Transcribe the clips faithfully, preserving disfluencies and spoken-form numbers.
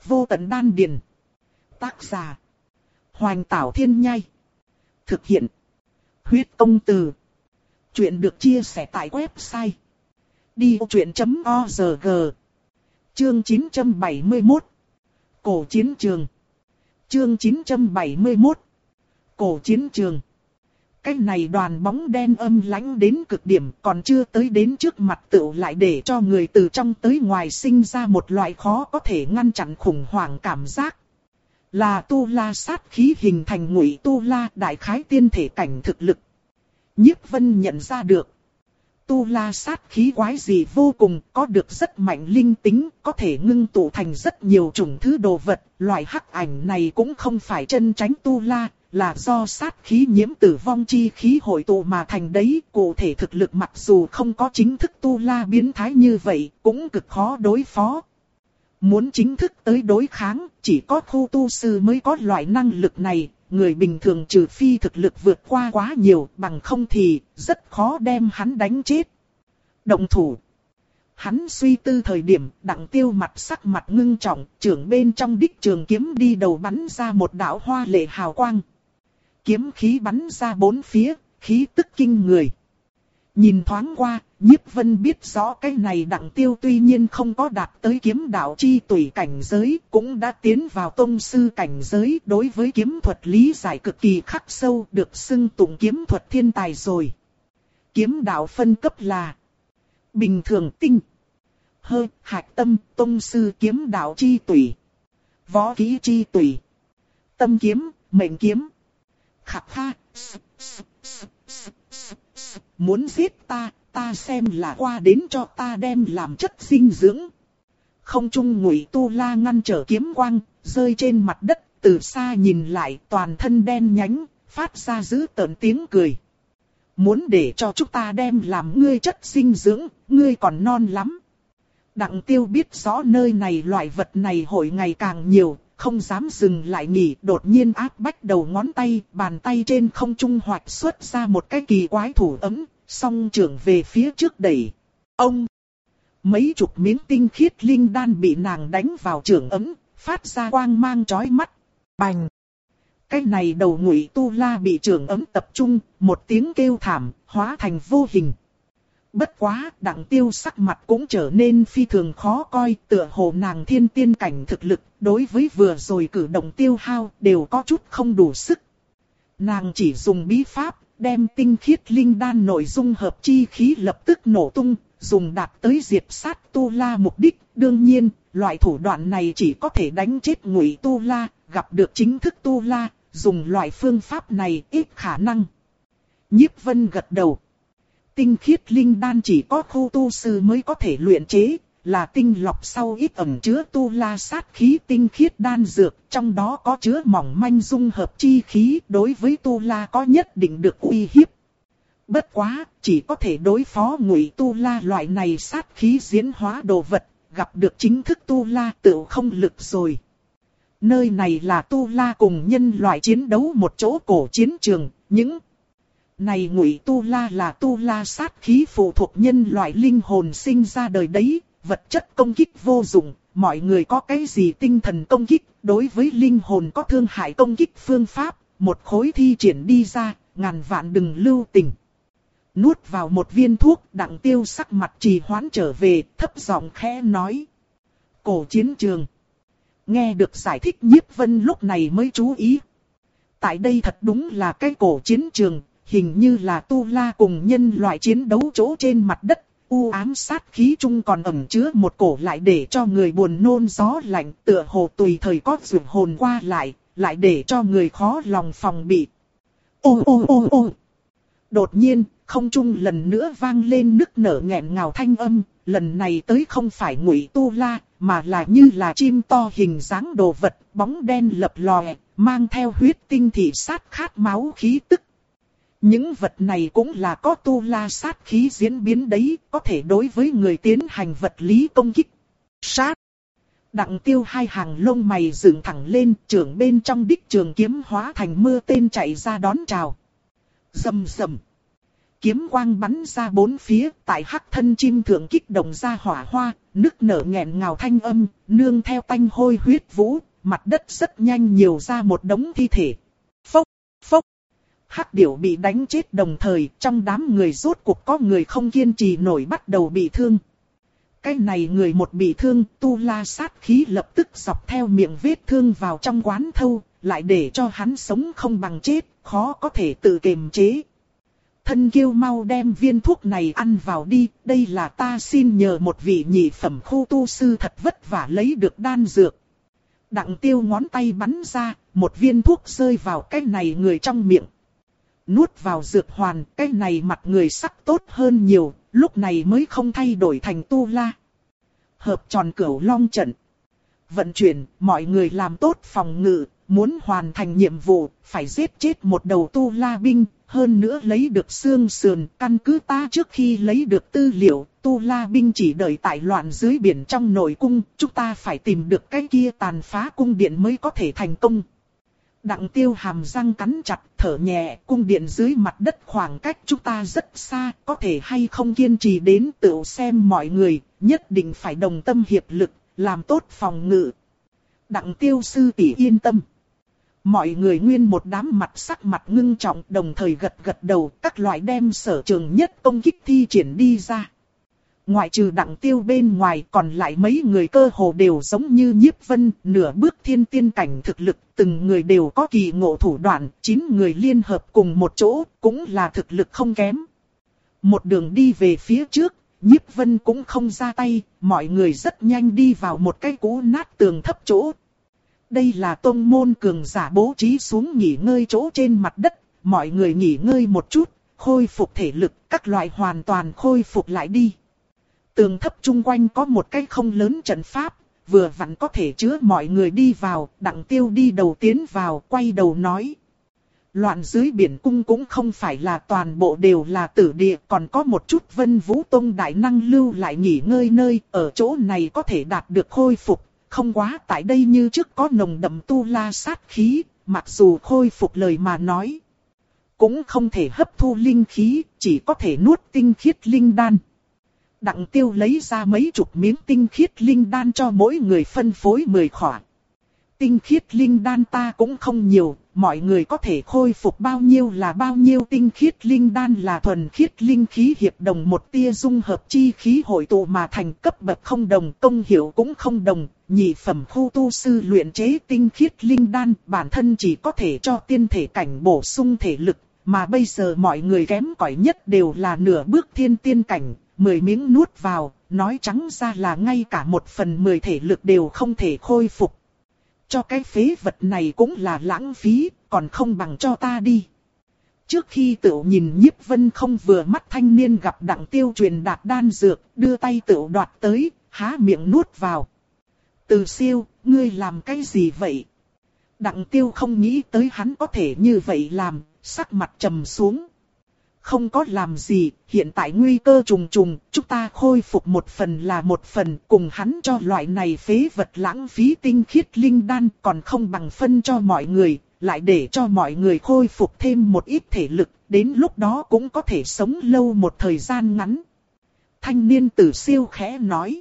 Vô tận đan điền. Tác giả. Hoành Tảo Thiên Nhai. Thực hiện. Huyết Công Từ. Chuyện được chia sẻ tại website đi vô chuyện chấm org. Chương chín trăm bảy mươi mốt. Cổ chiến trường. Chương chín trăm bảy mươi mốt. Cổ chiến trường. Cái này đoàn bóng đen âm lãnh đến cực điểm, còn chưa tới đến trước mặt tựu lại để cho người từ trong tới ngoài sinh ra một loại khó có thể ngăn chặn khủng hoảng cảm giác. Là tu la sát khí hình thành ngụy tu la đại khái tiên thể cảnh thực lực. Nhiếp Vân nhận ra được. Tu la sát khí quái gì vô cùng, có được rất mạnh linh tính, có thể ngưng tụ thành rất nhiều chủng thứ đồ vật. Loại hắc ảnh này cũng không phải chân tránh tu la, là do sát khí nhiễm tử vong chi khí hội tụ mà thành đấy. Cụ thể thực lực mặc dù không có chính thức tu la biến thái như vậy, cũng cực khó đối phó. Muốn chính thức tới đối kháng, chỉ có khu tu sư mới có loại năng lực này. Người bình thường trừ phi thực lực vượt qua quá nhiều, bằng không thì rất khó đem hắn đánh chết. Động thủ. Hắn suy tư thời điểm, Đặng Tiêu mặt sắc mặt ngưng trọng, trưởng bên trong đích trường kiếm đi đầu bắn ra một đạo hoa lệ hào quang. Kiếm khí bắn ra bốn phía, khí tức kinh người. Nhìn thoáng qua, Nhiếp Vân biết rõ cái này Đặng Tiêu tuy nhiên không có đạt tới kiếm đạo chi tùy cảnh giới, cũng đã tiến vào tông sư cảnh giới, đối với kiếm thuật lý giải cực kỳ khắc sâu, được xưng tụng kiếm thuật thiên tài rồi. Kiếm đạo phân cấp là bình thường, tinh, hơi, hạch tâm, tông sư kiếm đạo chi tùy, võ kỹ chi tùy, tâm kiếm, mệnh kiếm. Khạp ha, muốn giết ta, ta xem là qua đến cho ta đem làm chất dinh dưỡng. Không trung ngụy tu la ngăn trở kiếm quang, rơi trên mặt đất, từ xa nhìn lại toàn thân đen nhánh, phát ra dữ tợn tiếng cười. Muốn để cho chúng ta đem làm ngươi chất dinh dưỡng, ngươi còn non lắm. Đặng Tiêu biết rõ nơi này loại vật này hội ngày càng nhiều, không dám dừng lại nghỉ, đột nhiên áp bách đầu ngón tay, bàn tay trên không trung hoạch xuất ra một cái kỳ quái thủ ấm, song trưởng về phía trước đẩy. Ông! Mấy chục miếng tinh khiết linh đan bị nàng đánh vào trưởng ấm, phát ra quang mang chói mắt. Bành! Cái này đầu ngụy tu la bị trưởng ấm tập trung, một tiếng kêu thảm, hóa thành vô hình. Bất quá, Đặng Tiêu sắc mặt cũng trở nên phi thường khó coi, tựa hồ nàng thiên tiên cảnh thực lực, đối với vừa rồi cử động tiêu hao, đều có chút không đủ sức. Nàng chỉ dùng bí pháp, đem tinh khiết linh đan nội dung hợp chi khí lập tức nổ tung, dùng đạt tới diệt sát tu la mục đích. Đương nhiên, loại thủ đoạn này chỉ có thể đánh chết ngụy tu la, gặp được chính thức tu la, dùng loại phương pháp này ít khả năng. Nhiếp Vân gật đầu. Tinh khiết linh đan chỉ có khu tu sư mới có thể luyện chế, là tinh lọc sau ít ẩn chứa tu la sát khí tinh khiết đan dược, trong đó có chứa mỏng manh dung hợp chi khí, đối với tu la có nhất định được uy hiếp. Bất quá, chỉ có thể đối phó ngụy tu la loại này sát khí diễn hóa đồ vật, gặp được chính thức tu la tự không lực rồi. Nơi này là tu la cùng nhân loại chiến đấu một chỗ cổ chiến trường, những này ngụy tu la là tu la sát khí phụ thuộc nhân loại linh hồn sinh ra đời đấy, vật chất công kích vô dụng, mọi người có cái gì tinh thần công kích, đối với linh hồn có thương hại công kích phương pháp, một khối thi triển đi ra, ngàn vạn đừng lưu tình. Nuốt vào một viên thuốc, Đặng Tiêu sắc mặt trì hoãn trở về, thấp giọng khẽ nói. Cổ chiến trường. Nghe được giải thích Nhiếp Vân lúc này mới chú ý. Tại đây thật đúng là cái cổ chiến trường. Hình như là tu la cùng nhân loại chiến đấu chỗ trên mặt đất, u ám sát khí chung còn ẩn chứa một cổ lại để cho người buồn nôn gió lạnh, tựa hồ tùy thời có dược hồn qua lại, lại để cho người khó lòng phòng bị. Ô ô ô ô! Đột nhiên, không trung lần nữa vang lên nức nở nghẹn ngào thanh âm, lần này tới không phải ngụy tu la, mà là như là chim to hình dáng đồ vật, bóng đen lập lòe, mang theo huyết tinh thị sát khát máu khí tức. Những vật này cũng là có tu la sát khí diễn biến đấy, có thể đối với người tiến hành vật lý công kích. Sát! Đặng Tiêu hai hàng lông mày dựng thẳng lên, trưởng bên trong đích trường kiếm hóa thành mưa tên chạy ra đón chào. Rầm rầm! kiếm quang bắn ra bốn phía, tại hắc thân chim thượng kích động ra hỏa hoa, nức nở nghẹn ngào thanh âm, nương theo tanh hôi huyết vũ, mặt đất rất nhanh nhiều ra một đống thi thể. Phốc, phốc. Hắc điểu bị đánh chết đồng thời, trong đám người rốt cuộc có người không kiên trì nổi bắt đầu bị thương. Cái này người một bị thương, tu la sát khí lập tức dọc theo miệng vết thương vào trong quán thâu, lại để cho hắn sống không bằng chết, khó có thể tự kiềm chế. Thân kiêu mau đem viên thuốc này ăn vào đi, đây là ta xin nhờ một vị nhị phẩm khu tu sư thật vất vả lấy được đan dược. Đặng tiêu ngón tay bắn ra, một viên thuốc rơi vào cái này người trong miệng. Nuốt vào dược hoàn, cái này mặt người sắc tốt hơn nhiều, lúc này mới không thay đổi thành tu la. Hợp tròn cửu long trận. Vận chuyển, mọi người làm tốt phòng ngự, muốn hoàn thành nhiệm vụ, phải giết chết một đầu tu la binh, hơn nữa lấy được xương sườn. Căn cứ ta trước khi lấy được tư liệu, tu la binh chỉ đợi tại loạn dưới biển trong nội cung, chúng ta phải tìm được cái kia tàn phá cung điện mới có thể thành công. Đặng tiêu hàm răng cắn chặt, thở nhẹ, cung điện dưới mặt đất khoảng cách chúng ta rất xa, có thể hay không kiên trì đến tự xem mọi người, nhất định phải đồng tâm hiệp lực, làm tốt phòng ngự. Đặng tiêu sư tỷ yên tâm. Mọi người nguyên một đám mặt sắc mặt ngưng trọng, đồng thời gật gật đầu, các loại đem sở trường nhất công kích thi triển đi ra. Ngoại trừ đặng tiêu bên ngoài, còn lại mấy người cơ hồ đều giống như Nhiếp Vân, nửa bước thiên tiên cảnh thực lực, từng người đều có kỳ ngộ thủ đoạn, chín người liên hợp cùng một chỗ, cũng là thực lực không kém. Một đường đi về phía trước, Nhiếp Vân cũng không ra tay, mọi người rất nhanh đi vào một cái cũ nát tường thấp chỗ. Đây là tông môn cường giả bố trí xuống nghỉ ngơi chỗ trên mặt đất, mọi người nghỉ ngơi một chút, khôi phục thể lực, các loại hoàn toàn khôi phục lại đi. Tường thấp chung quanh có một cái không lớn trận pháp, vừa vặn có thể chứa mọi người đi vào, đặng tiêu đi đầu tiến vào, quay đầu nói. Loạn dưới biển cung cũng không phải là toàn bộ đều là tử địa, còn có một chút Vân Vũ Tông đại năng lưu lại nghỉ ngơi nơi, ở chỗ này có thể đạt được khôi phục, không quá tại đây như trước có nồng đậm tu la sát khí, mặc dù khôi phục lời mà nói. Cũng không thể hấp thu linh khí, chỉ có thể nuốt tinh khiết linh đan. Đặng tiêu lấy ra mấy chục miếng tinh khiết linh đan cho mỗi người phân phối mười khỏa. Tinh khiết linh đan ta cũng không nhiều, mọi người có thể khôi phục bao nhiêu là bao nhiêu. Tinh khiết linh đan là thuần khiết linh khí hiệp đồng một tia dung hợp chi khí hội tụ mà thành, cấp bậc không đồng, công hiệu cũng không đồng. Nhị phẩm khu tu sư luyện chế tinh khiết linh đan bản thân chỉ có thể cho tiên thể cảnh bổ sung thể lực, mà bây giờ mọi người kém cỏi nhất đều là nửa bước thiên tiên cảnh. Mười miếng nuốt vào, nói trắng ra là ngay cả một phần mười thể lực đều không thể khôi phục. Cho cái phế vật này cũng là lãng phí, còn không bằng cho ta đi. Trước khi Tửu nhìn Nhiếp Vân không vừa mắt thanh niên gặp đặng tiêu truyền đạt đan dược, đưa tay Tửu đoạt tới, há miệng nuốt vào. Từ Siêu, ngươi làm cái gì vậy? Đặng tiêu không nghĩ tới hắn có thể như vậy làm, sắc mặt trầm xuống. Không có làm gì, hiện tại nguy cơ trùng trùng, chúng ta khôi phục một phần là một phần, cùng hắn cho loại này phế vật lãng phí tinh khiết linh đan, còn không bằng phân cho mọi người, lại để cho mọi người khôi phục thêm một ít thể lực, đến lúc đó cũng có thể sống lâu một thời gian ngắn. Thanh niên Từ Siêu khẽ nói.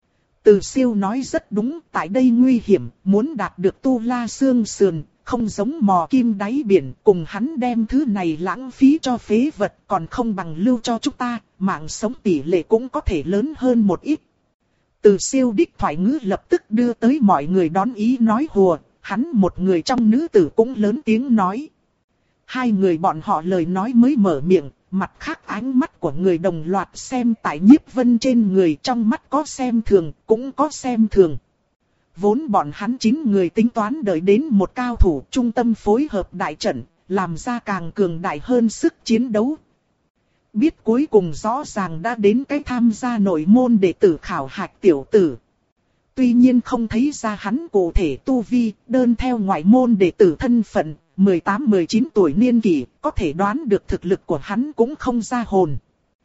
Từ Siêu nói rất đúng, tại đây nguy hiểm, muốn đạt được tu la xương sườn. Không giống mò kim đáy biển, cùng hắn đem thứ này lãng phí cho phế vật, còn không bằng lưu cho chúng ta, mạng sống tỷ lệ cũng có thể lớn hơn một ít. Từ Siêu đích thoại ngữ lập tức đưa tới mọi người đón ý nói hùa, hắn một người trong nữ tử cũng lớn tiếng nói. Hai người bọn họ lời nói mới mở miệng, mặt khác ánh mắt của người đồng loạt xem tại Nhiếp Vân trên người, trong mắt có xem thường, cũng có xem thường. Vốn bọn hắn chín người tính toán đợi đến một cao thủ trung tâm phối hợp đại trận, làm ra càng cường đại hơn sức chiến đấu. Biết cuối cùng rõ ràng đã đến cái tham gia nội môn đệ tử khảo hạch tiểu tử. Tuy nhiên không thấy ra hắn cụ thể tu vi, đơn theo ngoại môn đệ tử thân phận, mười tám mười chín tuổi niên kỷ, có thể đoán được thực lực của hắn cũng không ra hồn.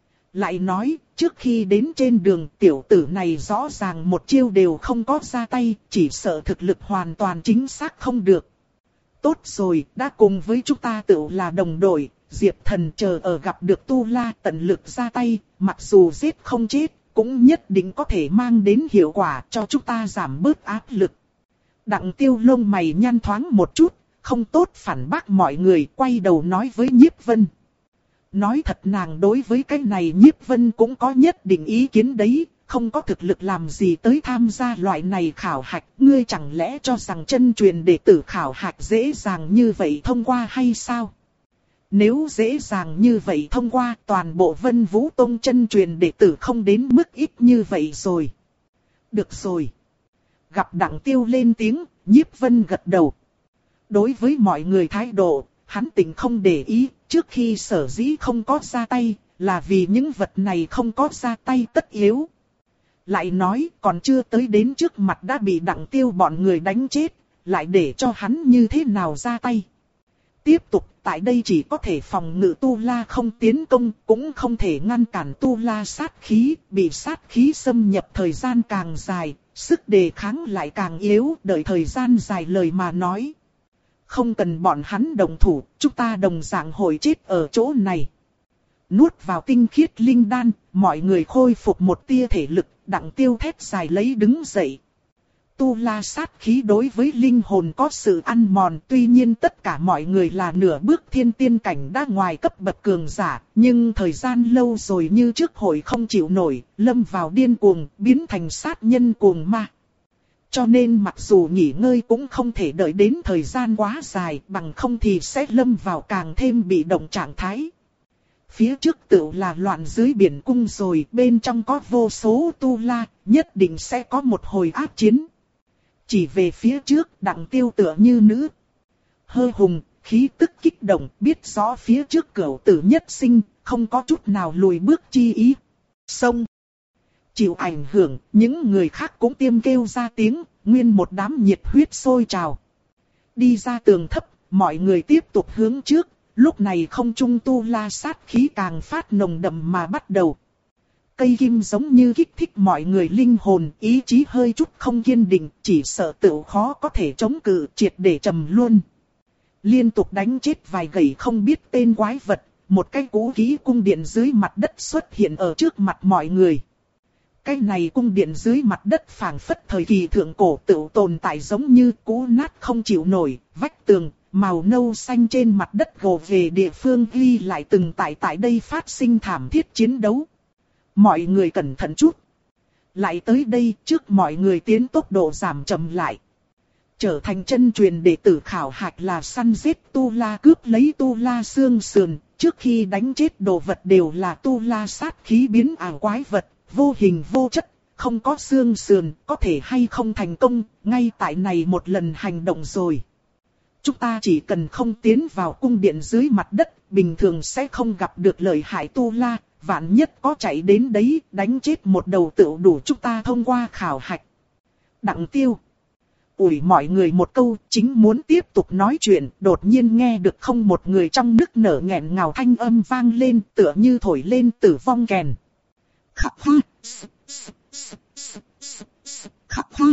Lại nói, trước khi đến trên đường tiểu tử này rõ ràng một chiêu đều không có ra tay, chỉ sợ thực lực hoàn toàn chính xác không được. Tốt rồi, đã cùng với chúng ta tự là đồng đội, Diệp Thần chờ ở gặp được Tu La tận lực ra tay, mặc dù giết không chết, cũng nhất định có thể mang đến hiệu quả cho chúng ta giảm bớt áp lực. Đặng Tiêu lông mày nhăn thoáng một chút, không tốt phản bác mọi người, quay đầu nói với Nhiếp Vân. Nói thật nàng đối với cái này Nhiếp Vân cũng có nhất định ý kiến đấy, không có thực lực làm gì tới tham gia loại này khảo hạch, ngươi chẳng lẽ cho rằng chân truyền đệ tử khảo hạch dễ dàng như vậy thông qua hay sao? Nếu dễ dàng như vậy thông qua, toàn bộ Vân Vũ Tông chân truyền đệ tử không đến mức ít như vậy rồi. Được rồi. Gặp Đặng Tiêu lên tiếng, Nhiếp Vân gật đầu. Đối với mọi người thái độ, hắn tình không để ý, trước khi sở dĩ không có ra tay, là vì những vật này không có ra tay tất yếu. Lại nói, còn chưa tới đến trước mặt đã bị Đặng Tiêu bọn người đánh chết, lại để cho hắn như thế nào ra tay. Tiếp tục, tại đây chỉ có thể phòng ngự Tu La không tiến công, cũng không thể ngăn cản Tu La sát khí, bị sát khí xâm nhập thời gian càng dài, sức đề kháng lại càng yếu, đợi thời gian dài lời mà nói. Không cần bọn hắn đồng thủ, chúng ta đồng dạng hồi chết ở chỗ này. Nuốt vào tinh khiết linh đan, mọi người khôi phục một tia thể lực, Đặng Tiêu thét dài lấy đứng dậy. Tu La sát khí đối với linh hồn có sự ăn mòn, tuy nhiên tất cả mọi người là nửa bước thiên tiên cảnh đã ngoài cấp bậc cường giả, nhưng thời gian lâu rồi như trước hội không chịu nổi, lâm vào điên cuồng, biến thành sát nhân cuồng ma. Cho nên mặc dù nghỉ ngơi cũng không thể đợi đến thời gian quá dài, bằng không thì sẽ lâm vào càng thêm bị động trạng thái. Phía trước tựu là loạn dưới biển cung rồi, bên trong có vô số Tu La, nhất định sẽ có một hồi ác chiến. Chỉ về phía trước, Đặng Tiêu tựa như nữ hơ hùng, khí tức kích động, biết rõ phía trước cửu tử nhất sinh, không có chút nào lùi bước chi ý. Xông! Chịu ảnh hưởng, những người khác cũng tiêm kêu ra tiếng, nguyên một đám nhiệt huyết sôi trào. Đi ra tường thấp, mọi người tiếp tục hướng trước, lúc này không trung Tu La sát khí càng phát nồng đậm mà bắt đầu. Cây kim giống như kích thích mọi người linh hồn, ý chí hơi chút không kiên định, chỉ sợ tự khó có thể chống cự, triệt để trầm luôn. Liên tục đánh chết vài gậy không biết tên quái vật, một cái cũ kỹ cung điện dưới mặt đất xuất hiện ở trước mặt mọi người. Cái này cung điện dưới mặt đất phảng phất thời kỳ thượng cổ tự tồn tại giống như cũ nát không chịu nổi, vách tường, màu nâu xanh trên mặt đất gồ về địa phương ghi lại từng tại tại đây phát sinh thảm thiết chiến đấu. Mọi người cẩn thận chút. Lại tới đây trước mọi người tiến tốc độ giảm chậm lại. Trở thành chân truyền đệ tử khảo hạch là săn giết Tu La, cướp lấy Tu La xương sườn. Trước khi đánh chết đồ vật đều là Tu La sát khí biến ảo quái vật, vô hình vô chất, không có xương sườn, có thể hay không thành công, ngay tại này một lần hành động rồi. Chúng ta chỉ cần không tiến vào cung điện dưới mặt đất, bình thường sẽ không gặp được lợi hại Tu La. Vạn nhất có chạy đến đấy, đánh chết một đầu tựu đủ chúng ta thông qua khảo hạch. Đặng Tiêu ủi mọi người một câu, chính muốn tiếp tục nói chuyện, đột nhiên nghe được không một người trong nức nở nghẹn ngào thanh âm vang lên, tựa như thổi lên tử vong kèn. Khắc hoa, khắc hoa.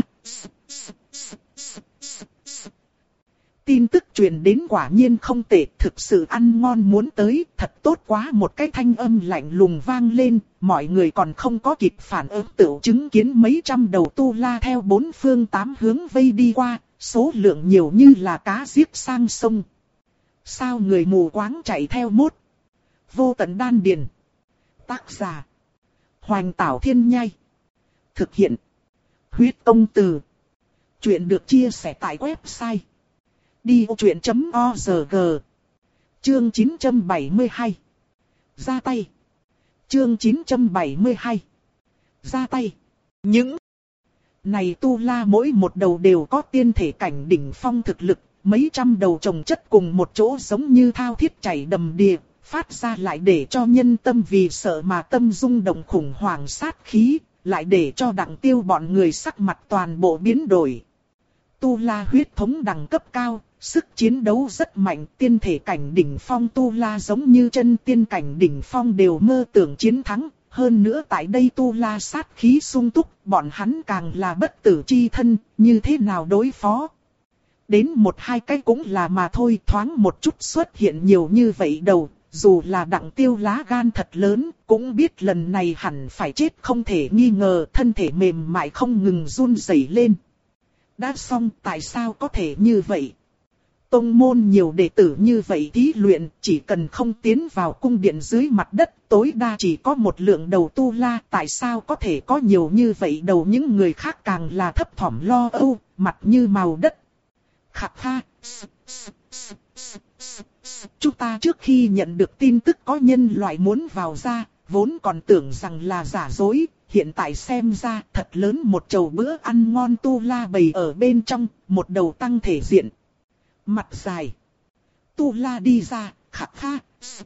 Tin tức truyền đến quả nhiên không tệ, thực sự ăn ngon muốn tới, thật tốt quá. Một cái thanh âm lạnh lùng vang lên, mọi người còn không có kịp phản ứng tựu chứng kiến mấy trăm đầu Tu La theo bốn phương tám hướng vây đi qua, số lượng nhiều như là cá giết sang sông. Sao người mù quáng chạy theo mốt? Vô tận đan điền. Tác giả Hoành Tảo Thiên Nhai. Thực hiện Huyết Tông Từ. Chuyện được chia sẻ tại website đi ô chuyện chấm org. Chương chín trăm bảy mươi hai. Ra tay. Chương chín trăm bảy mươi hai. Ra tay. Những này Tu La mỗi một đầu đều có tiên thể cảnh đỉnh phong thực lực, mấy trăm đầu chồng chất cùng một chỗ giống như thao thiết chảy đầm đìa, phát ra lại để cho nhân tâm vì sợ mà tâm rung động khủng hoảng sát khí, lại để cho Đặng Tiêu bọn người sắc mặt toàn bộ biến đổi. Tu La huyết thống đẳng cấp cao, sức chiến đấu rất mạnh, tiên thể cảnh đỉnh phong Tu La giống như chân tiên cảnh đỉnh phong đều mơ tưởng chiến thắng, hơn nữa tại đây Tu La sát khí sung túc, bọn hắn càng là bất tử chi thân, như thế nào đối phó? Đến một hai cái cũng là mà thôi, thoáng một chút xuất hiện nhiều như vậy đầu, dù là Đặng Tiêu lá gan thật lớn, cũng biết lần này hẳn phải chết không thể nghi ngờ, thân thể mềm mại không ngừng run rẩy lên. Đã xong, tại sao có thể như vậy? Tông môn nhiều đệ tử như vậy thí luyện, chỉ cần không tiến vào cung điện dưới mặt đất, tối đa chỉ có một lượng đầu tu la, tại sao có thể có nhiều như vậy đầu? Những người khác càng là thấp thỏm lo âu, mặt như màu đất. Khạc ha! Chúng ta trước khi nhận được tin tức có nhân loại muốn vào ra, vốn còn tưởng rằng là giả dối, hiện tại xem ra thật lớn một chầu bữa ăn ngon tu la bày ở bên trong, một đầu tăng thể diện. Mặt dài. Tu la đi ra, khạc ha,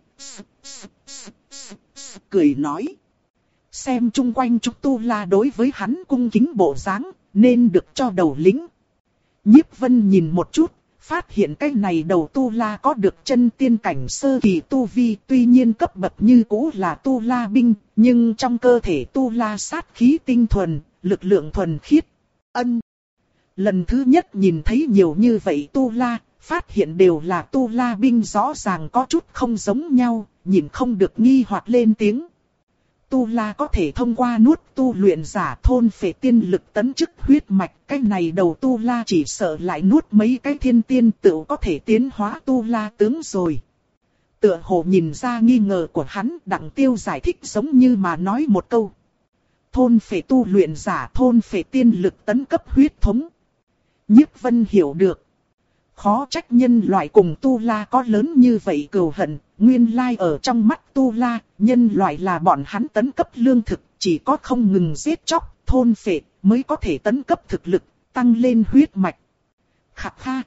cười nói. Xem chung quanh chúng tu la đối với hắn cung kính bộ dáng, nên được cho đầu lĩnh. Nhiếp Vân nhìn một chút, phát hiện cái này đầu tu la có được chân tiên cảnh sơ kỳ tu vi, tuy nhiên cấp bậc như cũ là tu la binh, nhưng trong cơ thể tu la sát khí tinh thuần, lực lượng thuần khiết. Ân. Lần thứ nhất nhìn thấy nhiều như vậy tu la, phát hiện đều là tu la binh, rõ ràng có chút không giống nhau, nhìn không được nghi hoặc lên tiếng. Tu la có thể thông qua nuốt tu luyện giả thôn phệ tiên lực tấn chức huyết mạch, cái này đầu tu la chỉ sợ lại nuốt mấy cái thiên tiên tựu có thể tiến hóa tu la tướng rồi. Tựa hồ nhìn ra nghi ngờ của hắn, Đặng Tiêu giải thích giống như mà nói một câu. Thôn phệ tu luyện giả thôn phệ tiên lực tấn cấp huyết thống. Nhiếp Vân hiểu được. Khó trách nhân loại cùng tu la có lớn như vậy cừu hận, nguyên lai ở trong mắt tu la, nhân loại là bọn hắn tấn cấp lương thực, chỉ có không ngừng giết chóc, thôn phệ mới có thể tấn cấp thực lực, tăng lên huyết mạch. Khạc ha,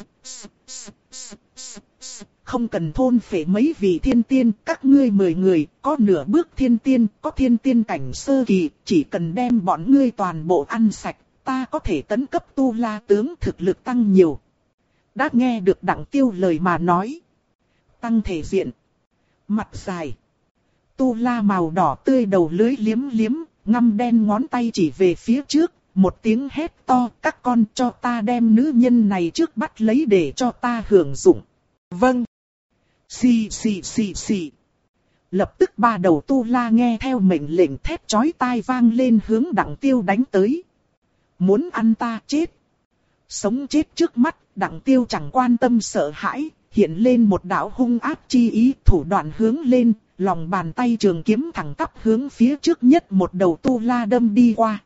không cần thôn phệ mấy vị thiên tiên, các ngươi mười người, có nửa bước thiên tiên, có thiên tiên cảnh sơ kỳ, chỉ cần đem bọn ngươi toàn bộ ăn sạch, ta có thể tấn cấp tu la tướng, thực lực tăng nhiều. Đã nghe được Đặng Tiêu lời mà nói. Tăng thể diện. Mặt dài. Tu la màu đỏ tươi đầu lưới liếm liếm, ngăm đen ngón tay chỉ về phía trước, một tiếng hét to, các con cho ta đem nữ nhân này trước bắt lấy để cho ta hưởng dụng. Vâng. Xì xì xì xì. Lập tức ba đầu tu la nghe theo mệnh lệnh thét chói tai vang lên hướng Đặng Tiêu đánh tới. Muốn ăn ta chết. Sống chết trước mắt, Đặng Tiêu chẳng quan tâm sợ hãi, hiện lên một đạo hung ác chi ý, thủ đoạn hướng lên, lòng bàn tay trường kiếm thẳng tắp hướng phía trước nhất một đầu tu la đâm đi qua.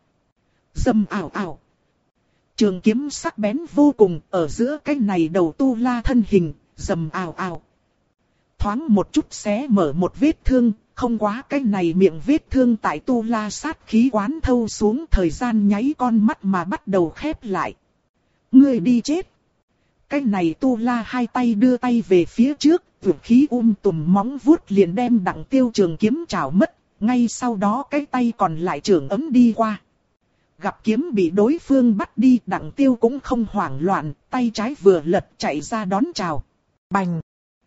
Dầm ảo ảo. Trường kiếm sắc bén vô cùng, ở giữa cái này đầu tu la thân hình, dầm ảo ảo. Thoáng một chút xé mở một vết thương, không quá cái này miệng vết thương tại tu la sát khí quán thâu xuống, thời gian nháy con mắt mà bắt đầu khép lại. Ngươi đi chết. Cái này tu la hai tay đưa tay về phía trước, vượt khí um tùm móng vuốt liền đem Đặng Tiêu trường kiếm chảo mất, ngay sau đó cái tay còn lại trường ấm đi qua. Gặp kiếm bị đối phương bắt đi, Đặng Tiêu cũng không hoảng loạn, tay trái vừa lật chạy ra đón chào. Bành!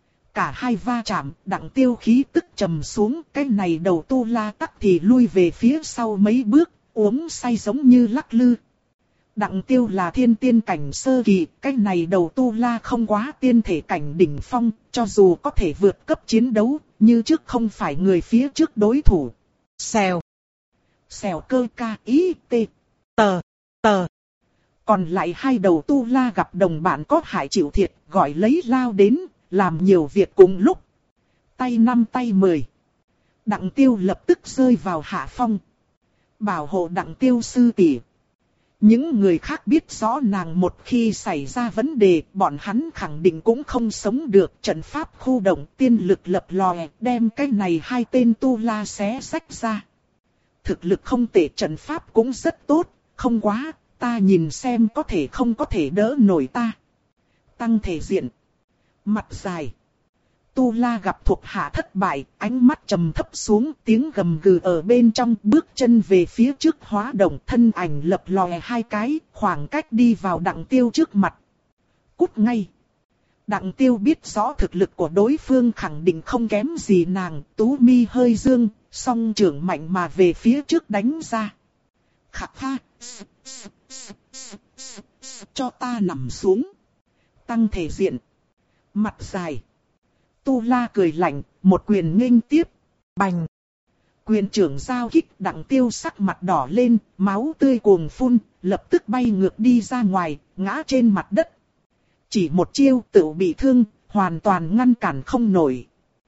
Cả hai va chạm, Đặng Tiêu khí tức trầm xuống, cái này đầu tu la tắc thì lui về phía sau mấy bước, uống say giống như lắc lư. Đặng Tiêu là thiên tiên cảnh sơ kỳ, cái này đầu tu la không quá tiên thể cảnh đỉnh phong, cho dù có thể vượt cấp chiến đấu, như trước không phải người phía trước đối thủ. Xèo. Xèo cơ ca ý tê. Tờ. Tờ. Còn lại hai đầu tu la gặp đồng bạn có hại chịu thiệt, gọi lấy lao đến, làm nhiều việc cùng lúc. Tay năm tay mười. Đặng Tiêu lập tức rơi vào hạ phong. Bảo hộ Đặng Tiêu sư tỷ. Những người khác biết rõ nàng một khi xảy ra vấn đề, bọn hắn khẳng định cũng không sống được. Trận pháp khu động tiên lực lập lòe, đem cái này hai tên tu la xé rách ra. Thực lực không tệ, trận pháp cũng rất tốt, không quá, ta nhìn xem có thể không có thể đỡ nổi ta. Tăng thể diện. Mặt dài. Tu la gặp thuộc hạ thất bại, ánh mắt trầm thấp xuống, tiếng gầm gừ ở bên trong, bước chân về phía trước hóa động, thân ảnh lập lòe hai cái, khoảng cách đi vào Đặng Tiêu trước mặt. Cút ngay. Đặng Tiêu biết rõ thực lực của đối phương khẳng định không kém gì nàng, tú mi hơi dương, song trưởng mạnh mà về phía trước đánh ra. Khạc ha. Cho ta nằm xuống. Tăng thể diện. Mặt dài. Tu la cười lạnh, một quyền nghênh tiếp. Bành! Quyền trưởng giao kích, Đặng Tiêu sắc mặt đỏ lên, máu tươi cuồng phun, lập tức bay ngược đi ra ngoài, ngã trên mặt đất. Chỉ một chiêu tự bị thương, hoàn toàn ngăn cản không nổi.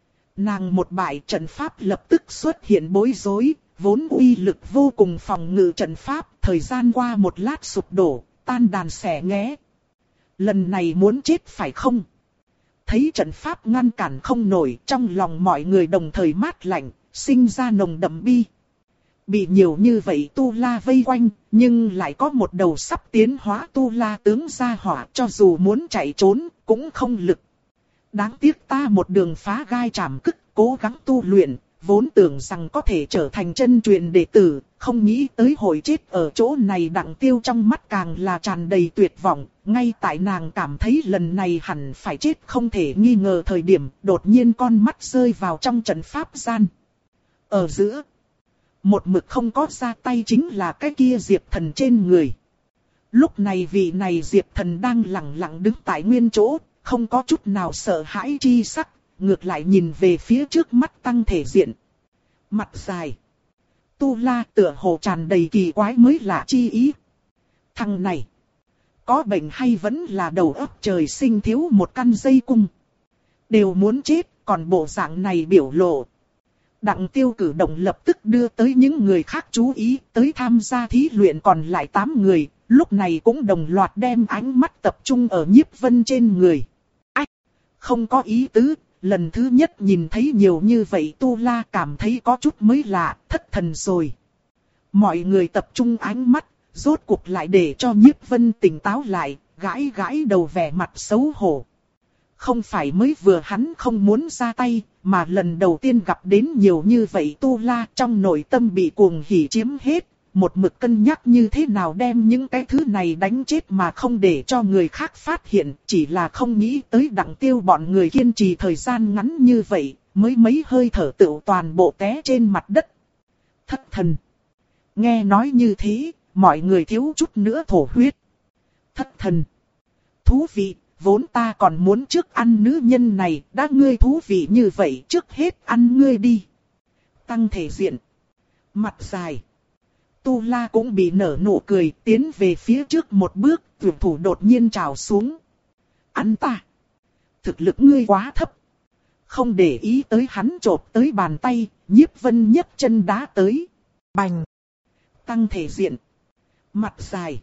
Nàng một bại, trận pháp lập tức xuất hiện bối rối, vốn uy lực vô cùng phòng ngự trận pháp, thời gian qua một lát sụp đổ, tan đàn xẻ nghé. Lần này muốn chết phải không? Thấy trận pháp ngăn cản không nổi, trong lòng mọi người đồng thời mát lạnh, sinh ra nồng đậm bi. Bị nhiều như vậy tu la vây quanh, nhưng lại có một đầu sắp tiến hóa tu la tướng ra hỏa, cho dù muốn chạy trốn, cũng không lực. Đáng tiếc ta một đường phá gai chảm cức, cố gắng tu luyện, vốn tưởng rằng có thể trở thành chân truyền đệ tử, không nghĩ tới hồi chết ở chỗ này. Đặng Tiêu trong mắt càng là tràn đầy tuyệt vọng, ngay tại nàng cảm thấy lần này hẳn phải chết không thể nghi ngờ thời điểm, đột nhiên con mắt rơi vào trong trận pháp gian. Ở giữa, một mực không có ra tay chính là cái kia Diệp Thần trên người. Lúc này vị này Diệp Thần đang lặng lặng đứng tại nguyên chỗ, không có chút nào sợ hãi chi sắc, ngược lại nhìn về phía trước mắt Tăng Thể Diện. Mặt dài, tu la tựa hồ tràn đầy kỳ quái mới lạ chi ý. Thằng này, có bệnh hay vẫn là đầu óc trời sinh thiếu một căn dây cung? Đều muốn chết, còn bộ dạng này biểu lộ. Đặng Tiêu cử động lập tức đưa tới những người khác chú ý, tới tham gia thí luyện còn lại tám người, lúc này cũng đồng loạt đem ánh mắt tập trung ở Nhiếp Vân trên người. Ách! Không có ý tứ, lần thứ nhất nhìn thấy nhiều như vậy tu la cảm thấy có chút mới lạ, thất thần rồi. Mọi người tập trung ánh mắt, rốt cuộc lại để cho Nhiếp Vân tỉnh táo lại, gãi gãi đầu vẻ mặt xấu hổ. Không phải mới vừa hắn không muốn ra tay, mà lần đầu tiên gặp đến nhiều như vậy tu la, trong nội tâm bị cuồng hỉ chiếm hết, một mực cân nhắc như thế nào đem những cái thứ này đánh chết mà không để cho người khác phát hiện, chỉ là không nghĩ tới Đặng Tiêu bọn người kiên trì thời gian ngắn như vậy, mới mấy hơi thở tựu toàn bộ té trên mặt đất. Thất thần! Nghe nói như thế, mọi người thiếu chút nữa thổ huyết. Thất thần! Thú vị! Vốn ta còn muốn trước ăn nữ nhân này, đã ngươi thú vị như vậy, trước hết ăn ngươi đi. Tăng Thể Diện, mặt dài, tu la cũng bị nở nụ cười, tiến về phía trước một bước, tuyển thủ đột nhiên trào xuống. Ăn ta! Thực lực ngươi quá thấp. Không để ý tới hắn chộp tới bàn tay, Nhiếp Vân nhấc chân đá tới. Bành! Tăng Thể Diện, mặt dài.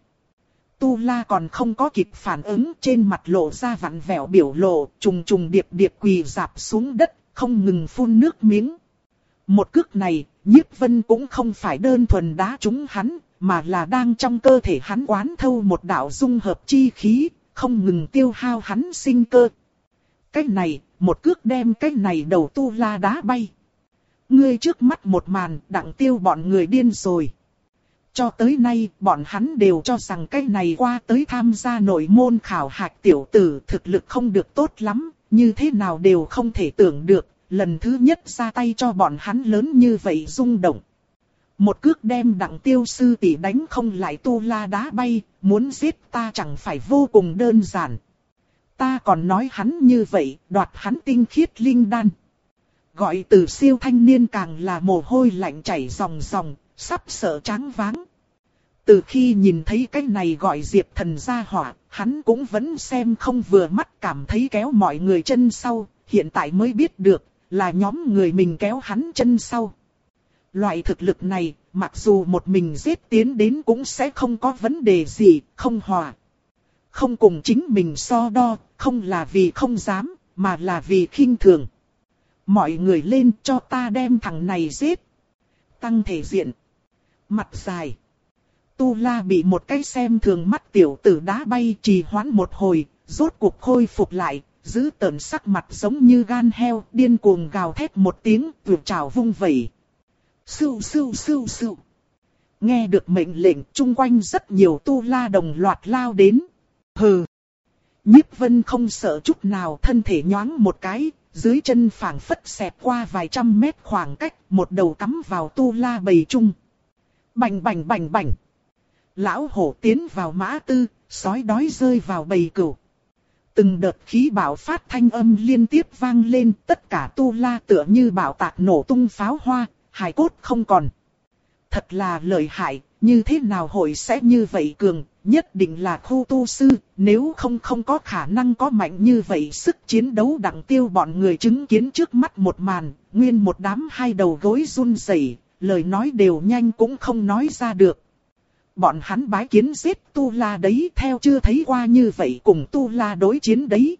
Tu la còn không có kịp phản ứng, trên mặt lộ ra vặn vẹo biểu lộ, trùng trùng điệp điệp quỳ rạp xuống đất, không ngừng phun nước miếng. Một cước này, Nhiếp Vân cũng không phải đơn thuần đá trúng hắn, mà là đang trong cơ thể hắn quán thâu một đạo dung hợp chi khí, không ngừng tiêu hao hắn sinh cơ. Cái này, một cước đem cái này đầu tu la đá bay. Ngươi trước mắt một màn, Đặng Tiêu bọn người điên rồi. Cho tới nay, bọn hắn đều cho rằng cái này qua tới tham gia nội môn khảo hạch tiểu tử thực lực không được tốt lắm, như thế nào đều không thể tưởng được, lần thứ nhất ra tay cho bọn hắn lớn như vậy rung động. Một cước đem Đặng Tiêu sư tỷ đánh không lại tu la đá bay, muốn giết ta chẳng phải vô cùng đơn giản. Ta còn nói hắn như vậy, đoạt hắn tinh khiết linh đan. Gọi từ siêu thanh niên càng là mồ hôi lạnh chảy ròng ròng, sắp sợ tráng váng. Từ khi nhìn thấy cái này gọi Diệp Thần ra hỏa, hắn cũng vẫn xem không vừa mắt, cảm thấy kéo mọi người chân sau, hiện tại mới biết được, là nhóm người mình kéo hắn chân sau. Loại thực lực này, mặc dù một mình giết tiến đến cũng sẽ không có vấn đề gì, không hòa. Không cùng chính mình so đo, không là vì không dám, mà là vì khinh thường. Mọi người lên cho ta đem thằng này giết. Tăng Thể Diện, mặt dài. Tu la bị một cái xem thường mắt tiểu tử đá bay, trì hoãn một hồi, rốt cuộc khôi phục lại, giữ tợn sắc mặt giống như gan heo, điên cuồng gào thét một tiếng, vượt trào vung vẩy. Sưu sưu sưu sưu. Nghe được mệnh lệnh, chung quanh rất nhiều tu la đồng loạt lao đến. Hừ. Nhiếp Vân không sợ chút nào, thân thể nhoáng một cái, dưới chân phảng phất xẹt qua vài trăm mét khoảng cách, một đầu cắm vào tu la bầy chung. Bành bành bành bành. Lão hổ tiến vào mã tư, sói đói rơi vào bầy cừu. Từng đợt khí bạo phát thanh âm liên tiếp vang lên, tất cả tu la tựa như bạo tạc nổ tung pháo hoa, hài cốt không còn. Thật là lợi hại, như thế nào hội sẽ như vậy cường, nhất định là khu tu sư, nếu không không có khả năng có mạnh như vậy sức chiến đấu. Đặng Tiêu bọn người chứng kiến trước mắt một màn, nguyên một đám hai đầu gối run rẩy, lời nói đều nhanh cũng không nói ra được. Bọn hắn bái kiến giết tu la đấy, theo chưa thấy qua như vậy cùng tu la đối chiến đấy.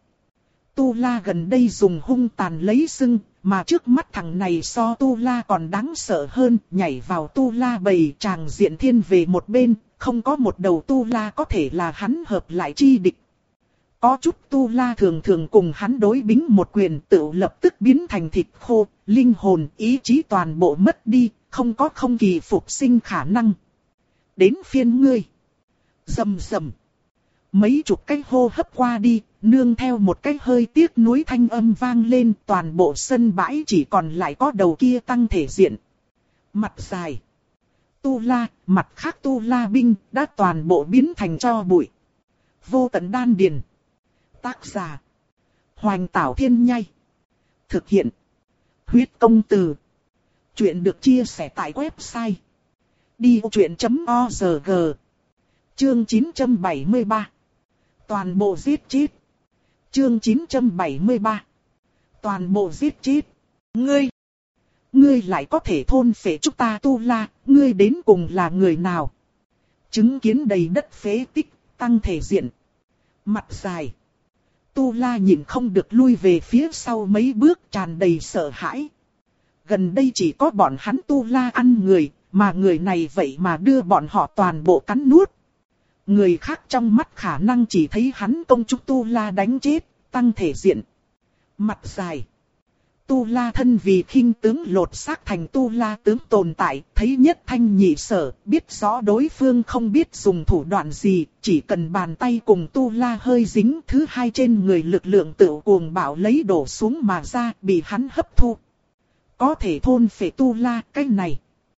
Tu la gần đây dùng hung tàn lấy sưng, mà trước mắt thằng này so tu la còn đáng sợ hơn, nhảy vào tu la bầy tràng diện thiên về một bên, không có một đầu tu la có thể là hắn hợp lại chi địch. Có chút tu la thường thường cùng hắn đối bính một quyền tự lập tức biến thành thịt khô, linh hồn, ý chí toàn bộ mất đi, không có không kỳ phục sinh khả năng. Đến phiên ngươi. Rầm rầm. Mấy chục cái hô hấp qua đi, nương theo một cái hơi tiếc nuối thanh âm vang lên, toàn bộ sân bãi chỉ còn lại có đầu kia tăng thể diện. Mặt dài. Tu la, mặt khác tu la binh, đã toàn bộ biến thành tro bụi. Vô tận đan điền. Tác giả. Hoành Tảo Thiên Nhai. Thực hiện. Huyết Công Từ. Chuyện được chia sẻ tại website đi truyện chấm org. Chương chín trăm bảy mươi ba. Toàn bộ giết chết. Chương chín trăm bảy mươi ba. Toàn bộ giết chết. Ngươi. Ngươi lại có thể thôn phệ chúng ta tu la, ngươi đến cùng là người nào? Chứng kiến đầy đất phế tích, tăng thể diện. Mặt dài. Tu la nhìn không được lui về phía sau mấy bước, tràn đầy sợ hãi. Gần đây chỉ có bọn hắn tu la ăn người, mà người này vậy mà đưa bọn họ toàn bộ cắn nuốt. Người khác trong mắt khả năng chỉ thấy hắn công chúng tu la đánh chết, tăng thể diện. Mặt dài. Tu la thân vì khinh tướng lột xác thành tu la tướng tồn tại, thấy nhất thanh nhị sở, biết rõ đối phương không biết dùng thủ đoạn gì, chỉ cần bàn tay cùng tu la hơi dính, thứ hai trên người lực lượng tự cuồng bạo lấy đổ xuống mà ra, bị hắn hấp thu. Có thể thôn phệ tu la, cái này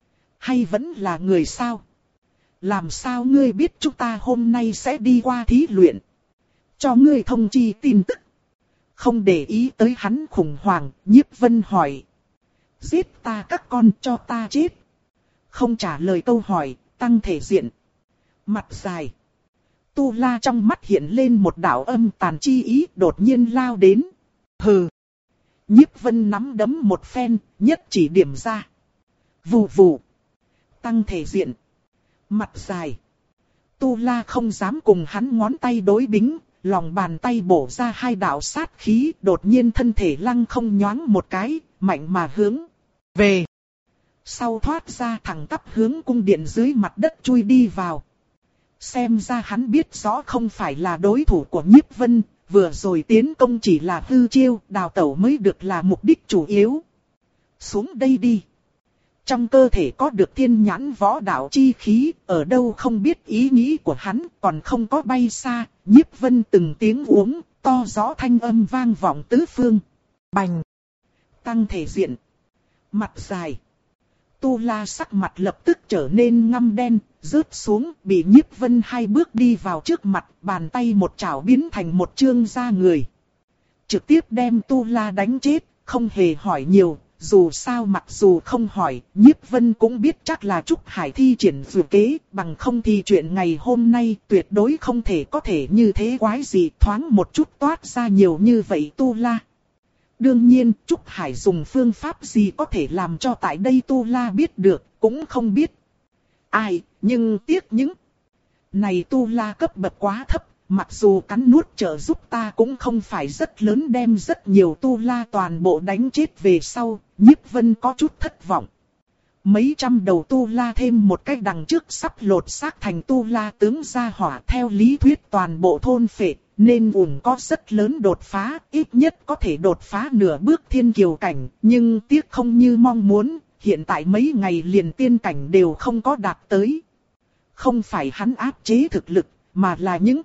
hay vẫn là người sao? Làm sao ngươi biết chúng ta hôm nay sẽ đi qua thí luyện? Cho ngươi thông chi tin tức. Không để ý tới hắn khủng hoảng, Nhiếp Vân hỏi. Giết ta các con, cho ta chết. Không trả lời câu hỏi, tăng thể diện. Mặt dài. Tu la trong mắt hiện lên một đạo âm tàn chi ý, đột nhiên lao đến. Hừ. Nhiếp Vân nắm đấm một phen, nhất chỉ điểm ra. Vù vù. Tăng thể diện. Mặt dài. Tu la không dám cùng hắn ngón tay đối bính, lòng bàn tay bổ ra hai đạo sát khí, đột nhiên thân thể lăng không nhoáng một cái, mạnh mà hướng về. Sau thoát ra thẳng tắp hướng cung điện dưới mặt đất chui đi vào. Xem ra hắn biết rõ không phải là đối thủ của Nhiếp Vân, vừa rồi tiến công chỉ là hư chiêu, đào tẩu mới được là mục đích chủ yếu. Xuống đây đi. Trong cơ thể có được thiên nhãn võ đạo chi khí, ở đâu không biết ý nghĩ của hắn, còn không có bay xa, Nhiếp Vân từng tiếng uống, to rõ thanh âm vang vọng tứ phương. Bành! Tăng thể diện. Mặt dài. Tu la sắc mặt lập tức trở nên ngăm đen, rớt xuống, bị Nhiếp Vân hai bước đi vào trước mặt, bàn tay một chảo biến thành một chương da người. Trực tiếp đem tu la đánh chết, không hề hỏi nhiều. Dù sao mặc dù không hỏi, Nhiếp Vân cũng biết chắc là Trúc Hải thi triển dự kế, bằng không thì chuyện ngày hôm nay tuyệt đối không thể có thể như thế quái gì thoáng một chút toát ra nhiều như vậy tu la. Đương nhiên, Trúc Hải dùng phương pháp gì có thể làm cho tại đây tu la biết được, cũng không biết. Ai, nhưng tiếc những này tu la cấp bậc quá thấp. Mặc dù cắn nuốt trợ giúp ta cũng không phải rất lớn, đem rất nhiều tu la toàn bộ đánh chết về sau, Nhiếp Vân có chút thất vọng. Mấy trăm đầu tu la thêm một cách đằng trước sắp lột xác thành tu la tướng gia hỏa, theo lý thuyết toàn bộ thôn phệ, nên ủng có rất lớn đột phá, ít nhất có thể đột phá nửa bước thiên kiều cảnh, nhưng tiếc không như mong muốn, hiện tại mấy ngày liền tiên cảnh đều không có đạt tới. Không phải hắn áp chế thực lực, mà là những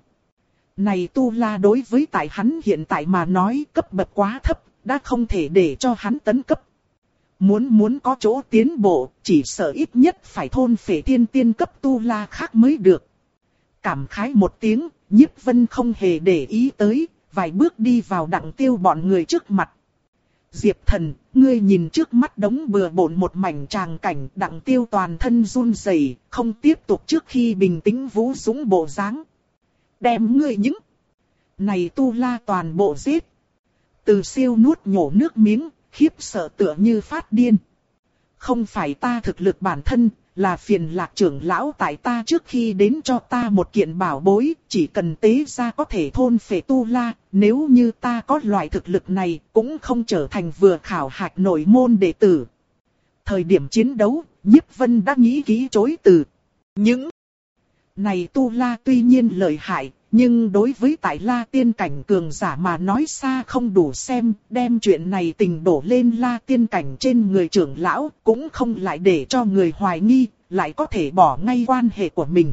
này tu la đối với tại hắn hiện tại mà nói cấp bậc quá thấp, đã không thể để cho hắn tấn cấp. Muốn muốn có chỗ tiến bộ, chỉ sợ ít nhất phải thôn phệ thiên tiên cấp tu la khác mới được. Cảm khái một tiếng, Nhiếp Vân không hề để ý tới, vài bước đi vào Đặng Tiêu bọn người trước mặt. Diệp Thần, ngươi nhìn trước mắt đống bừa bộn một mảnh tràng cảnh. Đặng Tiêu toàn thân run rẩy, không tiếp tục trước khi bình tĩnh vũ dũng bộ dáng. Đem ngươi những này tu la toàn bộ giết. Từ Siêu nuốt nhổ nước miếng, khiếp sợ tựa như phát điên. Không phải ta thực lực bản thân, là phiền Lạc trưởng lão tại ta trước khi đến cho ta một kiện bảo bối, chỉ cần tế ra có thể thôn phệ tu la, nếu như ta có loại thực lực này, cũng không trở thành vừa khảo hạch nội môn đệ tử. Thời điểm chiến đấu, Nhiếp Vân đã nghĩ kỹ chối từ. Những này tu la tuy nhiên lợi hại, nhưng đối với tại La Tiên cảnh cường giả mà nói xa không đủ xem, đem chuyện này tình đổ lên La Tiên cảnh trên người trưởng lão, cũng không lại để cho người hoài nghi, lại có thể bỏ ngay quan hệ của mình.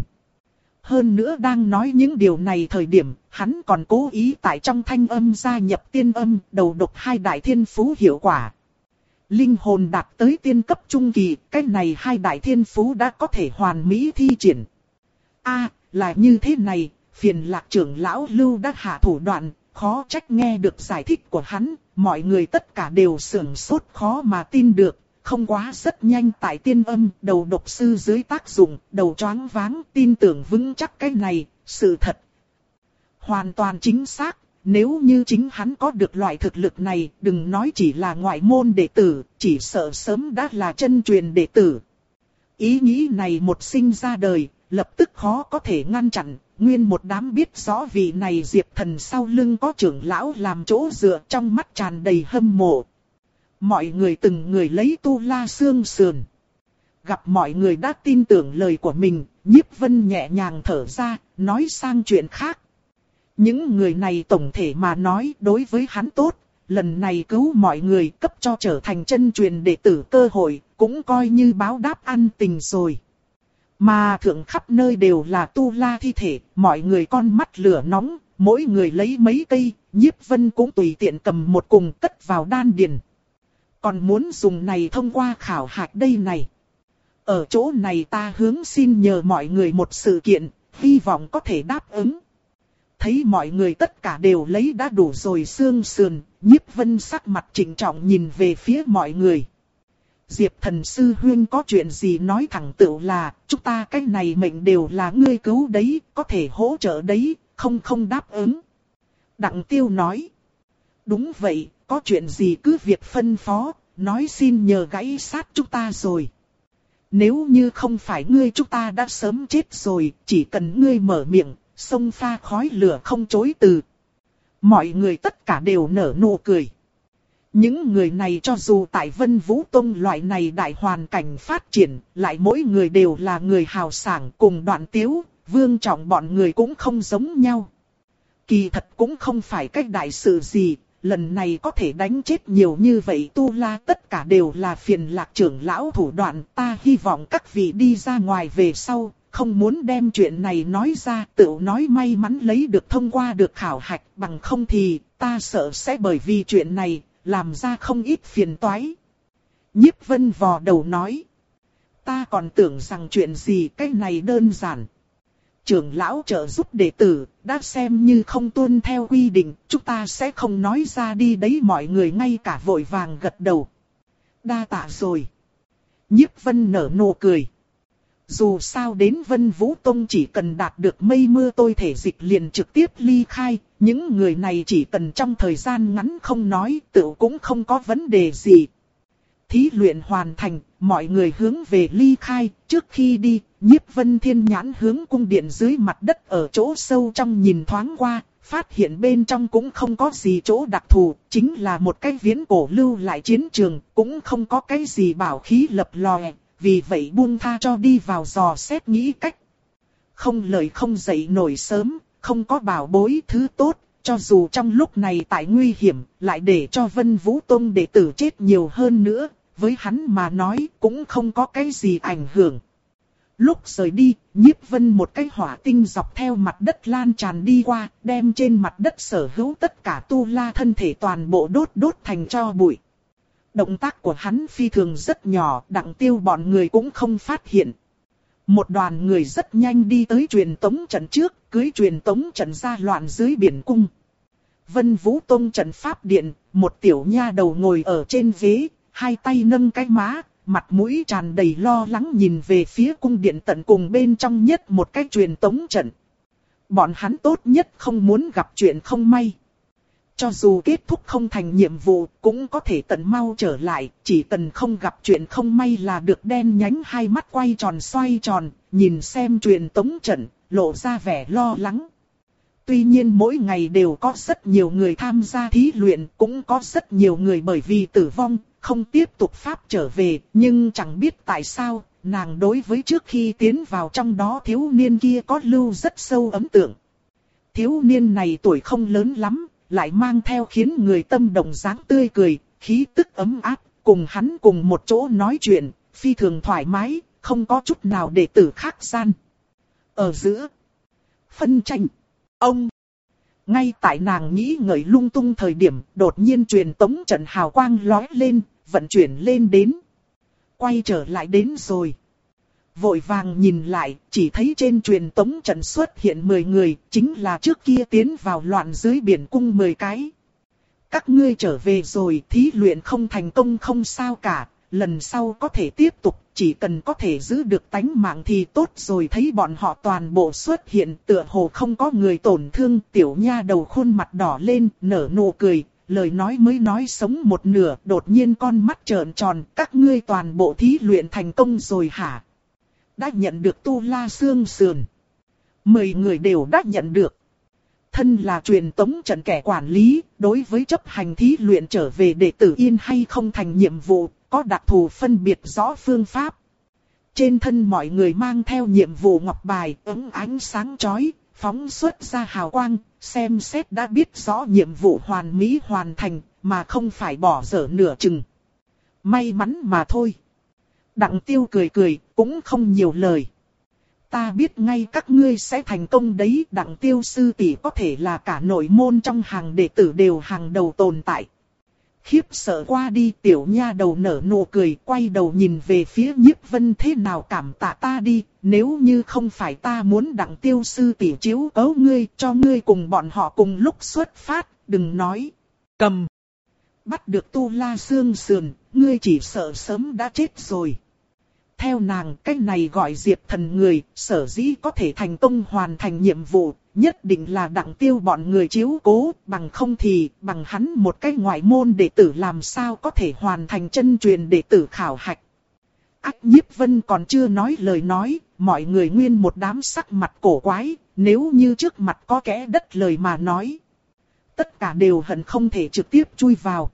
Hơn nữa đang nói những điều này thời điểm, hắn còn cố ý tại trong thanh âm gia nhập tiên âm, đầu độc hai đại thiên phú hiệu quả. Linh hồn đạt tới tiên cấp trung kỳ, cái này hai đại thiên phú đã có thể hoàn mỹ thi triển. A, là như thế này. Phiền Lạc trưởng lão Lưu đã hạ thủ đoạn, khó trách nghe được giải thích của hắn, mọi người tất cả đều sửng sốt khó mà tin được, không quá rất nhanh tại tiên âm, đầu độc sư dưới tác dụng, đầu choáng váng, tin tưởng vững chắc cái này, sự thật. Hoàn toàn chính xác, nếu như chính hắn có được loại thực lực này, đừng nói chỉ là ngoại môn đệ tử, chỉ sợ sớm đã là chân truyền đệ tử. Ý nghĩ này một sinh ra đời, lập tức khó có thể ngăn chặn. Nguyên một đám biết rõ vị này Diệp Thần sau lưng có trưởng lão làm chỗ dựa, trong mắt tràn đầy hâm mộ. Mọi người từng người lấy tu la xương sườn. Gặp mọi người đã tin tưởng lời của mình, Nhiếp Vân nhẹ nhàng thở ra, nói sang chuyện khác. Những người này tổng thể mà nói đối với hắn tốt, lần này cứu mọi người cấp cho trở thành chân truyền đệ tử cơ hội, cũng coi như báo đáp ăn tình rồi. Mà thượng khắp nơi đều là tu la thi thể, mọi người con mắt lửa nóng, mỗi người lấy mấy cây, Nhiếp Vân cũng tùy tiện cầm một cùng cất vào đan điền. Còn muốn dùng này thông qua khảo hạch đây này. Ở chỗ này ta hướng xin nhờ mọi người một sự kiện, hy vọng có thể đáp ứng. Thấy mọi người tất cả đều lấy đã đủ rồi xương sườn, Nhiếp Vân sắc mặt trịnh trọng nhìn về phía mọi người. Diệp Thần sư huynh có chuyện gì nói thẳng tựu là, chúng ta cái này mệnh đều là ngươi cứu đấy, có thể hỗ trợ đấy, không không đáp ứng. Đặng Tiêu nói, đúng vậy, có chuyện gì cứ việc phân phó, nói xin nhờ gãy sát chúng ta rồi. Nếu như không phải ngươi chúng ta đã sớm chết rồi, chỉ cần ngươi mở miệng, sông pha khói lửa không chối từ. Mọi người tất cả đều nở nụ cười. Những người này cho dù tại Vân Vũ Tông loại này đại hoàn cảnh phát triển, lại mỗi người đều là người hào sảng, cùng Đoạn Tiếu, Vương Trọng bọn người cũng không giống nhau. Kỳ thật cũng không phải cách đại sự gì, lần này có thể đánh chết nhiều như vậy tu la tất cả đều là phiền Lạc trưởng lão thủ đoạn. Ta hy vọng các vị đi ra ngoài về sau, không muốn đem chuyện này nói ra, tự nói may mắn lấy được thông qua được khảo hạch, bằng không thì ta sợ sẽ bởi vì chuyện này làm ra không ít phiền toái. Nhiếp Vân vò đầu nói, ta còn tưởng rằng chuyện gì cái này đơn giản. Trưởng lão trợ giúp đệ tử, đã xem như không tuân theo quy định, chúng ta sẽ không nói ra đi đấy. Mọi người ngay cả vội vàng gật đầu. Đa tạ rồi. Nhiếp Vân nở nụ cười. Dù sao đến Vân Vũ Tông chỉ cần đạt được mây mưa tôi thể dịch liền trực tiếp ly khai, những người này chỉ cần trong thời gian ngắn không nói, tự cũng không có vấn đề gì. Thí luyện hoàn thành, mọi người hướng về ly khai, trước khi đi, Nhiếp Vân thiên nhãn hướng cung điện dưới mặt đất ở chỗ sâu trong nhìn thoáng qua, phát hiện bên trong cũng không có gì chỗ đặc thù, chính là một cái viễn cổ lưu lại chiến trường, cũng không có cái gì bảo khí lập lòe. Vì vậy buông tha cho đi vào dò xét nghĩ cách. Không lời không dậy nổi sớm, không có bảo bối thứ tốt, cho dù trong lúc này tại nguy hiểm, lại để cho Vân Vũ Tông đệ tử chết nhiều hơn nữa, với hắn mà nói cũng không có cái gì ảnh hưởng. Lúc rời đi, Nhiếp Vân một cái hỏa tinh dọc theo mặt đất lan tràn đi qua, đem trên mặt đất sở hữu tất cả tu la thân thể toàn bộ đốt đốt thành tro bụi. Động tác của hắn phi thường rất nhỏ, Đặng Tiêu bọn người cũng không phát hiện. Một đoàn người rất nhanh đi tới truyền tống trận trước, cưới truyền tống trận ra loạn dưới biển cung. Vân Vũ Tông trận pháp điện, một tiểu nha đầu ngồi ở trên ghế, hai tay nâng cái má, mặt mũi tràn đầy lo lắng nhìn về phía cung điện tận cùng bên trong nhất một cái truyền tống trận. Bọn hắn tốt nhất không muốn gặp chuyện không may. Cho dù kết thúc không thành nhiệm vụ, cũng có thể tận mau trở lại, chỉ cần không gặp chuyện không may là được. Đen nhánh hai mắt quay tròn xoay tròn, nhìn xem truyền tống trận, lộ ra vẻ lo lắng. Tuy nhiên mỗi ngày đều có rất nhiều người tham gia thí luyện, cũng có rất nhiều người bởi vì tử vong, không tiếp tục pháp trở về, nhưng chẳng biết tại sao, nàng đối với trước khi tiến vào trong đó thiếu niên kia có lưu rất sâu ấn tượng. Thiếu niên này tuổi không lớn lắm, lại mang theo khiến người tâm động dáng tươi cười, khí tức ấm áp, cùng hắn cùng một chỗ nói chuyện, phi thường thoải mái, không có chút nào đệ tử khác gian. Ở giữa, phân tranh, ông, ngay tại nàng nghĩ ngợi lung tung thời điểm, đột nhiên truyền tống trận hào quang lóe lên, vận chuyển lên đến. Quay trở lại đến rồi. Vội vàng nhìn lại, chỉ thấy trên truyền tống trận xuất hiện mười người, chính là trước kia tiến vào loạn dưới biển cung mười cái. Các ngươi trở về rồi, thí luyện không thành công không sao cả, lần sau có thể tiếp tục, chỉ cần có thể giữ được tánh mạng thì tốt rồi. Thấy bọn họ toàn bộ xuất hiện, tựa hồ không có người tổn thương, tiểu nha đầu khuôn mặt đỏ lên, nở nụ cười. Lời nói mới nói sống một nửa, đột nhiên con mắt trợn tròn, các ngươi toàn bộ thí luyện thành công rồi hả? Đã nhận được tu la xương sườn. Mười người đều đã nhận được. Thân là truyền tống trận kẻ quản lý, đối với chấp hành thí luyện trở về đệ tử yên hay không thành nhiệm vụ, có đặc thù phân biệt rõ phương pháp. Trên thân mọi người mang theo nhiệm vụ ngọc bài, ấm ánh sáng chói, phóng xuất ra hào quang, xem xét đã biết rõ nhiệm vụ hoàn mỹ hoàn thành, mà không phải bỏ dở nửa chừng. May mắn mà thôi. Đặng Tiêu cười cười, cũng không nhiều lời. Ta biết ngay các ngươi sẽ thành công đấy. Đặng Tiêu sư tỷ có thể là cả nội môn trong hàng đệ tử đều hàng đầu tồn tại. Khiếp sợ qua đi, tiểu nha đầu nở nụ cười, quay đầu nhìn về phía Nhiếp Vân, thế nào cảm tạ ta đi, nếu như không phải ta muốn Đặng Tiêu sư tỷ chiếu cố ngươi, cho ngươi cùng bọn họ cùng lúc xuất phát, đừng nói. Cầm. Bắt được tu la xương sườn, ngươi chỉ sợ sớm đã chết rồi. Theo nàng, cái này gọi Diệp Thần người, sở dĩ có thể thành công hoàn thành nhiệm vụ, nhất định là Đặng Tiêu bọn người chiếu cố, bằng không thì, bằng hắn một cái ngoại môn đệ tử làm sao có thể hoàn thành chân truyền đệ tử khảo hạch. Ác Nhiếp Vân còn chưa nói lời nói, mọi người nguyên một đám sắc mặt cổ quái, nếu như trước mặt có kẻ đất lời mà nói. Tất cả đều hận không thể trực tiếp chui vào.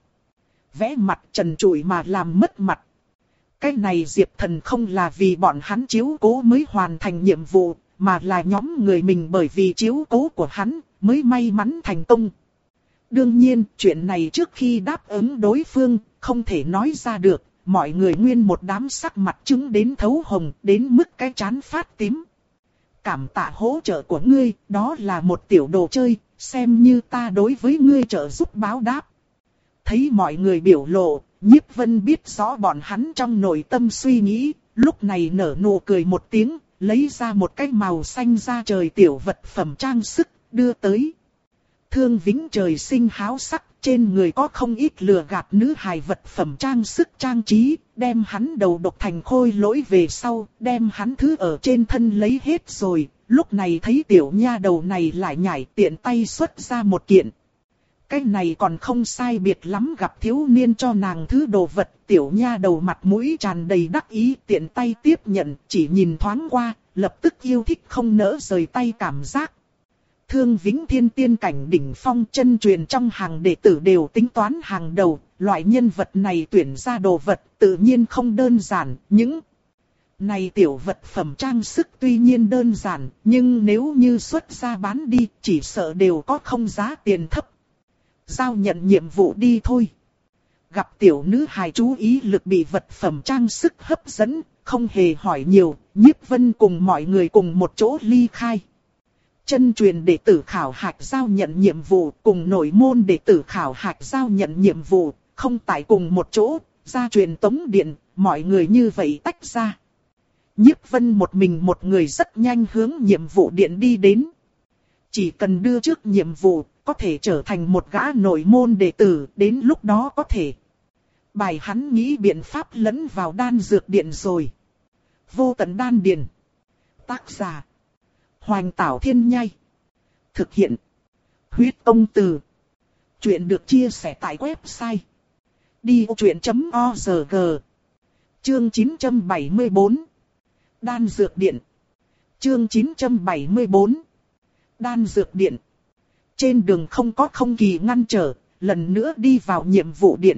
Vẽ mặt trần trụi mà làm mất mặt. Cái này Diệp Thần không là vì bọn hắn chiếu cố mới hoàn thành nhiệm vụ, mà là nhóm người mình bởi vì chiếu cố của hắn mới may mắn thành công. Đương nhiên, chuyện này trước khi đáp ứng đối phương, không thể nói ra được, mọi người nguyên một đám sắc mặt trứng đến thấu hồng, đến mức cái trán phát tím. Cảm tạ hỗ trợ của ngươi, đó là một tiểu đồ chơi, xem như ta đối với ngươi trợ giúp báo đáp. Thấy mọi người biểu lộ, Nhiếp Vân biết rõ bọn hắn trong nội tâm suy nghĩ, lúc này nở nụ cười một tiếng, lấy ra một cái màu xanh da trời tiểu vật phẩm trang sức, đưa tới. Thương Vĩnh trời sinh háo sắc, trên người có không ít lừa gạt nữ hài vật phẩm trang sức trang trí, đem hắn đầu độc thành khôi lỗi về sau, đem hắn thứ ở trên thân lấy hết rồi, lúc này thấy tiểu nha đầu này lại nhảy tiện tay xuất ra một kiện. Cái này còn không sai biệt lắm, gặp thiếu niên cho nàng thứ đồ vật, tiểu nha đầu mặt mũi tràn đầy đắc ý, tiện tay tiếp nhận, chỉ nhìn thoáng qua, lập tức yêu thích không nỡ rời tay cảm giác. Thương Vĩnh thiên tiên cảnh đỉnh phong, chân truyền trong hàng đệ tử đều tính toán hàng đầu, loại nhân vật này tuyển ra đồ vật tự nhiên không đơn giản, những này tiểu vật phẩm trang sức tuy nhiên đơn giản, nhưng nếu như xuất ra bán đi, chỉ sợ đều có không giá tiền thấp. Giao nhận nhiệm vụ đi thôi. Gặp tiểu nữ hài chú ý lực bị vật phẩm trang sức hấp dẫn, không hề hỏi nhiều, Nhiếp Vân cùng mọi người cùng một chỗ ly khai. Chân truyền đệ tử khảo hạch giao nhận nhiệm vụ cùng nội môn đệ tử khảo hạch giao nhận nhiệm vụ, không tại cùng một chỗ, ra truyền tống điện, mọi người như vậy tách ra. Nhiếp Vân một mình một người rất nhanh hướng nhiệm vụ điện đi đến. Chỉ cần đưa trước nhiệm vụ, có thể trở thành một gã nội môn đệ tử, đến lúc đó có thể. Bài hắn nghĩ biện pháp lẫn vào đan dược điện rồi. Vô tận đan điền. Tác giả. Hoành Tảo Thiên Nhai. Thực hiện. Huyết Công Từ. Chuyện được chia sẻ tại website đi ô chuyện chấm org. Chương chín trăm bảy mươi tư. Đan dược điện. Chương chín trăm bảy mươi tư. Đan dược điện. Trên đường không có không kỳ ngăn trở, lần nữa đi vào nhiệm vụ điện.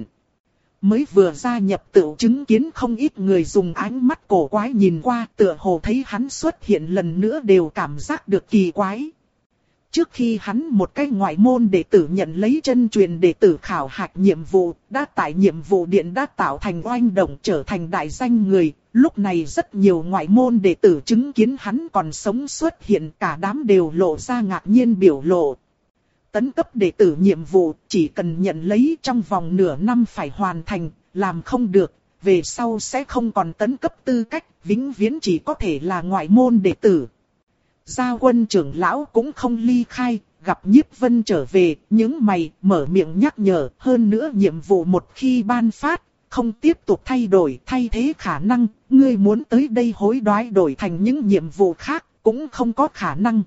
Mới vừa gia nhập tựu chứng kiến không ít người dùng ánh mắt cổ quái nhìn qua, tựa hồ thấy hắn xuất hiện lần nữa đều cảm giác được kỳ quái. Trước khi hắn một cái ngoại môn đệ tử nhận lấy chân truyền đệ tử khảo hạch nhiệm vụ, đã tại nhiệm vụ điện đã tạo thành oanh động trở thành đại danh người. Lúc này rất nhiều ngoại môn đệ tử chứng kiến hắn còn sống xuất hiện, cả đám đều lộ ra ngạc nhiên biểu lộ. Tấn cấp đệ tử nhiệm vụ chỉ cần nhận lấy trong vòng nửa năm phải hoàn thành, làm không được, về sau sẽ không còn tấn cấp tư cách, vĩnh viễn chỉ có thể là ngoại môn đệ tử. Giao Quân trưởng lão cũng không ly khai, gặp Nhiếp Vân trở về, những mày mở miệng nhắc nhở, hơn nữa nhiệm vụ một khi ban phát, không tiếp tục thay đổi, thay thế khả năng, ngươi muốn tới đây hối đoái đổi thành những nhiệm vụ khác, cũng không có khả năng.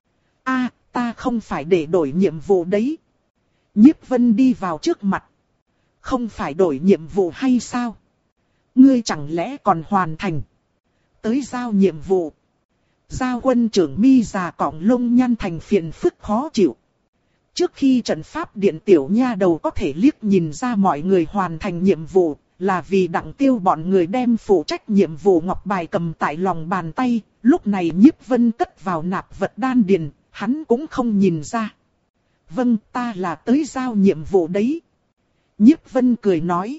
A, ta không phải để đổi nhiệm vụ đấy. Nhiếp Vân đi vào trước mặt. Không phải đổi nhiệm vụ hay sao? Ngươi chẳng lẽ còn hoàn thành? Tới giao nhiệm vụ. Giao Quân trưởng mi già cọng lông nhăn thành phiền phức khó chịu. Trước khi trận pháp điện tiểu nha đầu có thể liếc nhìn ra mọi người hoàn thành nhiệm vụ, là vì Đặng Tiêu bọn người đem phụ trách nhiệm vụ ngọc bài cầm tại lòng bàn tay, lúc này Nhiếp Vân cất vào nạp vật đan điền, hắn cũng không nhìn ra. Vâng, ta là tới giao nhiệm vụ đấy. Nhiếp Vân cười nói.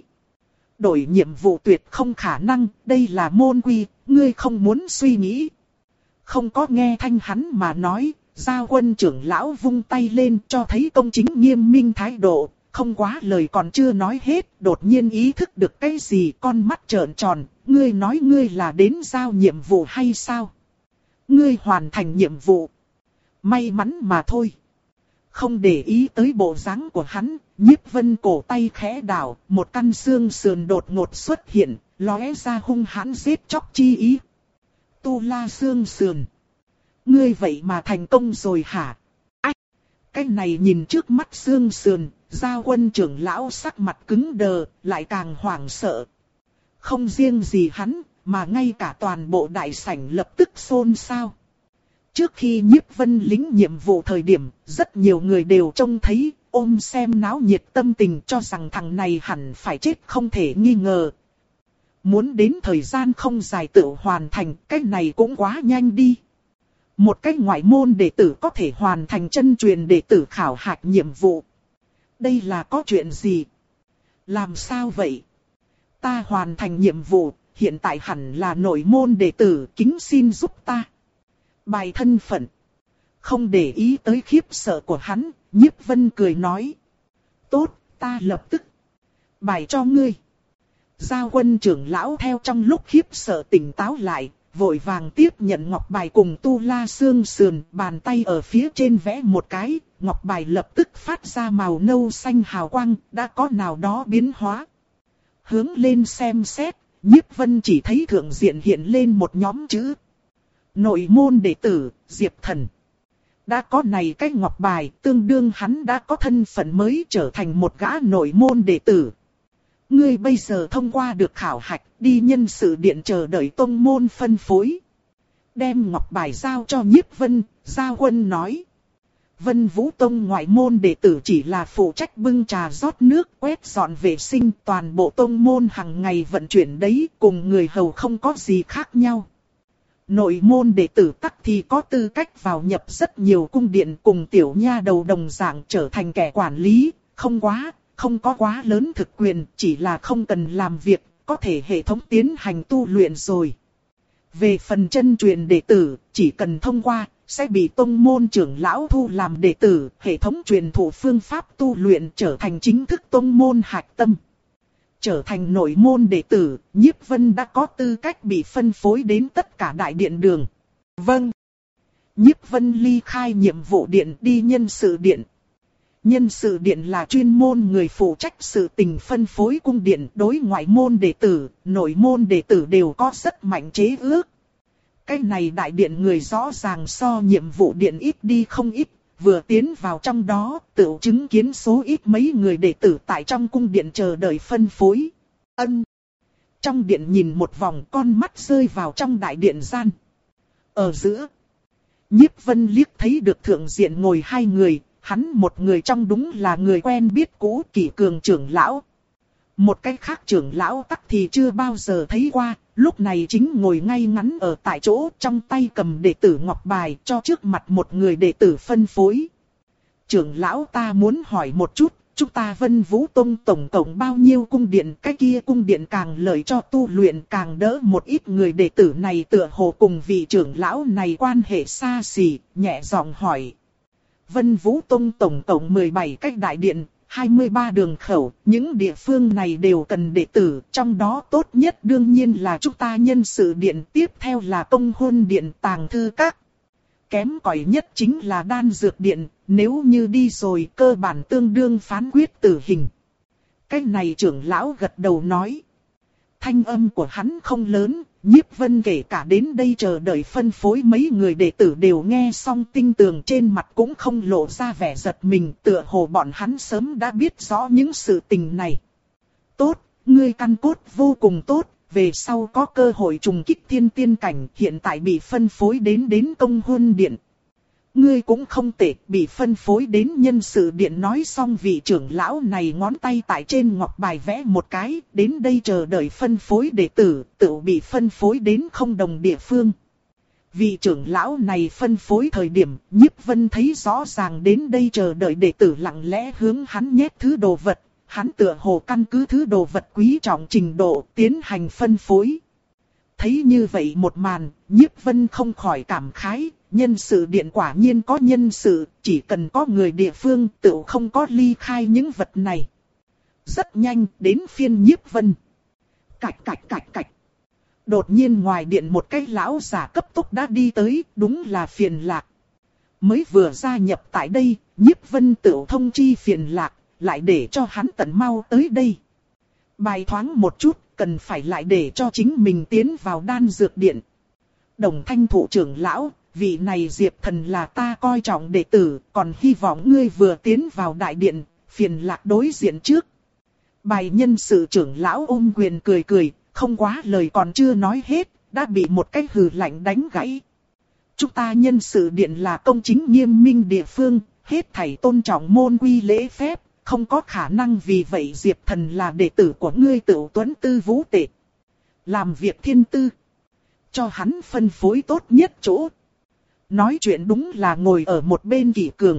Đổi nhiệm vụ tuyệt không khả năng, đây là môn quy, ngươi không muốn suy nghĩ. Không có nghe thanh hắn mà nói, Giao Quân trưởng lão vung tay lên cho thấy công chính nghiêm minh thái độ, không quá lời còn chưa nói hết, đột nhiên ý thức được cái gì, con mắt trợn tròn, ngươi nói ngươi là đến giao nhiệm vụ hay sao? Ngươi hoàn thành nhiệm vụ. May mắn mà thôi. Không để ý tới bộ dáng của hắn, Nhiếp Vân cổ tay khẽ đảo, một căn xương sườn đột ngột xuất hiện, lóe ra hung hãn giết chóc chi ý. Tu La xương sườn. Ngươi vậy mà thành công rồi hả? Ách! Cái này nhìn trước mắt xương sườn, Giao Quân trưởng lão sắc mặt cứng đờ, lại càng hoảng sợ. Không riêng gì hắn, mà ngay cả toàn bộ đại sảnh lập tức xôn xao. Trước khi Nhiếp Vân lĩnh nhiệm vụ thời điểm, rất nhiều người đều trông thấy, ôm xem náo nhiệt tâm tình cho rằng thằng này hẳn phải chết không thể nghi ngờ. Muốn đến thời gian không dài tự hoàn thành, cái này cũng quá nhanh đi. Một cái ngoại môn đệ tử có thể hoàn thành chân truyền đệ tử khảo hạch nhiệm vụ. Đây là có chuyện gì? Làm sao vậy? Ta hoàn thành nhiệm vụ, hiện tại hẳn là nội môn đệ tử, kính xin giúp ta. Bài thân phận. Không để ý tới khiếp sợ của hắn, Nhiếp Vân cười nói. Tốt, ta lập tức bài cho ngươi. Giao Quân trưởng lão theo trong lúc khiếp sợ tỉnh táo lại, vội vàng tiếp nhận ngọc bài cùng tu la xương sườn, bàn tay ở phía trên vẽ một cái, ngọc bài lập tức phát ra màu nâu xanh hào quang, đã có nào đó biến hóa. Hướng lên xem xét, Nhiếp Vân chỉ thấy thượng diện hiện lên một nhóm chữ. Nội môn đệ tử, Diệp Thần. Đã có này cái ngọc bài, tương đương hắn đã có thân phận mới trở thành một gã nội môn đệ tử. Ngươi bây giờ thông qua được khảo hạch, đi nhân sự điện chờ đợi tông môn phân phối. Đem ngọc bài giao cho Nhiếp Vân, Giao Quân nói. Vân Vũ Tông ngoại môn đệ tử chỉ là phụ trách bưng trà rót nước, quét dọn vệ sinh, toàn bộ tông môn hàng ngày vận chuyển đấy, cùng người hầu không có gì khác nhau. Nội môn đệ tử tắc thì có tư cách vào nhập rất nhiều cung điện, cùng tiểu nha đầu đồng dạng trở thành kẻ quản lý, không quá, không có quá lớn thực quyền, chỉ là không cần làm việc, có thể hệ thống tiến hành tu luyện rồi. Về phần chân truyền đệ tử, chỉ cần thông qua, sẽ bị tông môn trưởng lão thu làm đệ tử, hệ thống truyền thụ phương pháp tu luyện trở thành chính thức tông môn hạch tâm. Trở thành nội môn đệ tử, Nhiếp Vân đã có tư cách bị phân phối đến tất cả đại điện đường. Vâng. Nhiếp Vân ly khai nhiệm vụ điện đi nhân sự điện. Nhân sự điện là chuyên môn người phụ trách sự tình phân phối cung điện, đối ngoại môn đệ tử, nội môn đệ tử đều có rất mạnh chế ước. Cái này đại điện người rõ ràng so nhiệm vụ điện ít đi không ít, vừa tiến vào trong đó, tự chứng kiến số ít mấy người đệ tử tại trong cung điện chờ đợi phân phối. Ân. Trong điện nhìn một vòng, con mắt rơi vào trong đại điện gian. Ở giữa, Nhiếp Vân liếc thấy được thượng diện ngồi hai người, hắn một người trong đúng là người quen biết cũ, Kỷ Cường trưởng lão. Một cái khác trưởng lão tắc thì chưa bao giờ thấy qua, lúc này chính ngồi ngay ngắn ở tại chỗ, trong tay cầm đệ tử ngọc bài cho trước mặt một người đệ tử phân phối. Trưởng lão, ta muốn hỏi một chút, chúng ta Vân Vũ Tông tổng cộng bao nhiêu cung điện, cái kia cung điện càng lợi cho tu luyện càng đỡ một ít. Người đệ tử này tựa hồ cùng vị trưởng lão này quan hệ xa xỉ, nhẹ giọng hỏi. Vân Vũ Tông tổng cộng mười bảy cái đại điện, hai mươi ba đường khẩu, những địa phương này đều cần đệ tử, trong đó tốt nhất đương nhiên là chúng ta nhân sự điện, tiếp theo là công hôn điện, tàng thư các. Kém cỏi nhất chính là đan dược điện, nếu như đi rồi cơ bản tương đương phán quyết tử hình. Cái này trưởng lão gật đầu nói. Thanh âm của hắn không lớn, Nhiếp Vân kể cả đến đây chờ đợi phân phối mấy người đệ tử đều nghe xong, tinh tường trên mặt cũng không lộ ra vẻ giật mình, tựa hồ bọn hắn sớm đã biết rõ những sự tình này. Tốt, ngươi căn cốt vô cùng tốt, về sau có cơ hội trùng kích thiên tiên cảnh, hiện tại bị phân phối đến đến công hôn điện. Ngươi cũng không tệ, bị phân phối đến nhân sự điện. Nói xong vị trưởng lão này ngón tay tại trên ngọc bài vẽ một cái, đến đây chờ đợi phân phối đệ tử, tự bị phân phối đến không đồng địa phương. Vị trưởng lão này phân phối thời điểm, Nhiếp Vân thấy rõ ràng đến đây chờ đợi đệ tử lặng lẽ hướng hắn nhét thứ đồ vật, hắn tựa hồ căn cứ thứ đồ vật quý trọng trình độ tiến hành phân phối. Thấy như vậy một màn, Nhiếp Vân không khỏi cảm khái. Nhân sự điện quả nhiên có nhân sự, chỉ cần có người địa phương tự không có ly khai những vật này. Rất nhanh đến phiên Nhiếp Vân. Cạch cạch cạch cạch. Đột nhiên ngoài điện một cái lão già cấp tốc đã đi tới, đúng là Phiền Lạc. Mới vừa gia nhập tại đây, Nhiếp Vân tự thông chi Phiền Lạc, lại để cho hắn tận mau tới đây. Bài thoáng một chút, cần phải lại để cho chính mình tiến vào đan dược điện. Đồng Thanh Thụ trưởng lão, vị này Diệp Thần là ta coi trọng đệ tử, còn hy vọng ngươi vừa tiến vào đại điện, Phiền Lạc đối diện trước. Bài nhân sự trưởng lão ôm quyền cười cười, không quá lời còn chưa nói hết, đã bị một cái hừ lạnh đánh gãy. Chúng ta nhân sự điện là công chính nghiêm minh địa phương, hết thảy tôn trọng môn quy lễ phép, không có khả năng vì vậy Diệp Thần là đệ tử của ngươi tự tuấn tư vũ tệ. Làm việc thiên tư, cho hắn phân phối tốt nhất chỗ. Nói chuyện đúng là ngồi ở một bên Kỷ Cường.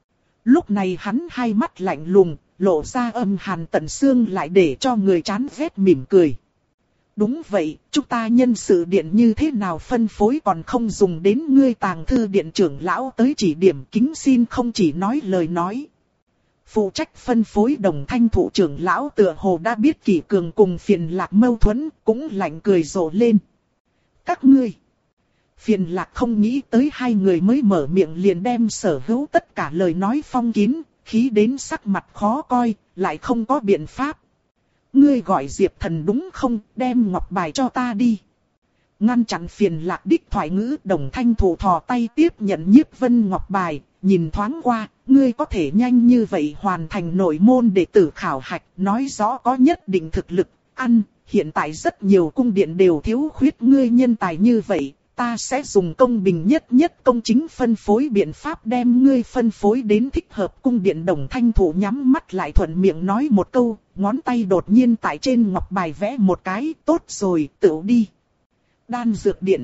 Lúc này hắn hai mắt lạnh lùng, lộ ra âm hàn tận xương, lại để cho người chán ghét mỉm cười. Đúng vậy, chúng ta nhân sự điện như thế nào phân phối còn không dùng đến ngươi tàng thư điện trưởng lão tới chỉ điểm, kính xin không chỉ nói lời nói. Phụ trách phân phối Đồng Thanh Thụ trưởng lão tựa hồ đã biết Kỷ Cường cùng Phiền Lạc mâu thuẫn, cũng lạnh cười rộ lên. Các ngươi. Phiền Lạc không nghĩ tới hai người mới mở miệng liền đem sở hữu tất cả lời nói phong kín, khí đến sắc mặt khó coi, lại không có biện pháp. Ngươi gọi Diệp Thần đúng không, đem ngọc bài cho ta đi. Ngăn chặn Phiền Lạc đích thoại ngữ, Đồng Thanh Thụ thò tay tiếp nhận Nhiếp Vân ngọc bài, nhìn thoáng qua, ngươi có thể nhanh như vậy hoàn thành nội môn đệ tử khảo hạch, nói rõ có nhất định thực lực, ăn, hiện tại rất nhiều cung điện đều thiếu khuyết ngươi nhân tài như vậy. Ta sẽ dùng công bình nhất nhất công chính phân phối biện pháp đem ngươi phân phối đến thích hợp cung điện. Đồng Thanh Thụ nhắm mắt lại thuận miệng nói một câu, ngón tay đột nhiên tại trên ngọc bài vẽ một cái, tốt rồi, tự đi. Đan dược điện.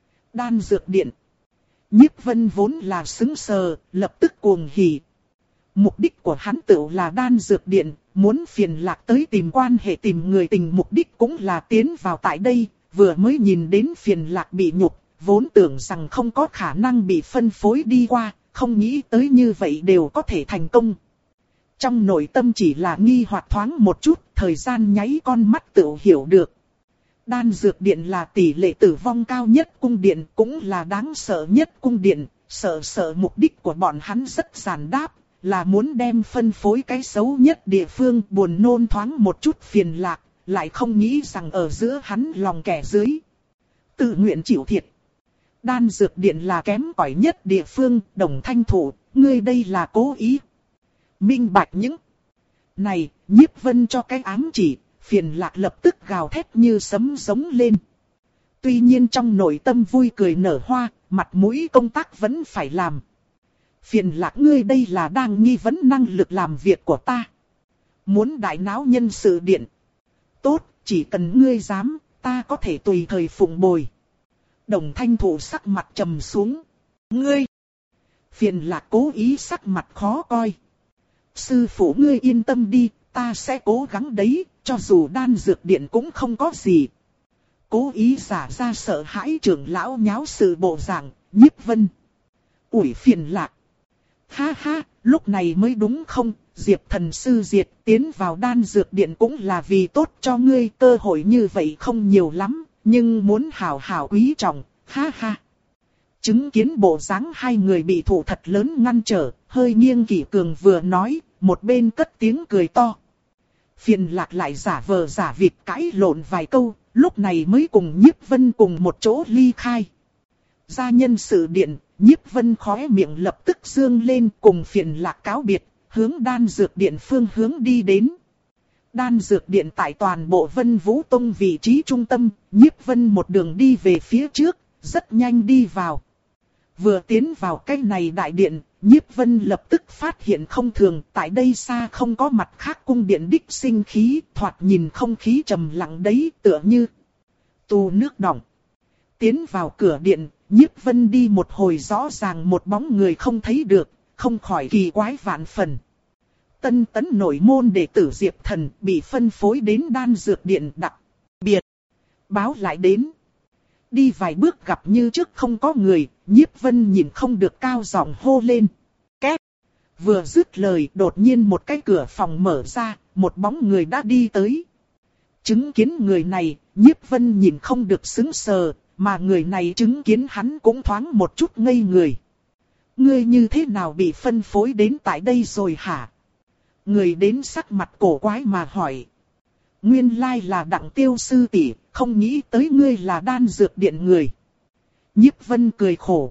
Đan dược điện. Nhiếp Vân vốn là sững sờ, lập tức cuồng hỉ. Mục đích của hắn tự là đan dược điện, muốn Phiền Lạc tới tìm quan hệ tìm người tình, mục đích cũng là tiến vào tại đây. Vừa mới nhìn đến Phiền Lạc bị nhục, vốn tưởng rằng không có khả năng bị phân phối đi qua, không nghĩ tới như vậy đều có thể thành công. Trong nội tâm chỉ là nghi hoặc thoáng một chút, thời gian nháy con mắt tự hiểu được. Đan dược điện là tỷ lệ tử vong cao nhất cung điện, cũng là đáng sợ nhất cung điện, sợ sợ mục đích của bọn hắn rất giản đáp, là muốn đem phân phối cái xấu nhất địa phương buồn nôn thoáng một chút phiền lạc, lại không nghĩ rằng ở giữa hắn lòng kẻ dưới. Tự nguyện chịu thiệt. Đan dược điện là kém cỏi nhất địa phương, Đồng Thanh Thủ, ngươi đây là cố ý. Minh bạch những này, Nhiếp Vân cho cái ám chỉ, phiền lạc lập tức gào thét như sấm giống lên. Tuy nhiên trong nội tâm vui cười nở hoa, mặt mũi công tác vẫn phải làm. Phiền lạc ngươi đây là đang nghi vấn năng lực làm việc của ta. Muốn đại náo nhân sự điện. Tốt, chỉ cần ngươi dám, ta có thể tùy thời phụng bồi. Đồng Thanh Thủ sắc mặt trầm xuống. Ngươi! Phiền lạc cố ý sắc mặt khó coi. Sư phụ ngươi yên tâm đi, ta sẽ cố gắng đấy, cho dù đan dược điện cũng không có gì. Cố ý giả ra sợ hãi trưởng lão nháo sự bộ dạng, Nhiếp Vân. Ủi phiền lạc. Ha ha, lúc này mới đúng không, Diệp thần sư diệt tiến vào đan dược điện cũng là vì tốt cho ngươi, cơ hội như vậy không nhiều lắm, nhưng muốn hảo hảo quý trọng, ha ha. Chứng kiến bộ dáng hai người bị thủ thật lớn ngăn trở, hơi nghiêng Kỷ Cường vừa nói, một bên cất tiếng cười to. Phiền lạc lại giả vờ giả vịt cãi lộn vài câu, lúc này mới cùng Nhiếp Vân cùng một chỗ ly khai. Ra nhân sự điện, Nhiếp Vân khóe miệng lập tức dương lên cùng phiền lạc cáo biệt, hướng đan dược điện phương hướng đi đến. Đan dược điện tại toàn bộ Vân Vũ Tông vị trí trung tâm, Nhiếp Vân một đường đi về phía trước, rất nhanh đi vào. Vừa tiến vào cái này đại điện, Nhiếp Vân lập tức phát hiện không thường, tại đây xa không có mặt khác cung điện đích sinh khí, thoạt nhìn không khí trầm lặng đấy, tựa như tù nước đọng. Tiến vào cửa điện, Nhiếp Vân đi một hồi rõ ràng một bóng người không thấy được, không khỏi kỳ quái vạn phần. Tân tấn nội môn đệ tử Diệp Thần bị phân phối đến đan dược điện đặc biệt. Báo lại đến. Đi vài bước gặp như trước không có người, Nhiếp Vân nhìn không được cao giọng hô lên. Két. Vừa dứt lời đột nhiên một cái cửa phòng mở ra, một bóng người đã đi tới. Chứng kiến người này, Nhiếp Vân nhìn không được sững sờ, mà người này chứng kiến hắn cũng thoáng một chút ngây người. Ngươi như thế nào bị phân phối đến tại đây rồi hả? Người đến sắc mặt cổ quái mà hỏi. Nguyên lai là Đặng Tiêu sư tỷ, không nghĩ tới ngươi là đan dược điện người. Nhiếp Vân cười khổ.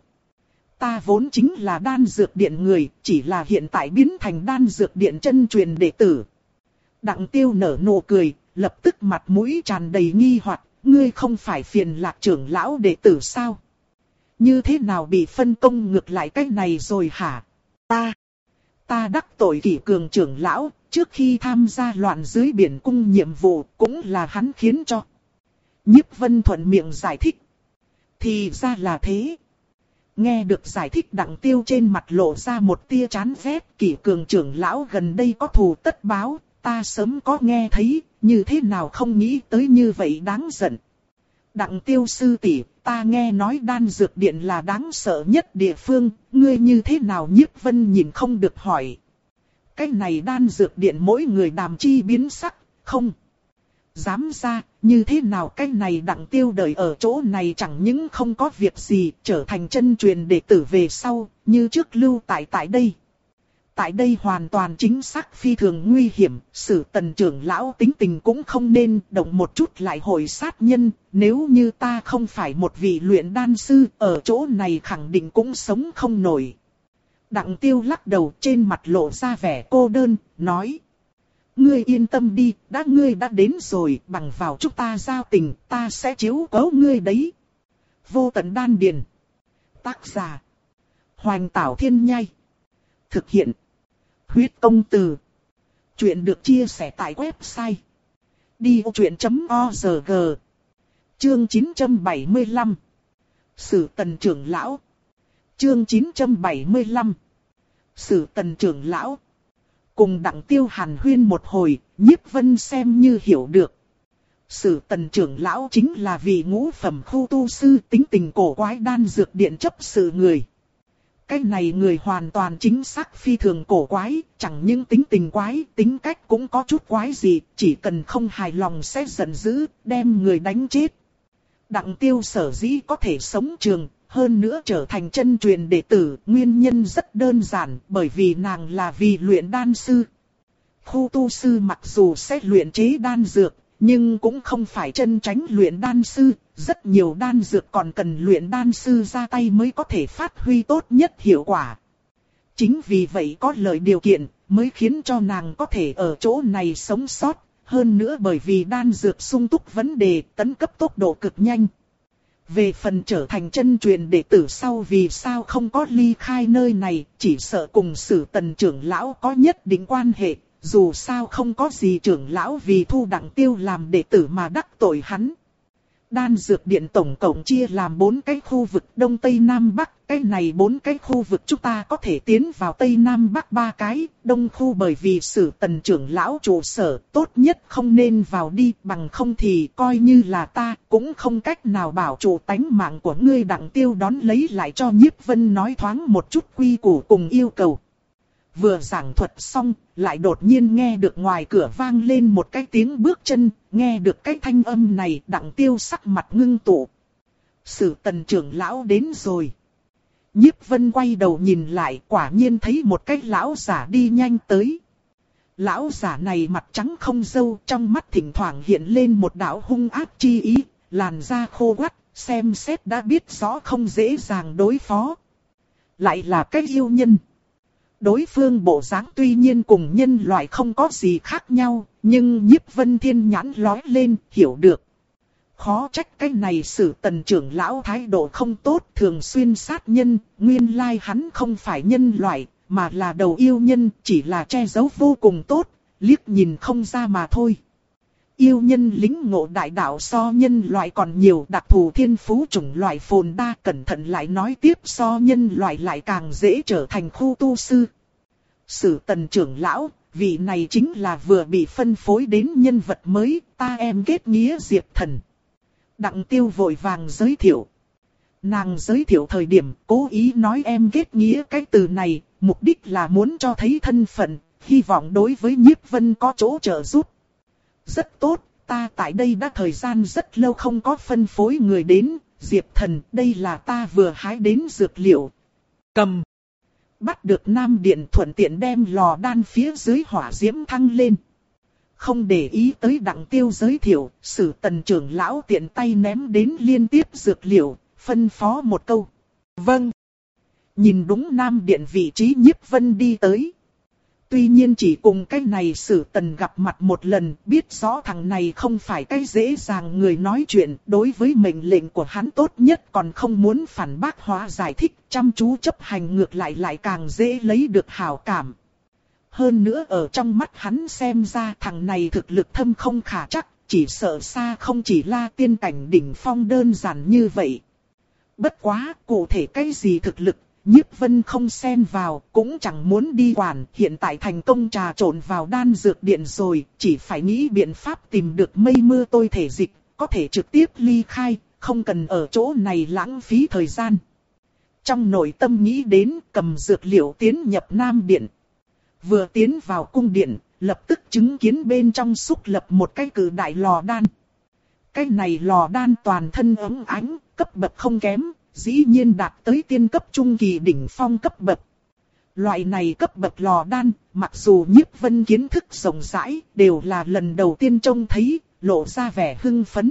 Ta vốn chính là đan dược điện người, chỉ là hiện tại biến thành đan dược điện chân truyền đệ tử. Đặng Tiêu nở nụ cười, lập tức mặt mũi tràn đầy nghi hoặc, ngươi không phải phiền lạc trưởng lão đệ tử sao? Như thế nào bị phân công ngược lại cái này rồi hả? Ta, ta đắc tội Kỷ Cường trưởng lão, trước khi tham gia loạn dưới biển cung nhiệm vụ cũng là hắn khiến cho. Nhiếp Vân thuận miệng giải thích. Thì ra là thế. Nghe được giải thích Đặng Tiêu trên mặt lộ ra một tia chán ghét, Kỷ Cường trưởng lão gần đây có thù tất báo, ta sớm có nghe thấy, như thế nào không nghĩ tới như vậy đáng giận. Đặng Tiêu sư tỷ, ta nghe nói đan dược điện là đáng sợ nhất địa phương, ngươi như thế nào? Nhiếp Vân nhìn không được hỏi. Cái này đan dược điện mỗi người đàm chi biến sắc, không dám ra, như thế nào cái này Đặng Tiêu đợi ở chỗ này chẳng những không có việc gì, trở thành chân truyền đệ tử về sau, như trước lưu tại tại đây. Tại đây hoàn toàn chính xác phi thường nguy hiểm, Sử Tần trưởng lão tính tình cũng không nên động một chút lại hội sát nhân, nếu như ta không phải một vị luyện đan sư, ở chỗ này khẳng định cũng sống không nổi. Đặng Tiêu lắc đầu, trên mặt lộ ra vẻ cô đơn, nói. Ngươi yên tâm đi, đã ngươi đã đến rồi, bằng vào chúng ta giao tình, ta sẽ chiếu cố ngươi đấy. Vô Tận Đan Điền. Tác giả. Hoành Tảo Thiên Nhai. Thực hiện. Huyết Công Từ. Chuyện được chia sẻ tại website đi vô chuyện chấm org. Chương chín trăm bảy mươi lăm. Sử Tần trưởng lão. Chương chín trăm bảy mươi lăm. Sử Tần trưởng lão. Cùng Đặng Tiêu hàn huyên một hồi, Nhiếp Vân xem như hiểu được. Sử Tần trưởng lão chính là vị ngũ phẩm khu tu sư, tính tình cổ quái đan dược điện chấp sự người. Cái này người hoàn toàn chính xác phi thường cổ quái, chẳng những tính tình quái, tính cách cũng có chút quái gì, chỉ cần không hài lòng sẽ giận dữ, đem người đánh chết. Đặng Tiêu sở dĩ có thể sống trường, hơn nữa trở thành chân truyền đệ tử, nguyên nhân rất đơn giản, bởi vì nàng là vì luyện đan sư. Khu tu sư mặc dù sẽ luyện chế đan dược, nhưng cũng không phải chân tránh luyện đan sư, rất nhiều đan dược còn cần luyện đan sư ra tay mới có thể phát huy tốt nhất hiệu quả. Chính vì vậy có lời điều kiện, mới khiến cho nàng có thể ở chỗ này sống sót, hơn nữa bởi vì đan dược sung túc vấn đề tấn cấp tốc độ cực nhanh. Về phần trở thành chân truyền đệ tử sau vì sao không có ly khai nơi này, chỉ sợ cùng Sử Tần trưởng lão có nhất định quan hệ, dù sao không có gì trưởng lão vì thu Đặng Tiêu làm đệ tử mà đắc tội hắn. Đan dược điện tổng cộng chia làm bốn cái khu vực Đông Tây Nam Bắc, cái này bốn cái khu vực chúng ta có thể tiến vào Tây Nam Bắc ba cái, Đông khu bởi vì Sử Tần trưởng lão trụ sở, tốt nhất không nên vào đi, bằng không thì coi như là ta cũng không cách nào bảo trụ tánh mạng của ngươi. Đặng Tiêu đón lấy lại cho Nhiếp Vân nói thoáng một chút quy củ cùng yêu cầu. Vừa giảng thuật xong, lại đột nhiên nghe được ngoài cửa vang lên một cái tiếng bước chân, nghe được cái thanh âm này, Đặng Tiêu sắc mặt ngưng tụ. Sử Tần trưởng lão đến rồi. Nhiếp Vân quay đầu nhìn lại, quả nhiên thấy một cái lão giả đi nhanh tới. Lão giả này mặt trắng không râu, trong mắt thỉnh thoảng hiện lên một đạo hung ác chi ý, làn da khô quắt, xem xét đã biết rõ không dễ dàng đối phó. Lại là cái yêu nhân. Đối phương bộ dáng tuy nhiên cùng nhân loại không có gì khác nhau, nhưng Nhiếp Vân thiên nhãn lóe lên, hiểu được. Khó trách cái này Sử Tần trưởng lão thái độ không tốt, thường xuyên sát nhân, nguyên lai hắn không phải nhân loại, mà là đầu yêu nhân, chỉ là che giấu vô cùng tốt, liếc nhìn không ra mà thôi. Yêu nhân lính ngộ đại đạo so nhân loại còn nhiều, đặc thù thiên phú chủng loại phồn đa, cẩn thận lại nói tiếp so nhân loại lại càng dễ trở thành khu tu sư. Sử Tần trưởng lão, vị này chính là vừa bị phân phối đến nhân vật mới, ta em kết nghĩa Diệp Thần. Đặng Tiêu vội vàng giới thiệu. Nàng giới thiệu thời điểm cố ý nói em kết nghĩa cái từ này, mục đích là muốn cho thấy thân phận, hy vọng đối với Nhiếp Vân có chỗ trợ giúp. Rất tốt, ta tại đây đã thời gian rất lâu không có phân phối người đến, Diệp Thần, đây là ta vừa hái đến dược liệu. Cầm. Bắt được Nam Điện thuận tiện đem lò đan phía dưới hỏa diễm thăng lên. Không để ý tới Đặng Tiêu giới thiệu, Sử Tần trưởng lão tiện tay ném đến liên tiếp dược liệu, phân phó một câu. Vâng. Nhìn đúng Nam Điện vị trí Nhiếp Vân đi tới. Tuy nhiên chỉ cùng cái này Sử Tần gặp mặt một lần, biết rõ thằng này không phải cái dễ dàng người nói chuyện, đối với mệnh lệnh của hắn tốt nhất còn không muốn phản bác hóa giải thích, chăm chú chấp hành ngược lại lại càng dễ lấy được hảo cảm. Hơn nữa ở trong mắt hắn xem ra thằng này thực lực thâm không khả chắc, chỉ sợ xa không chỉ là tiên cảnh đỉnh phong đơn giản như vậy. Bất quá, cụ thể cái gì thực lực, Nhiếp Vân không xen vào, cũng chẳng muốn đi quản, hiện tại thành công trà trộn vào đan dược điện rồi, chỉ phải nghĩ biện pháp tìm được mây mưa tôi thể dịch, có thể trực tiếp ly khai, không cần ở chỗ này lãng phí thời gian. Trong nội tâm nghĩ đến, cầm dược liệu tiến nhập Nam Điện. Vừa tiến vào cung điện, lập tức chứng kiến bên trong xúc lập một cái cự đại lò đan. Cái này lò đan toàn thân ấm ánh, cấp bậc không kém. Dĩ nhiên đạt tới tiên cấp trung kỳ đỉnh phong cấp bậc. Loại này cấp bậc lò đan, mặc dù Nhiếp Vân kiến thức rộng rãi, đều là lần đầu tiên trông thấy, lộ ra vẻ hưng phấn.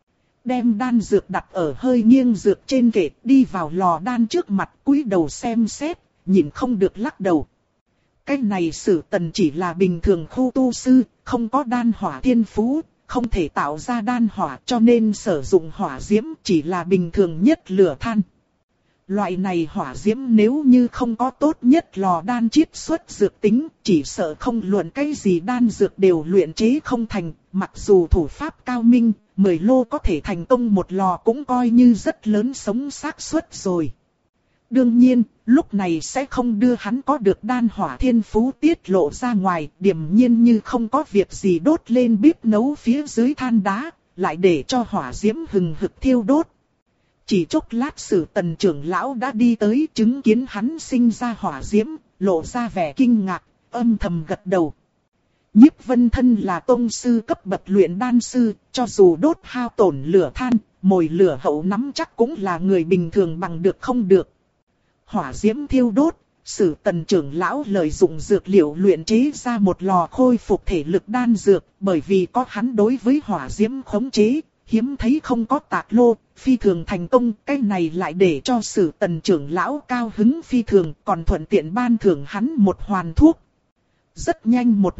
Đem đan dược đặt ở hơi nghiêng dược trên kệ, đi vào lò đan trước mặt, cúi đầu xem xét, nhìn không được lắc đầu. Cái này Sử Tần chỉ là bình thường khu tu sư, không có đan hỏa thiên phú. Không thể tạo ra đan hỏa cho nên sử dụng hỏa diễm chỉ là bình thường nhất lửa than. Loại này hỏa diễm nếu như không có tốt nhất lò đan chiết xuất dược tính, chỉ sợ không luận cái gì đan dược đều luyện chế không thành, mặc dù thủ pháp cao minh, mười lô có thể thành công một lò cũng coi như rất lớn sống xác suất rồi. Đương nhiên, lúc này sẽ không đưa hắn có được đan hỏa thiên phú tiết lộ ra ngoài, điềm nhiên như không có việc gì đốt lên bếp nấu phía dưới than đá, lại để cho hỏa diễm hừng hực thiêu đốt. Chỉ chốc lát Sử Tần trưởng lão đã đi tới, chứng kiến hắn sinh ra hỏa diễm, lộ ra vẻ kinh ngạc, âm thầm gật đầu. Nhiếp Vân thân là tông sư cấp bậc luyện đan sư, cho dù đốt hao tổn lửa than, mồi lửa hậu nắm chắc cũng là người bình thường bằng được không được. Hỏa diễm thiêu đốt, Sử Tần trưởng lão lợi dụng dược liệu luyện chế ra một lò khôi phục thể lực đan dược, bởi vì có hắn đối với hỏa diễm khống chế, hiếm thấy không có tạc lô, phi thường thành công, cái này lại để cho Sử Tần trưởng lão cao hứng phi thường, còn thuận tiện ban thưởng hắn một hoàn thuốc. Rất nhanh một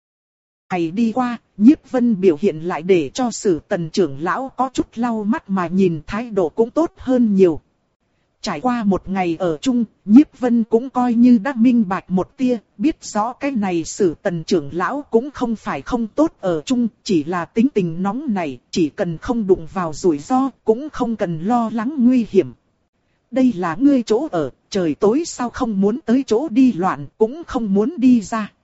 ngày đi qua, Nhiếp Vân biểu hiện lại để cho Sử Tần trưởng lão có chút lau mắt mà nhìn, thái độ cũng tốt hơn nhiều. Trải qua một ngày ở chung, Nhiếp Vân cũng coi như đã minh bạch một tia, biết rõ cái này Sử Tần trưởng lão cũng không phải không tốt ở chung, chỉ là tính tình nóng này, chỉ cần không đụng vào rủi ro, cũng không cần lo lắng nguy hiểm. Đây là ngươi chỗ ở, trời tối sao không muốn tới chỗ đi loạn, cũng không muốn đi ra.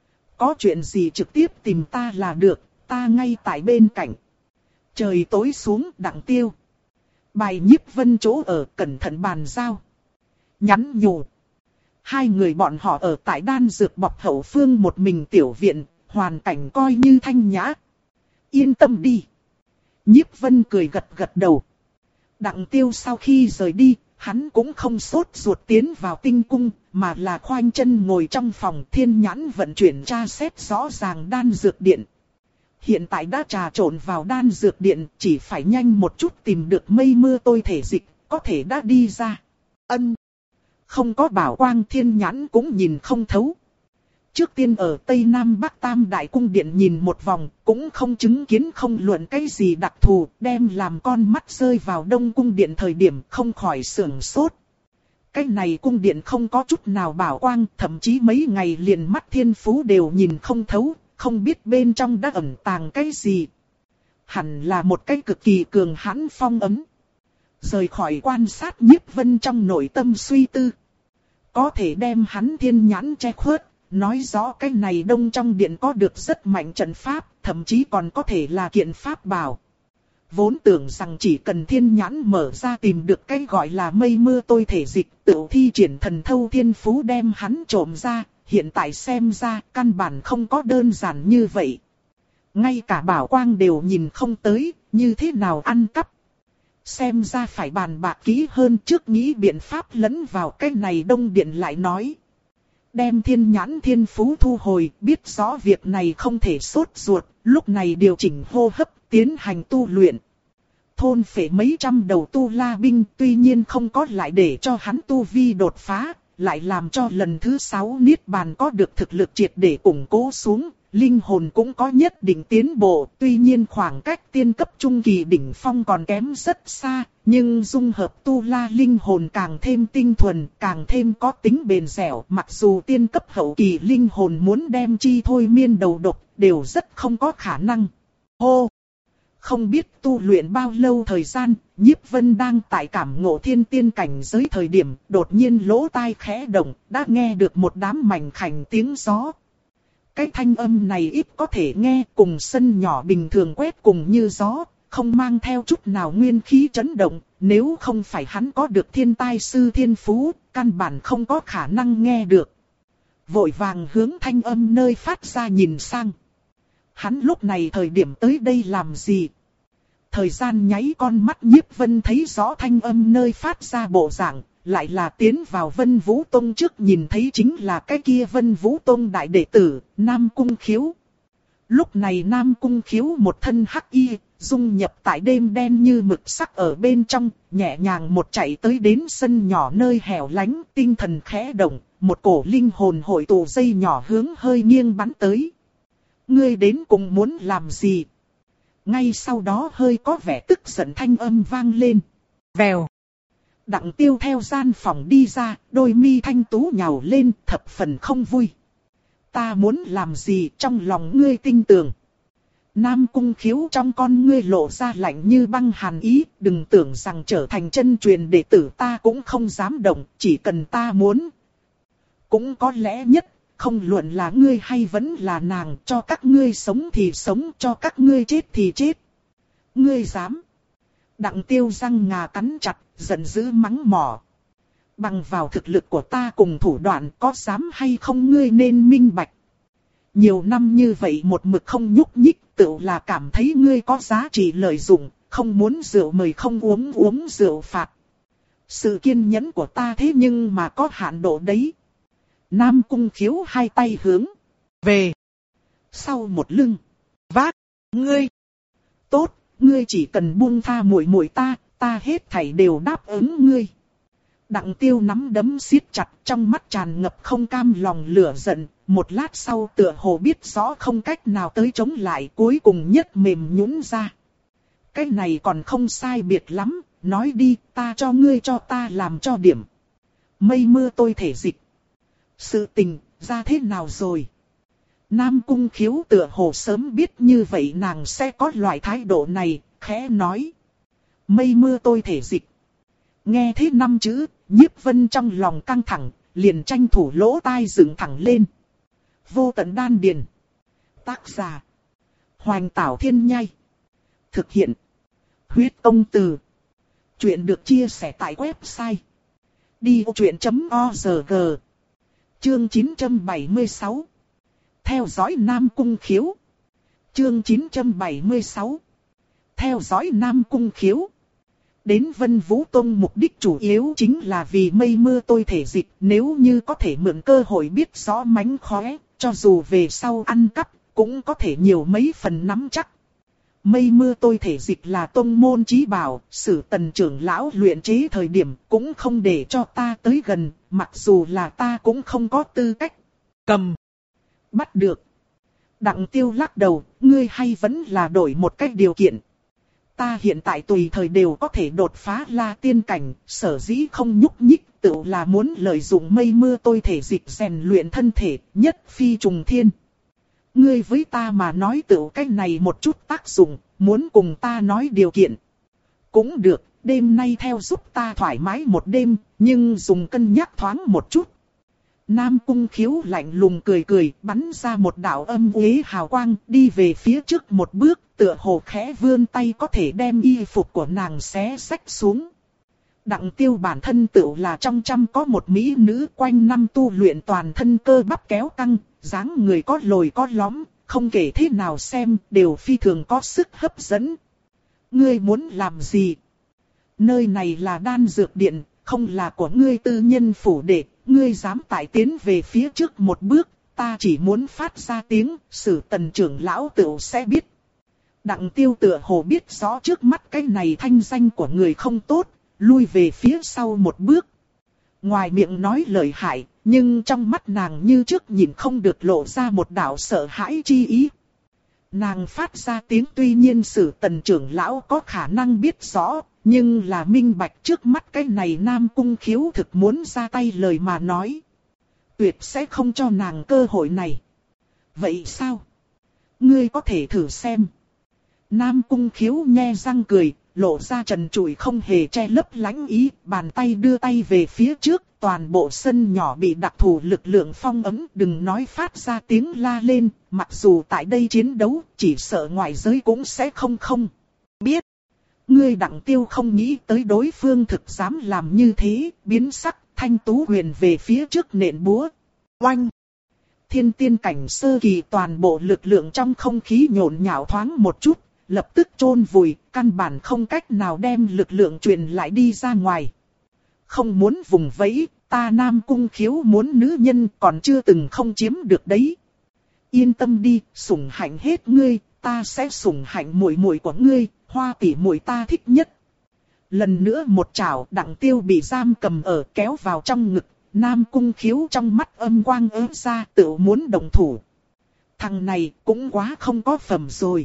Có chuyện gì trực tiếp tìm ta là được, ta ngay tại bên cạnh. Trời tối xuống, Đặng Tiêu. Bài Nhiếp Vân chỗ ở, cẩn thận bàn giao. Nhắn nhủ. Hai người bọn họ ở tại đan dược bọc hậu phương một mình tiểu viện, hoàn cảnh coi như thanh nhã. Yên tâm đi. Nhiếp Vân cười gật gật đầu. Đặng Tiêu sau khi rời đi, hắn cũng không sốt ruột tiến vào tinh cung, mà là khoanh chân ngồi trong phòng thiên nhãn vận chuyển tra xét rõ ràng đan dược điện. Hiện tại đã trà trộn vào đan dược điện, chỉ phải nhanh một chút tìm được mây mưa tôi thể dịch, có thể đã đi ra. Ân. Không có bảo quang thiên nhãn cũng nhìn không thấu. Trước tiên ở Tây Nam Bắc Tam Đại Cung Điện nhìn một vòng, cũng không chứng kiến không luận cái gì đặc thù, đem làm con mắt rơi vào Đông Cung Điện thời điểm không khỏi sưởng sốt. Cái này cung điện không có chút nào bảo quang, thậm chí mấy ngày liền mắt thiên phú đều nhìn không thấu, không biết bên trong đã ẩn tàng cái gì. Hẳn là một cái cực kỳ cường hãn phong ấm. Rời khỏi quan sát Nhiếp Vân trong nội tâm suy tư. Có thể đem hắn thiên nhãn che khuất, nói rõ cái này đông trong điện có được rất mạnh trận pháp, thậm chí còn có thể là kiện pháp bảo. Vốn tưởng rằng chỉ cần thiên nhãn mở ra tìm được cái gọi là mây mưa tôi thể dịch, tự thi triển thần thâu thiên phú đem hắn trộm ra, hiện tại xem ra căn bản không có đơn giản như vậy. Ngay cả bảo quang đều nhìn không tới, như thế nào ăn cắp. Xem ra phải bàn bạc kỹ hơn trước nghĩ biện pháp lẫn vào cái này đông điện lại nói. Đem thiên nhãn thiên phú thu hồi, biết rõ việc này không thể sốt ruột, lúc này điều chỉnh hô hấp, tiến hành tu luyện. Thôn phệ mấy trăm đầu tu la binh, tuy nhiên không có lại để cho hắn tu vi đột phá, lại làm cho lần thứ sáu niết bàn có được thực lực triệt để củng cố xuống, linh hồn cũng có nhất định tiến bộ, tuy nhiên khoảng cách tiên cấp trung kỳ đỉnh phong còn kém rất xa, nhưng dung hợp tu la linh hồn càng thêm tinh thuần, càng thêm có tính bền dẻo, mặc dù tiên cấp hậu kỳ linh hồn muốn đem chi thôi miên đầu độc, đều rất không có khả năng. Hô! Không biết tu luyện bao lâu thời gian, Nhiếp Vân đang tại cảm ngộ thiên tiên cảnh giới thời điểm, đột nhiên lỗ tai khẽ động, đã nghe được một đám mảnh khảnh tiếng gió. Cái thanh âm này ít có thể nghe, cùng sân nhỏ bình thường quét cùng như gió, không mang theo chút nào nguyên khí chấn động, nếu không phải hắn có được thiên tai sư thiên phú, căn bản không có khả năng nghe được. Vội vàng hướng thanh âm nơi phát ra nhìn sang. Hắn lúc này thời điểm tới đây làm gì? Thời gian nháy con mắt Nhiếp Vân thấy rõ thanh âm nơi phát ra bộ dạng, lại là tiến vào Vân Vũ Tông trước nhìn thấy chính là cái kia Vân Vũ Tông đại đệ tử, Nam Cung Khiếu. Lúc này Nam Cung Khiếu một thân hắc y, dung nhập tại đêm đen như mực sắc ở bên trong, nhẹ nhàng một chạy tới đến sân nhỏ nơi hẻo lánh, tinh thần khẽ động, một cổ linh hồn hội tụ dây nhỏ hướng hơi nghiêng bắn tới. Ngươi đến cùng muốn làm gì? Ngay sau đó hơi có vẻ tức giận thanh âm vang lên. Vèo. Đặng Tiêu theo gian phòng đi ra, đôi mi thanh tú nhào lên, thập phần không vui. Ta muốn làm gì trong lòng ngươi tin tưởng. Nam Cung Khiếu trong con ngươi lộ ra lạnh như băng hàn ý, đừng tưởng rằng trở thành chân truyền đệ tử ta cũng không dám động, chỉ cần ta muốn. Cũng có lẽ nhất, không luận là ngươi hay vẫn là nàng, cho các ngươi sống thì sống, cho các ngươi chết thì chết. Ngươi dám. Đặng Tiêu răng ngà cắn chặt, giận dữ mắng mỏ. Bằng vào thực lực của ta cùng thủ đoạn có dám hay không ngươi nên minh bạch. Nhiều năm như vậy một mực không nhúc nhích, tự là cảm thấy ngươi có giá trị lợi dụng, không muốn rượu mời không uống uống rượu phạt. Sự kiên nhẫn của ta thế nhưng mà có hạn độ đấy. Nam Cung Khiếu hai tay hướng về sau một lưng, vác, ngươi. Tốt, ngươi chỉ cần buông tha muội muội ta, ta hết thảy đều đáp ứng ngươi. Đặng Tiêu nắm đấm siết chặt, trong mắt tràn ngập không cam lòng lửa giận, một lát sau tựa hồ biết rõ không cách nào tới chống lại, cuối cùng nhất mềm nhũn ra. Cái này còn không sai biệt lắm, nói đi, ta cho ngươi cho ta làm cho điểm. Mây mưa tôi thể dịch. Sự tình, ra thế nào rồi? Nam Cung Khiếu tựa hồ sớm biết như vậy nàng sẽ có loại thái độ này, khẽ nói. Mây mưa tôi thể dịch. Nghe thế năm chữ, Nhiếp Vân trong lòng căng thẳng, liền tranh thủ lỗ tai dựng thẳng lên. Vô tận đan điền. Tác giả. Hoành Tảo Thiên Nhai. Thực hiện. Huyết Công Từ. Chuyện được chia sẻ tại website. đi ô chuyện chấm org. Chương chín trăm bảy mươi sáu. Theo dõi Nam Cung Khiếu. Chương chín trăm bảy mươi sáu. Theo dõi Nam Cung Khiếu. Đến Vân Vũ Tông mục đích chủ yếu chính là vì mây mưa tôi thể dịch, nếu như có thể mượn cơ hội biết rõ mánh khóe, cho dù về sau ăn cắp, cũng có thể nhiều mấy phần nắm chắc. Mây mưa tôi thể dịch là tông môn chí bảo, Sử Tần trưởng lão luyện chế thời điểm cũng không để cho ta tới gần, mặc dù là ta cũng không có tư cách. Cầm. Bắt được. Đặng Tiêu lắc đầu, ngươi hay vẫn là đổi một cách điều kiện. Ta hiện tại tùy thời đều có thể đột phá La Tiên cảnh, sở dĩ không nhúc nhích tự là muốn lợi dụng mây mưa tôi thể dịch rèn luyện thân thể, nhất phi trùng thiên. Ngươi với ta mà nói tự cái này một chút tác dụng, muốn cùng ta nói điều kiện. Cũng được, đêm nay theo giúp ta thoải mái một đêm, nhưng dùng cân nhắc thoáng một chút. Nam Cung Khiếu lạnh lùng cười cười, bắn ra một đạo âm uế hào quang, đi về phía trước một bước, tựa hồ khẽ vươn tay có thể đem y phục của nàng xé xách xuống. Đặng Tiêu bản thân tự là trong trăm có một mỹ nữ, quanh năm tu luyện toàn thân cơ bắp kéo căng, dáng người có lồi có lõm, không kể thế nào xem, đều phi thường có sức hấp dẫn. Ngươi muốn làm gì? Nơi này là đan dược điện, không là của ngươi tư nhân phủ đệ, ngươi dám tại tiến về phía trước một bước, ta chỉ muốn phát ra tiếng, Sử Tần trưởng lão tự sẽ biết. Đặng Tiêu tựa hồ biết rõ trước mắt cái này thanh danh của người không tốt, lui về phía sau một bước. Ngoài miệng nói lời hại, nhưng trong mắt nàng như trước nhìn không được lộ ra một đạo sợ hãi chi ý. Nàng phát ra tiếng tuy nhiên Sử Tần trưởng lão có khả năng biết rõ, nhưng là minh bạch trước mắt cái này Nam Cung Khiếu thực muốn ra tay lời mà nói. Tuyệt sẽ không cho nàng cơ hội này. Vậy sao? Ngươi có thể thử xem. Nam Cung Khiếu nhe răng cười, lộ ra trần trụi không hề che lấp lãnh ý, bàn tay đưa tay về phía trước, toàn bộ sân nhỏ bị đặc thù lực lượng phong ấm, đừng nói phát ra tiếng la lên, mặc dù tại đây chiến đấu, chỉ sợ ngoại giới cũng sẽ không không biết. Ngươi Đặng Tiêu không nghĩ tới đối phương thực dám làm như thế, biến sắc, thanh tú huyền về phía trước nện búa. Oanh! Thiên tiên cảnh sơ kỳ toàn bộ lực lượng trong không khí nhộn nhạo thoáng một chút, lập tức chôn vùi, căn bản không cách nào đem lực lượng truyền lại đi ra ngoài. Không muốn vùng vẫy, ta Nam Cung Khiếu muốn nữ nhân còn chưa từng không chiếm được đấy. Yên tâm đi, sủng hạnh hết ngươi, ta sẽ sủng hạnh muội muội của ngươi, Hoa tỷ muội ta thích nhất. Lần nữa một chảo, Đặng Tiêu bị giam cầm ở, kéo vào trong ngực, Nam Cung Khiếu trong mắt âm quang ớ ra, tự muốn động thủ. Thằng này cũng quá không có phẩm rồi.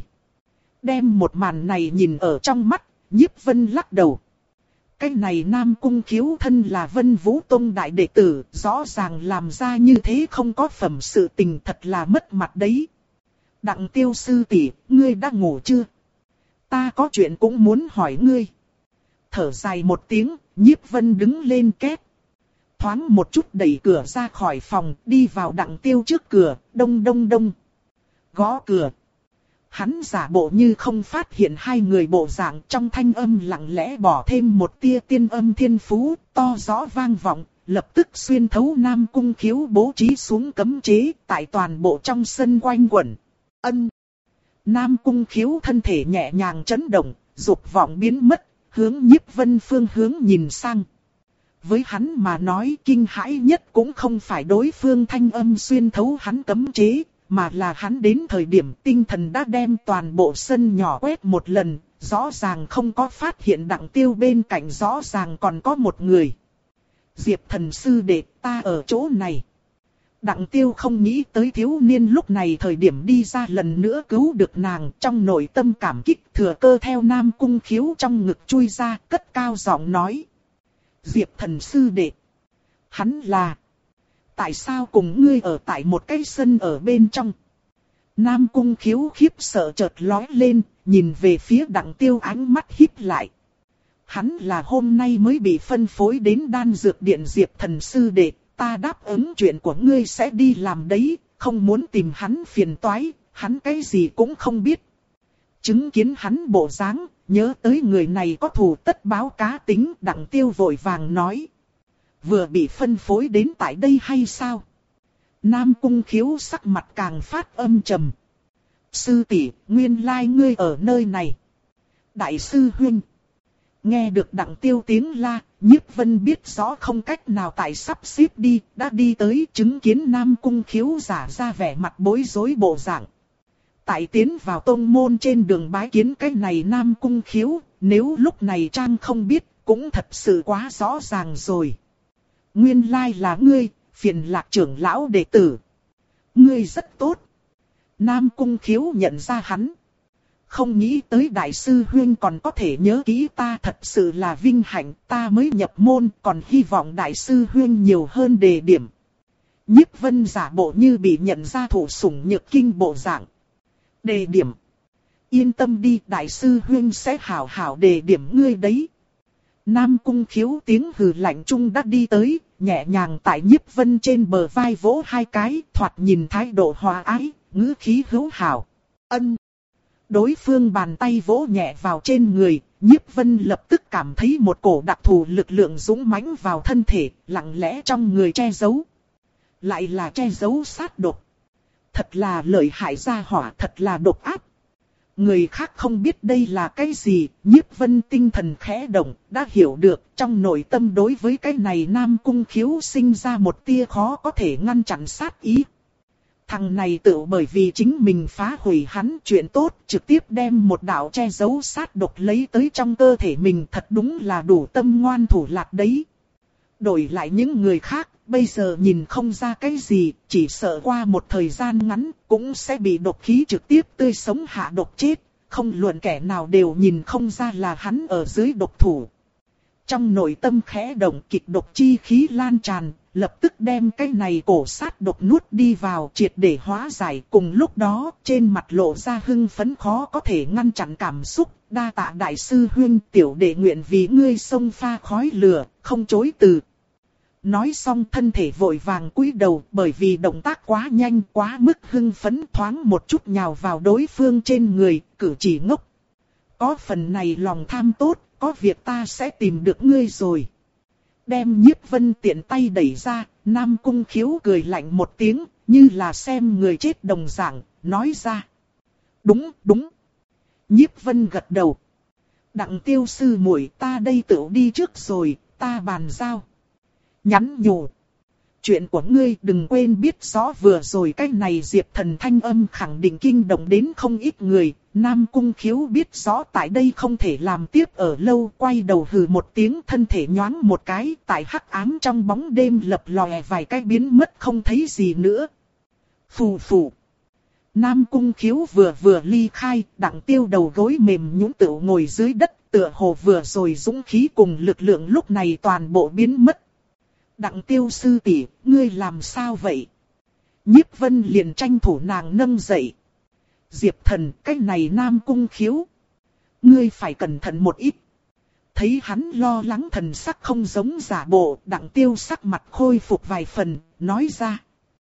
Đem một màn này nhìn ở trong mắt, Nhiếp Vân lắc đầu. Cái này Nam Cung Khiếu thân là Vân Vũ Tông đại đệ tử, rõ ràng làm ra như thế không có phẩm sự tình, thật là mất mặt đấy. Đặng Tiêu sư tỷ, ngươi đã ngủ chưa? Ta có chuyện cũng muốn hỏi ngươi. Thở dài một tiếng, Nhiếp Vân đứng lên két. Thoáng một chút đẩy cửa ra khỏi phòng, đi vào Đặng Tiêu trước cửa, đông đông đông. Gõ cửa. Hắn giả bộ như không phát hiện hai người bộ dạng, trong thanh âm lặng lẽ bỏ thêm một tia tiên âm thiên phú, to rõ vang vọng, lập tức xuyên thấu Nam Cung Khiếu bố trí xuống cấm chế, tại toàn bộ trong sân quanh quẩn. Ân. Nam Cung Khiếu thân thể nhẹ nhàng chấn động, dục vọng biến mất, hướng Nhiếp Vân phương hướng nhìn sang. Với hắn mà nói kinh hãi nhất cũng không phải đối phương thanh âm xuyên thấu hắn cấm chế, mà là hắn đến thời điểm tinh thần đã đem toàn bộ sân nhỏ quét một lần, rõ ràng không có phát hiện Đặng Tiêu bên cạnh, rõ ràng còn có một người. Diệp Thần sư đệ, ta ở chỗ này. Đặng Tiêu không nghĩ tới thiếu niên lúc này thời điểm đi ra lần nữa cứu được nàng, trong nội tâm cảm kích, thừa cơ theo Nam Cung Khiếu trong ngực chui ra, cất cao giọng nói. Diệp Thần sư đệ. Hắn là. Tại sao cùng ngươi ở tại một cái sân ở bên trong? Nam Cung Khiếu khiếp sợ chợt lóe lên, nhìn về phía Đặng Tiêu, ánh mắt híp lại. Hắn là hôm nay mới bị phân phối đến đan dược điện. Diệp Thần sư đệ, ta đáp ứng chuyện của ngươi sẽ đi làm đấy, không muốn tìm hắn phiền toái, hắn cái gì cũng không biết. Chứng kiến hắn bộ dáng, nhớ tới người này có thù tất báo cá tính, Đặng Tiêu vội vàng nói. Vừa bị phân phối đến tại đây hay sao? Nam Cung Khiếu sắc mặt càng phát âm trầm. Sư tỷ, nguyên lai ngươi ở nơi này. Đại sư huynh. Nghe được Đặng Tiêu tiếng la, Nhiếp Vân biết rõ không cách nào tại sắp xếp đi, đã đi tới chứng kiến Nam Cung Khiếu giả ra vẻ mặt bối rối bộ dạng. Tại tiến vào tông môn trên đường bái kiến cái này Nam Cung Khiếu, nếu lúc này Trang không biết, cũng thật sự quá rõ ràng rồi. Nguyên lai là ngươi, Phiền Lạc trưởng lão đệ tử. Ngươi rất tốt. Nam Cung Khiếu nhận ra hắn. Không nghĩ tới đại sư huynh còn có thể nhớ kỹ ta, thật sự là vinh hạnh, ta mới nhập môn, còn hy vọng đại sư huynh nhiều hơn đề điểm. Nhiếp Vân giả bộ như bị nhận ra thủ sủng nhược kinh bộ dạng. Đề điểm. Yên tâm đi, đại sư huynh sẽ hảo hảo đề điểm ngươi đấy. Nam Cung Khiếu tiếng hừ lạnh trung đã đi tới, nhẹ nhàng tại Nhiếp Vân trên bờ vai vỗ hai cái, thoạt nhìn thái độ hòa ái, ngữ khí hữu hảo. Ân. Đối phương bàn tay vỗ nhẹ vào trên người, Nhiếp Vân lập tức cảm thấy một cổ đặc thù lực lượng dũng mãnh vào thân thể, lặng lẽ trong người che giấu. Lại là che giấu sát độc. Thật là lợi hại gia hỏa, thật là độc ác. Người khác không biết đây là cái gì, Nhiếp Vân tinh thần khẽ động, đã hiểu được, trong nội tâm đối với cái này Nam Cung Khiếu sinh ra một tia khó có thể ngăn chặn sát ý. Thằng này tự bởi vì chính mình phá hủy hắn chuyện tốt, trực tiếp đem một đạo che giấu sát độc lấy tới trong cơ thể mình, thật đúng là đủ tâm ngoan thủ lạt đấy. Đổi lại những người khác, bây giờ nhìn không ra cái gì, chỉ sợ qua một thời gian ngắn, cũng sẽ bị độc khí trực tiếp tươi sống hạ độc chết, không luận kẻ nào đều nhìn không ra là hắn ở dưới độc thủ. Trong nội tâm khẽ động, kịch độc chi khí lan tràn, lập tức đem cái này cổ sát độc nuốt đi vào, triệt để hóa giải. Cùng lúc đó, trên mặt lộ ra hưng phấn khó có thể ngăn chặn cảm xúc, đa tạ đại sư huynh, tiểu đệ nguyện vì ngươi xông pha khói lửa, không chối từ. Nói xong thân thể vội vàng cúi đầu, bởi vì động tác quá nhanh, quá mức hưng phấn, thoáng một chút nhào vào đối phương trên người, cử chỉ ngốc. Có phần này lòng tham tốt, có việc ta sẽ tìm được ngươi rồi. Đem Nhiếp Vân tiện tay đẩy ra, Nam Cung Khiếu cười lạnh một tiếng, như là xem người chết đồng dạng, nói ra. Đúng, đúng. Nhiếp Vân gật đầu. Đặng Tiêu sư muội, ta đây tự đi trước rồi, ta bàn giao. Nhắn nhủ. Chuyện của ngươi đừng quên biết rõ vừa rồi cái này Diệp Thần thanh âm khẳng định kinh động đến không ít người. Nam Cung Khiếu biết rõ tại đây không thể làm tiếp ở lâu, quay đầu hừ một tiếng, thân thể nhoáng một cái, tại hắc ám trong bóng đêm lập lòe vài cái biến mất không thấy gì nữa. Phù phù. Nam Cung Khiếu vừa vừa ly khai, Đặng Tiêu đầu gối mềm nhũn tựa ngồi dưới đất, tựa hồ vừa rồi dũng khí cùng lực lượng lúc này toàn bộ biến mất. Đặng Tiêu sư tỷ, ngươi làm sao vậy? Nhiếp Vân liền tranh thủ nàng nâng dậy. Diệp Thần, cái này Nam Cung Khiếu. Ngươi phải cẩn thận một ít. Thấy hắn lo lắng thần sắc không giống giả bộ, Đặng Tiêu sắc mặt khôi phục vài phần, nói ra.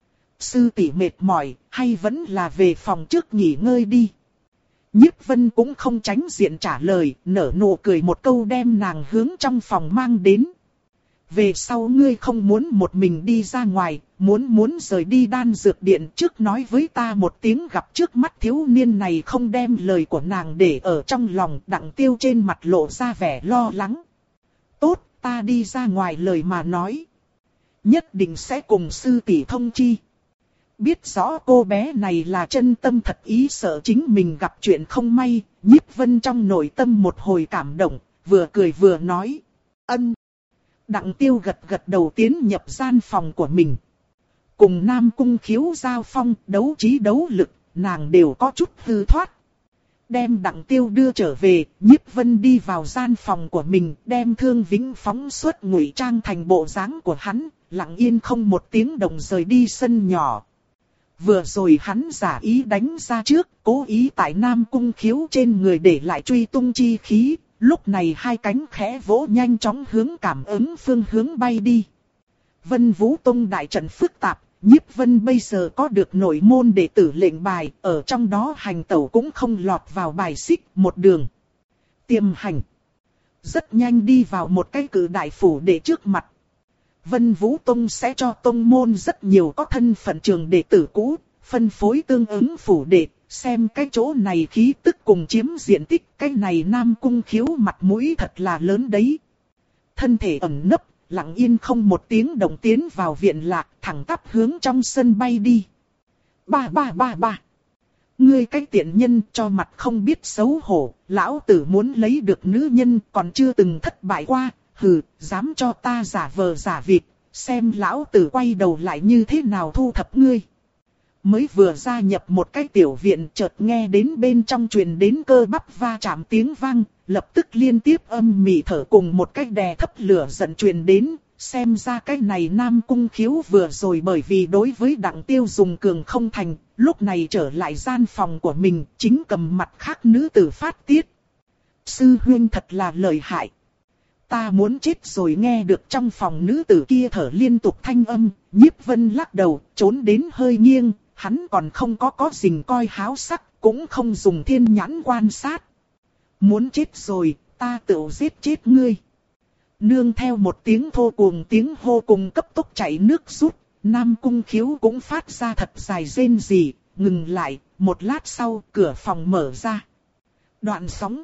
Sư tỷ mệt mỏi, hay vẫn là về phòng trước nghỉ ngơi đi. Nhiếp Vân cũng không tránh diện trả lời, nở nụ cười một câu đem nàng hướng trong phòng mang đến. Về sau ngươi không muốn một mình đi ra ngoài, muốn muốn rời đi đan dược điện trước nói với ta một tiếng. Gặp trước mắt thiếu niên này không đem lời của nàng để ở trong lòng, Đặng Tiêu trên mặt lộ ra vẻ lo lắng. Tốt, ta đi ra ngoài lời mà nói. Nhất định sẽ cùng sư tỷ thông chi. Biết rõ cô bé này là chân tâm thật ý sợ chính mình gặp chuyện không may, Nhiếp Vân trong nội tâm một hồi cảm động, vừa cười vừa nói. Ân. Đặng Tiêu gật gật đầu tiến nhập gian phòng của mình. Cùng Nam Cung Khiếu giao phong, đấu trí đấu lực, nàng đều có chút hư thoát. Đem Đặng Tiêu đưa trở về, Nhiếp Vân đi vào gian phòng của mình, đem Thương Vĩnh phóng xuất ngụy trang thành bộ dáng của hắn, lặng yên không một tiếng động rời đi sân nhỏ. Vừa rồi hắn giả ý đánh ra trước, cố ý tại Nam Cung Khiếu trên người để lại truy tung chi khí, lúc này hai cánh khẽ vỗ nhanh chóng hướng cảm ứng phương hướng bay đi. Vân Vũ Tông đại trận phức tạp, Nhiếp Vân bây giờ có được nội môn đệ tử lệnh bài, ở trong đó hành tẩu cũng không lọt vào bài xích, một đường tiềm hành. Rất nhanh đi vào một cái cử đại phủ đệ trước mặt. Vân Vũ Tông sẽ cho tông môn rất nhiều có thân phận trường đệ tử cũ, phân phối tương ứng phủ đệ, xem cái chỗ này khí tức cùng chiếm diện tích, cái này Nam Cung Khiếu mặt mũi thật là lớn đấy. Thân thể ẩn nấp, lặng yên không một tiếng động tiến vào viện lạc, thẳng tắp hướng trong sân bay đi. Ba ba ba ba. Ngươi cái tiện nhân cho mặt không biết xấu hổ, lão tử muốn lấy được nữ nhân còn chưa từng thất bại qua, hừ, dám cho ta giả vờ giả vịt, xem lão tử quay đầu lại như thế nào thu thập ngươi. Mới vừa gia nhập một cái tiểu viện chợt nghe đến bên trong truyền đến cơ bắp va chạm tiếng vang, lập tức liên tiếp âm mị thở cùng một cái đè thấp lửa giận truyền đến, xem ra cái này Nam Cung Khiếu vừa rồi bởi vì đối với Đặng Tiêu dùng cường không thành, lúc này trở lại gian phòng của mình, chính cầm mặt khác nữ tử phát tiết. Sư huynh thật là lợi hại. Ta muốn chết rồi. Nghe được trong phòng nữ tử kia thở liên tục thanh âm, Nhiếp Vân lắc đầu, trốn đến hơi nghiêng, hắn còn không có có rình coi háo sắc, cũng không dùng thiên nhãn quan sát. Muốn chết rồi, ta tự giết chết ngươi. Nương theo một tiếng thô cuồng tiếng hô cùng cấp tốc chảy nước rút, Nam Cung Khiếu cũng phát ra thật dài rên rỉ, ngừng lại, một lát sau cửa phòng mở ra. Đoạn sóng.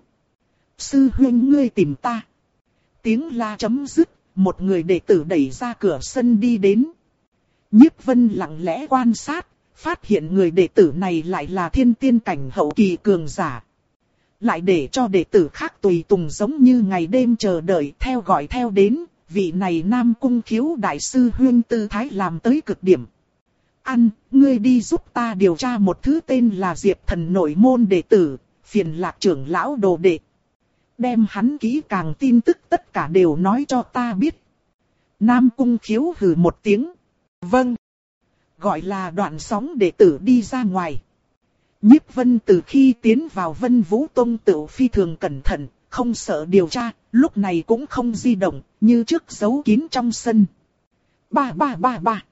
Sư huynh ngươi tìm ta. Tiếng la chấm dứt, một người đệ tử đẩy ra cửa sân đi đến. Nhiếp Vân lặng lẽ quan sát, phát hiện người đệ tử này lại là thiên tiên cảnh hậu kỳ cường giả. Lại để cho đệ tử khác tùy tùng giống như ngày đêm chờ đợi theo gọi theo đến, vị này Nam Cung Khiếu đại sư huyên tư thái làm tới cực điểm. Ăn, ngươi đi giúp ta điều tra một thứ tên là Diệp Thần nội môn đệ tử, phiền Lạc trưởng lão đồ đệ. Đem hắn kỹ càng tin tức tất cả đều nói cho ta biết. Nam Cung Khiếu hừ một tiếng. Vâng. Gọi là Đoạn Sóng đệ tử đi ra ngoài. Nhiếp Vân từ khi tiến vào Vân Vũ Tông tự phi thường cẩn thận, không sợ điều tra, lúc này cũng không di động, như trước giấu kín trong sân. Ba ba ba ba.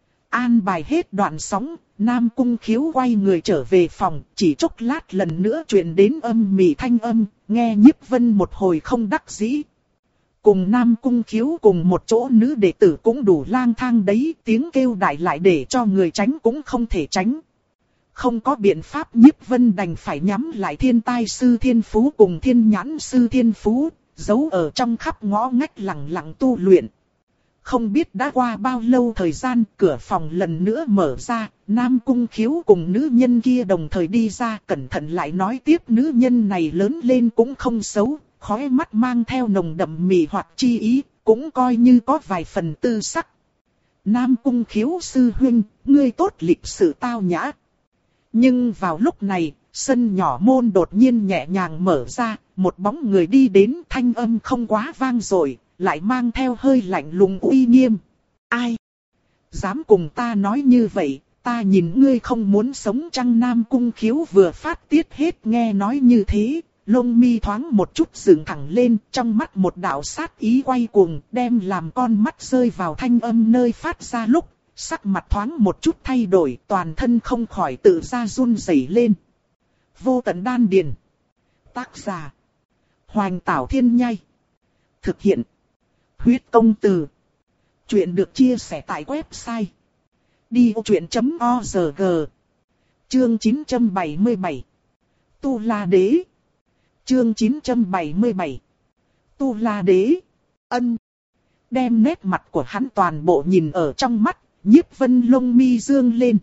An bài hết Đoạn Sóng, Nam Cung Khiếu quay người trở về phòng, chỉ chốc lát lần nữa truyền đến âm mỉ thanh âm, nghe Nhiếp Vân một hồi không đắc dĩ. Cùng Nam Cung Khiếu cùng một chỗ nữ đệ tử cũng đủ lang thang đấy, tiếng kêu đại lại để cho người tránh cũng không thể tránh. Không có biện pháp, Nhiếp Vân đành phải nhắm lại Thiên Tai Sư Thiên Phú cùng Thiên Nhãn Sư Thiên Phú, giấu ở trong khắp ngõ ngách lặng lặng tu luyện. Không biết đã qua bao lâu thời gian, cửa phòng lần nữa mở ra, Nam Cung Khiếu cùng nữ nhân kia đồng thời đi ra, cẩn thận lại nói tiếp, nữ nhân này lớn lên cũng không xấu, khóe mắt mang theo nồng đậm mị hoặc chi ý, cũng coi như có vài phần tư sắc. Nam Cung Khiếu sư huynh, ngươi tốt lịch sự tao nhã. Nhưng vào lúc này, sân nhỏ môn đột nhiên nhẹ nhàng mở ra, một bóng người đi đến, thanh âm không quá vang dội, lại mang theo hơi lạnh lùng uy nghiêm. Ai? Dám cùng ta nói như vậy, ta nhìn ngươi không muốn sống chăng? Nam Cung Khiếu vừa phát tiết hết nghe nói như thế, lông mi thoáng một chút dựng thẳng lên, trong mắt một đạo sát ý quay cuồng, đem làm con mắt rơi vào thanh âm nơi phát ra lúc, sắc mặt thoáng một chút thay đổi, toàn thân không khỏi tự ra run rẩy lên. Vô Tận Đan Điền. Tác giả: Hoành Tảo Thiên Nhai. Thực hiện: Huyết Công Từ. Chuyện được chia sẻ tại website đi vô chuyện chấm org. Chương chín trăm bảy mươi bảy. Tu La Đế. Chương chín trăm bảy mươi bảy. Tu La Đế. Ân. Đem nét mặt của hắn toàn bộ nhìn ở trong mắt, Nhiếp Vân lông mi dương lên.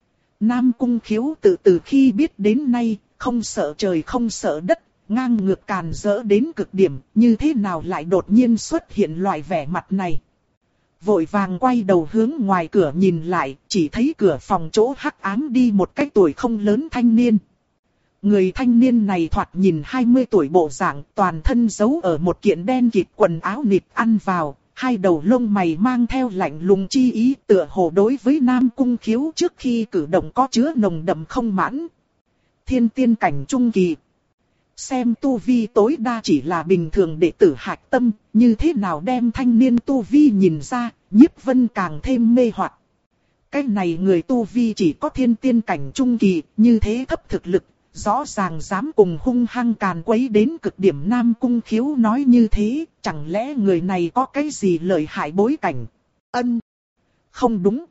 Nam Cung Khiếu từ từ khi biết đến nay, không sợ trời không sợ đất, ngang ngược càn rỡ đến cực điểm, như thế nào lại đột nhiên xuất hiện loại vẻ mặt này. Vội vàng quay đầu hướng ngoài cửa nhìn lại, chỉ thấy cửa phòng chỗ hắc ám đi một cái tuổi không lớn thanh niên. Người thanh niên này thoạt nhìn hai mươi tuổi bộ dạng, toàn thân giấu ở một kiện đen kịt quần áo nịt ăn vào, hai đầu lông mày mang theo lạnh lùng chi ý, tựa hồ đối với Nam Cung Khiếu trước khi cử động có chứa nồng đậm không mãn. Thiên tiên cảnh trung kỳ. Xem tu vi tối đa chỉ là bình thường đệ tử hạch tâm, như thế nào đem thanh niên tu vi nhìn ra, Nhiếp Vân càng thêm mê hoặc. Cái này người tu vi chỉ có thiên tiên cảnh trung kỳ, như thế thấp thực lực, rõ ràng dám cùng hung hăng càn quấy đến cực điểm. Nam Cung Khiếu nói như thế, chẳng lẽ người này có cái gì lợi hại bối cảnh? Ân. Không đúng.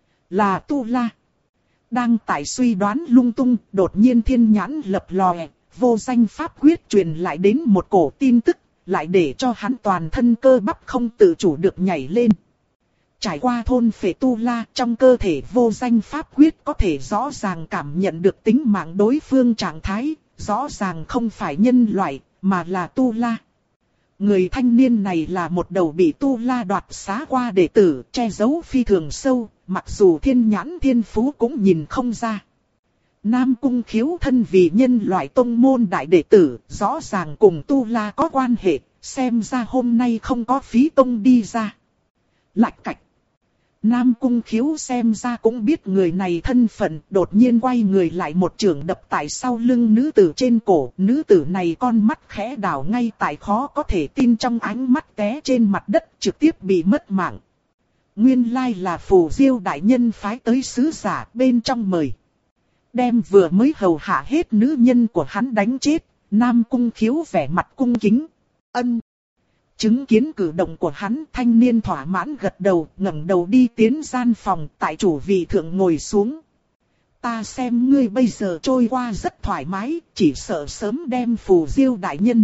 Là Tu La. Đang tại suy đoán lung tung, đột nhiên thiên nhãn lập lòe, vô danh pháp quyết truyền lại đến một cổ tin tức, lại để cho hắn toàn thân cơ bắp không tự chủ được nhảy lên. Trải qua thôn phệ Tu La, trong cơ thể vô danh pháp quyết có thể rõ ràng cảm nhận được tính mạng đối phương trạng thái, rõ ràng không phải nhân loại, mà là Tu La. Người thanh niên này là một đầu bị Tu La đoạt xá qua đệ tử, che giấu phi thường sâu, mặc dù thiên nhãn thiên phú cũng nhìn không ra. Nam Cung Khiếu thân vì nhân loại tông môn đại đệ tử, rõ ràng cùng Tu La có quan hệ, xem ra hôm nay không có phí tông đi ra. Lạch cạch. Nam Cung Khiếu xem ra cũng biết người này thân phận, đột nhiên quay người lại một chưởng đập tại sau lưng nữ tử trên cổ. Nữ tử này con mắt khẽ đảo, ngay tại khó có thể tin trong ánh mắt té trên mặt đất, trực tiếp bị mất mạng. Nguyên lai là Phù Diêu đại nhân phái tới sứ giả, bên trong mời. Đem vừa mới hầu hạ hết nữ nhân của hắn đánh chết, Nam Cung Khiếu vẻ mặt cung kính. Ân. Chứng kiến cử động của hắn, thanh niên thỏa mãn gật đầu, ngẩng đầu đi tiến gian phòng, tại chủ vị thượng ngồi xuống. Ta xem ngươi bây giờ trôi qua rất thoải mái, chỉ sợ sớm đem Phù Diêu đại nhân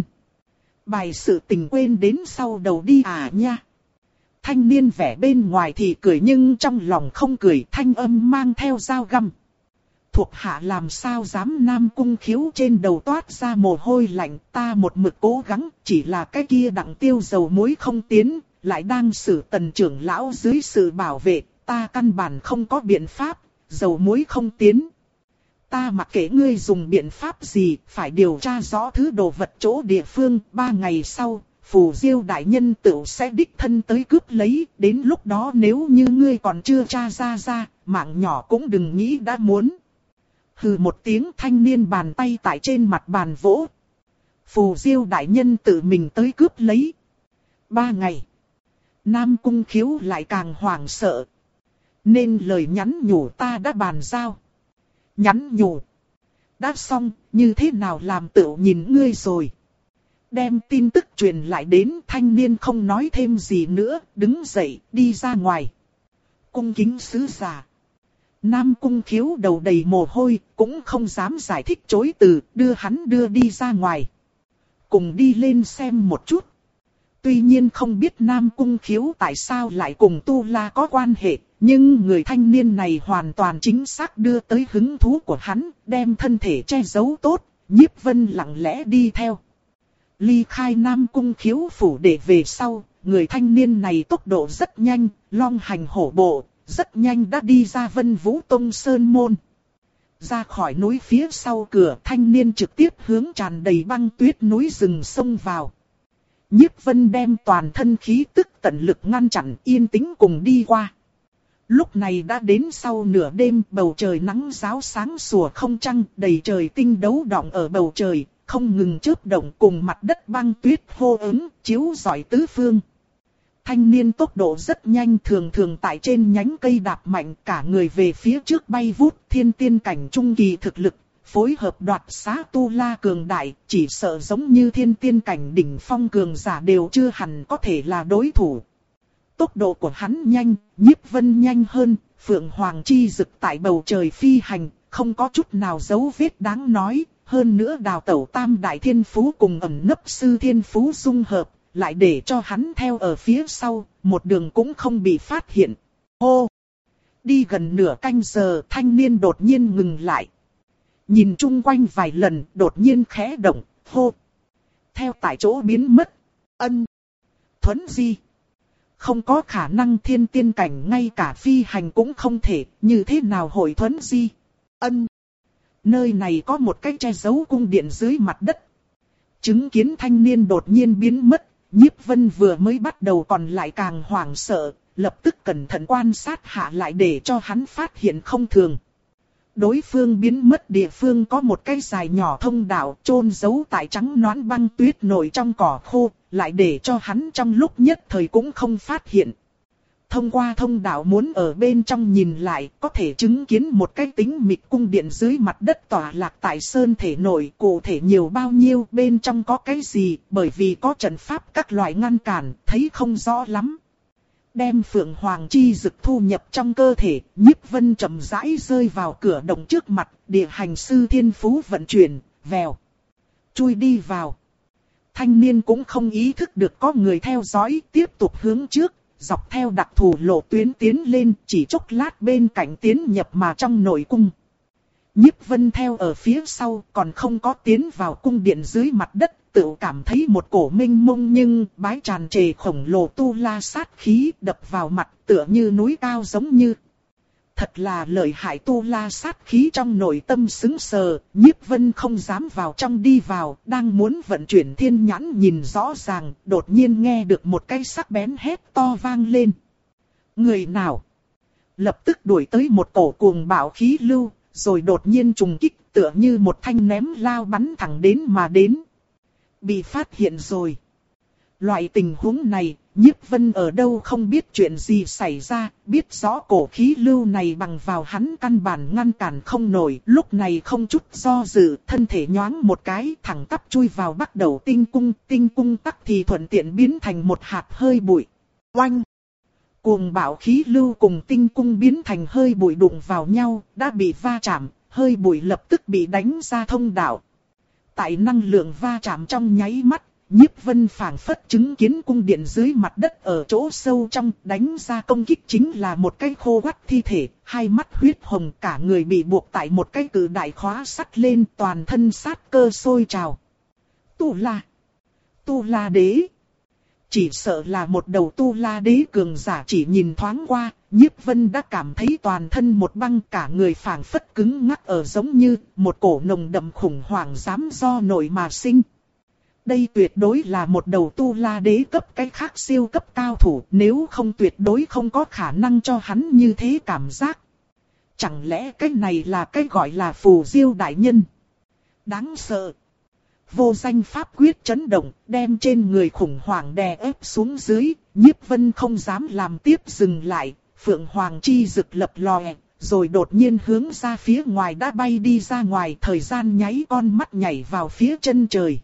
bài sự tình quên đến sau đầu đi à nha. Thanh niên vẻ bên ngoài thì cười nhưng trong lòng không cười, thanh âm mang theo dao găm. Thuộc hạ làm sao dám. Nam Cung Khiếu trên đầu toát ra mồ hôi lạnh, ta một mực cố gắng, chỉ là cái kia đặng tiêu dầu muối không tiến, lại đang xử Tần trưởng lão dưới sự bảo vệ, ta căn bản không có biện pháp, dầu muối không tiến. Ta mặc kệ ngươi dùng biện pháp gì, phải điều tra rõ thứ đồ vật chỗ địa phương, ba ngày sau, Phù Diêu đại nhân tự sẽ đích thân tới cướp lấy, đến lúc đó nếu như ngươi còn chưa tra ra ra, mạng nhỏ cũng đừng nghĩ đã muốn. Hừ một tiếng, thanh niên bàn tay tại trên mặt bàn vỗ. Phù Diêu đại nhân tự mình tới cướp lấy. Ba ngày. Nam Cung Khiếu lại càng hoảng sợ. Nên lời nhắn nhủ ta đã bàn giao. Nhắn nhủ. Đã xong, như thế nào làm tựu nhìn ngươi rồi. Đem tin tức truyền lại đến, thanh niên không nói thêm gì nữa, đứng dậy, đi ra ngoài. Cung kính sứ giả. Nam Cung Khiếu đầu đầy mồ hôi, cũng không dám giải thích chối từ, đưa hắn đưa đi ra ngoài. Cùng đi lên xem một chút. Tuy nhiên không biết Nam Cung Khiếu tại sao lại cùng Tu La có quan hệ, nhưng người thanh niên này hoàn toàn chính xác đưa tới hứng thú của hắn, đem thân thể che giấu tốt, Nhiếp Vân lặng lẽ đi theo. Ly khai Nam Cung Khiếu phủ để về sau, người thanh niên này tốc độ rất nhanh, long hành hổ bộ. Rất nhanh đã đi ra Vân Vũ Tông Sơn Môn. Ra khỏi núi phía sau cửa, thanh niên trực tiếp hướng tràn đầy băng tuyết núi rừng sông vào. Nhiếp Vân đem toàn thân khí tức tận lực ngăn chặn, yên tĩnh cùng đi qua. Lúc này đã đến sau nửa đêm, bầu trời nắng ráo sáng sủa không trăng, đầy trời tinh đấu đọng ở bầu trời, không ngừng chớp động cùng mặt đất băng tuyết hô ứng, chiếu rọi tứ phương. Thanh niên tốc độ rất nhanh, thường thường tại trên nhánh cây đạp mạnh, cả người về phía trước bay vút. Thiên tiên cảnh trung kỳ thực lực, phối hợp đoạt xá Tu La cường đại, chỉ sợ giống như thiên tiên cảnh đỉnh phong cường giả đều chưa hẳn có thể là đối thủ. Tốc độ của hắn nhanh, Nhiếp Vân nhanh hơn, Phượng Hoàng chi dực tại bầu trời phi hành, không có chút nào dấu vết đáng nói. Hơn nữa đào tẩu tam đại thiên phú cùng ẩn nấp sư thiên phú dung hợp, lại để cho hắn theo ở phía sau, một đường cũng không bị phát hiện. Hô! Đi gần nửa canh giờ, thanh niên đột nhiên ngừng lại. Nhìn chung quanh vài lần, đột nhiên khẽ động, hô! Theo tại chỗ biến mất. Ân! Thuấn di! Không có khả năng thiên tiên cảnh ngay cả phi hành cũng không thể, như thế nào hội thuấn di? Ân! Nơi này có một cái che giấu cung điện dưới mặt đất. Chứng kiến thanh niên đột nhiên biến mất, Nhiếp Vân vừa mới bắt đầu còn lại càng hoảng sợ, lập tức cẩn thận quan sát hạ lại để cho hắn phát hiện không thường. Đối phương biến mất địa phương có một cái dài nhỏ thông đạo chôn giấu tại trắng nõn băng tuyết nổi trong cỏ khô, lại để cho hắn trong lúc nhất thời cũng không phát hiện. Thông qua thông đạo muốn ở bên trong nhìn lại, có thể chứng kiến một cái tính mịch cung điện dưới mặt đất tỏa lạc tại sơn thể nội, cụ thể nhiều bao nhiêu, bên trong có cái gì, bởi vì có trận pháp các loại ngăn cản, thấy không rõ lắm. Đem Phượng Hoàng chi dực thu nhập trong cơ thể, Nhiếp Vân chậm rãi rơi vào cửa động trước mặt, địa hành sư thiên phú vận chuyển, vèo, chui đi vào. Thanh niên cũng không ý thức được có người theo dõi, tiếp tục hướng trước. Dọc theo đặc thù lộ tuyến tiến lên, chỉ chốc lát bên cạnh tiến nhập mà trong nội cung. Nhiếp Vân theo ở phía sau, còn không có tiến vào cung điện dưới mặt đất, tự cảm thấy một cổ mênh mông nhưng bái tràn trề khổng lồ tu la sát khí đập vào mặt, tựa như núi cao giống như. Thật là lợi hại tu la sát khí, trong nội tâm sững sờ, Nhiếp Vân không dám vào trong đi vào, đang muốn vận chuyển thiên nhãn nhìn rõ ràng, đột nhiên nghe được một cái sắc bén hét to vang lên. Người nào? Lập tức đuổi tới một cổ cuồng bạo khí lưu, rồi đột nhiên trùng kích tựa như một thanh ném lao bắn thẳng đến mà đến. Bị phát hiện rồi. Loại tình huống này, Nhiếp Vân ở đâu không biết chuyện gì xảy ra, biết rõ cổ khí lưu này bằng vào hắn căn bản ngăn cản không nổi, lúc này không chút do dự, thân thể nhoáng một cái, thẳng tắp chui vào bắt đầu tinh cung, tinh cung tắc thì thuận tiện biến thành một hạt hơi bụi. Oanh! Cuồng bạo khí lưu cùng tinh cung biến thành hơi bụi đụng vào nhau, đã bị va chạm, hơi bụi lập tức bị đánh ra thông đạo. Tại năng lượng va chạm trong nháy mắt, Nhiếp Vân phảng phất chứng kiến cung điện dưới mặt đất ở chỗ sâu trong, đánh ra công kích chính là một cái khô quắt thi thể, hai mắt huyết hồng, cả người bị buộc tại một cái cự đại khóa sắt lên, toàn thân sát cơ sôi trào. Tu La! Tu La đế! Chỉ sợ là một đầu Tu La đế cường giả, chỉ nhìn thoáng qua, Nhiếp Vân đã cảm thấy toàn thân một băng, cả người phảng phất cứng ngắc ở, giống như một cổ nồng đậm khủng hoảng dám do nội mà sinh. Đây tuyệt đối là một đầu Tu La đế cấp cái khác siêu cấp cao thủ, nếu không tuyệt đối không có khả năng cho hắn như thế cảm giác. Chẳng lẽ cái này là cái gọi là phù diêu đại nhân? Đáng sợ. Vô danh pháp quyết chấn động, đem trên người khủng hoảng đè ép xuống dưới, Nhiếp Vân không dám làm tiếp dừng lại, Phượng Hoàng chi rực lập lòe, rồi đột nhiên hướng ra phía ngoài đã bay đi ra ngoài, thời gian nháy con mắt nhảy vào phía chân trời.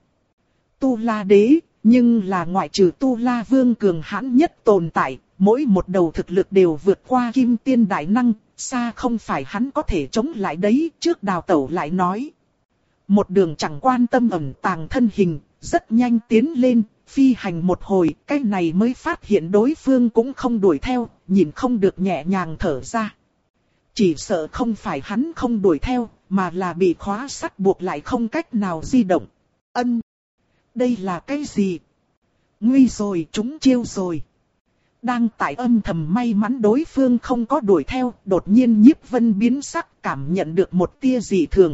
Tu La đế, nhưng là ngoại trừ Tu La vương cường hãn nhất tồn tại, mỗi một đầu thực lực đều vượt qua kim tiên đại năng, xa không phải hắn có thể chống lại đấy, trước đào tẩu lại nói. Một đường chẳng quan tâm ẩn tàng thân hình, rất nhanh tiến lên, phi hành một hồi, cái này mới phát hiện đối phương cũng không đuổi theo, nhìn không được nhẹ nhàng thở ra. Chỉ sợ không phải hắn không đuổi theo, mà là bị khóa sắt buộc lại không cách nào di động. Ân! Đây là cái gì? Nguy rồi, trúng chiêu rồi. Đang tại âm thầm may mắn đối phương không có đuổi theo, đột nhiên Nhiếp Vân biến sắc, cảm nhận được một tia dị thường.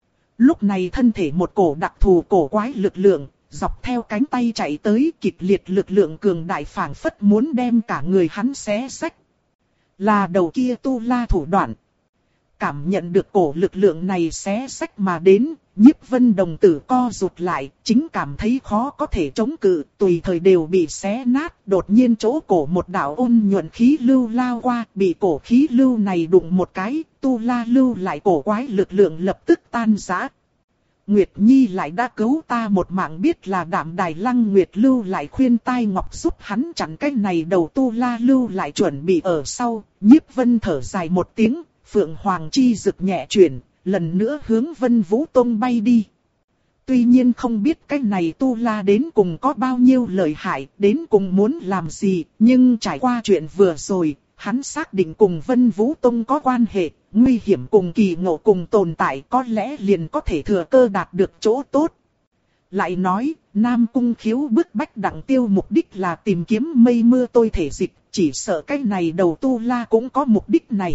Lúc này thân thể một cổ đặc thù cổ quái lực lượng, dọc theo cánh tay chạy tới, kịch liệt lực lượng cường đại phảng phất muốn đem cả người hắn xé xách. Là đầu kia Tu La thủ đoạn. Cảm nhận được cổ lực lượng này xé xách mà đến, Nhiếp Vân đồng tử co rụt lại, chính cảm thấy khó có thể chống cự, tùy thời đều bị xé nát. Đột nhiên chỗ cổ một đạo ôn nhuận khí lưu lao qua, bị cổ khí lưu này đụng một cái, Tu La lưu lại cổ quái lực lượng lập tức tan rã. Nguyệt Nhi lại đã cứu ta một mạng, biết là Đạm Đài Lăng Nguyệt lưu lại khuyên tai ngọc giúp hắn chặn cái này đầu tu la lưu lại chuẩn bị ở sau. Nhiếp Vân thở dài một tiếng, Phượng Hoàng chi rực nhẹ chuyển, lần nữa hướng Vân Vũ Tông bay đi. Tuy nhiên không biết cái này tu la đến cùng có bao nhiêu lợi hại, đến cùng muốn làm gì, nhưng trải qua chuyện vừa rồi, hắn xác định cùng Vân Vũ Tông có quan hệ, nguy hiểm cùng kỳ ngộ cùng tồn tại, có lẽ liền có thể thừa cơ đạt được chỗ tốt. Lại nói, Nam Cung Khiếu bức bách Đặng Tiêu mục đích là tìm kiếm mây mưa tôi thể dịch, chỉ sợ cái này đầu tu la cũng có mục đích này.